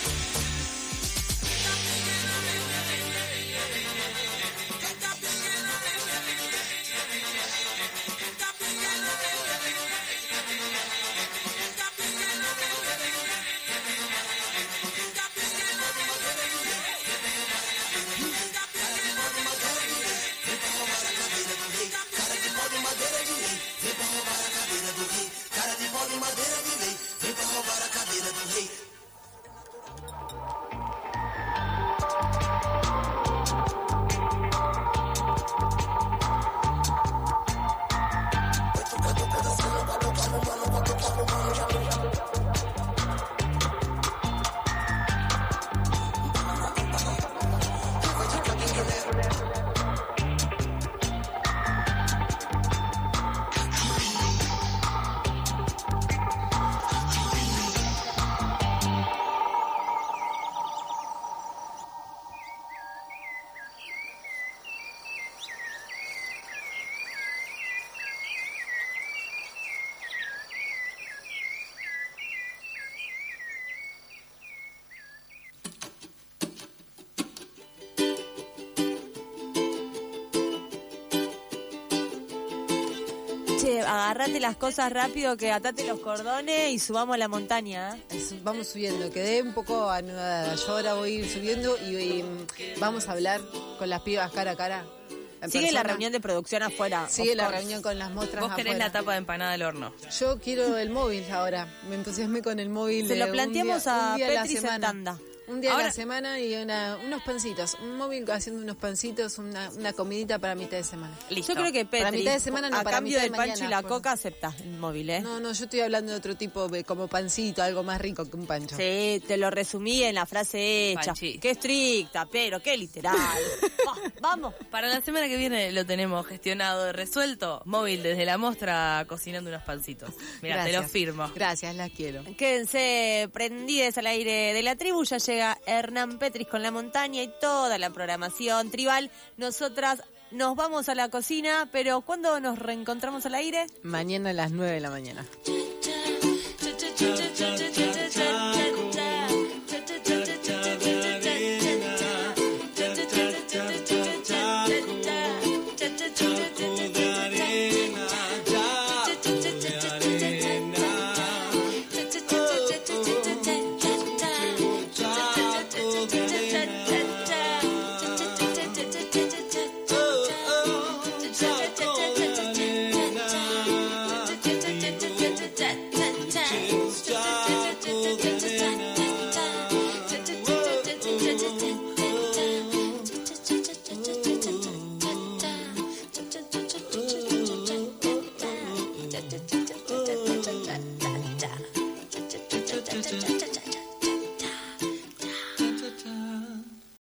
Che, agarrate las cosas rápido, que atate los cordones y subamos a la montaña. ¿eh? Vamos subiendo, quedé un poco anudada. Yo ahora voy a ir subiendo y, y vamos a hablar con las pibas cara a cara. Sigue persona. La reunión de producción afuera. Sigue la reunión con las mostras Vos querés afuera. La tapa de empanada al horno. Yo quiero el móvil ahora. Me entusiasmé con el móvil. Se lo planteamos un día, a un día Petri a la semana. Santanda. Un día Ahora, a la semana y una, unos pancitos. Un móvil haciendo unos pancitos, una, una comidita para mitad de semana. Listo. Yo creo que Petri, para mitad de semana no, a para cambio mitad del de pancho mañana, y la pues. coca, acepta el móvil, ¿eh? No, no, yo estoy hablando de otro tipo, de como pancito, algo más rico que un pancho. Sí, te lo resumí en la frase hecha. Panchi. Qué estricta, pero qué literal. Va, vamos. Para la semana que viene lo tenemos gestionado, resuelto. Móvil desde la mostra cocinando unos pancitos. Mira, te lo firmo. Gracias, las quiero. Quédense prendidas al aire de la tribu. Ya llega Hernán Petris con La Montaña y toda la programación tribal. Nosotras nos vamos a la cocina, pero ¿cuándo nos reencontramos al aire? Mañana a las nueve de la mañana. Cha, cha, cha, cha, cha, cha, cha.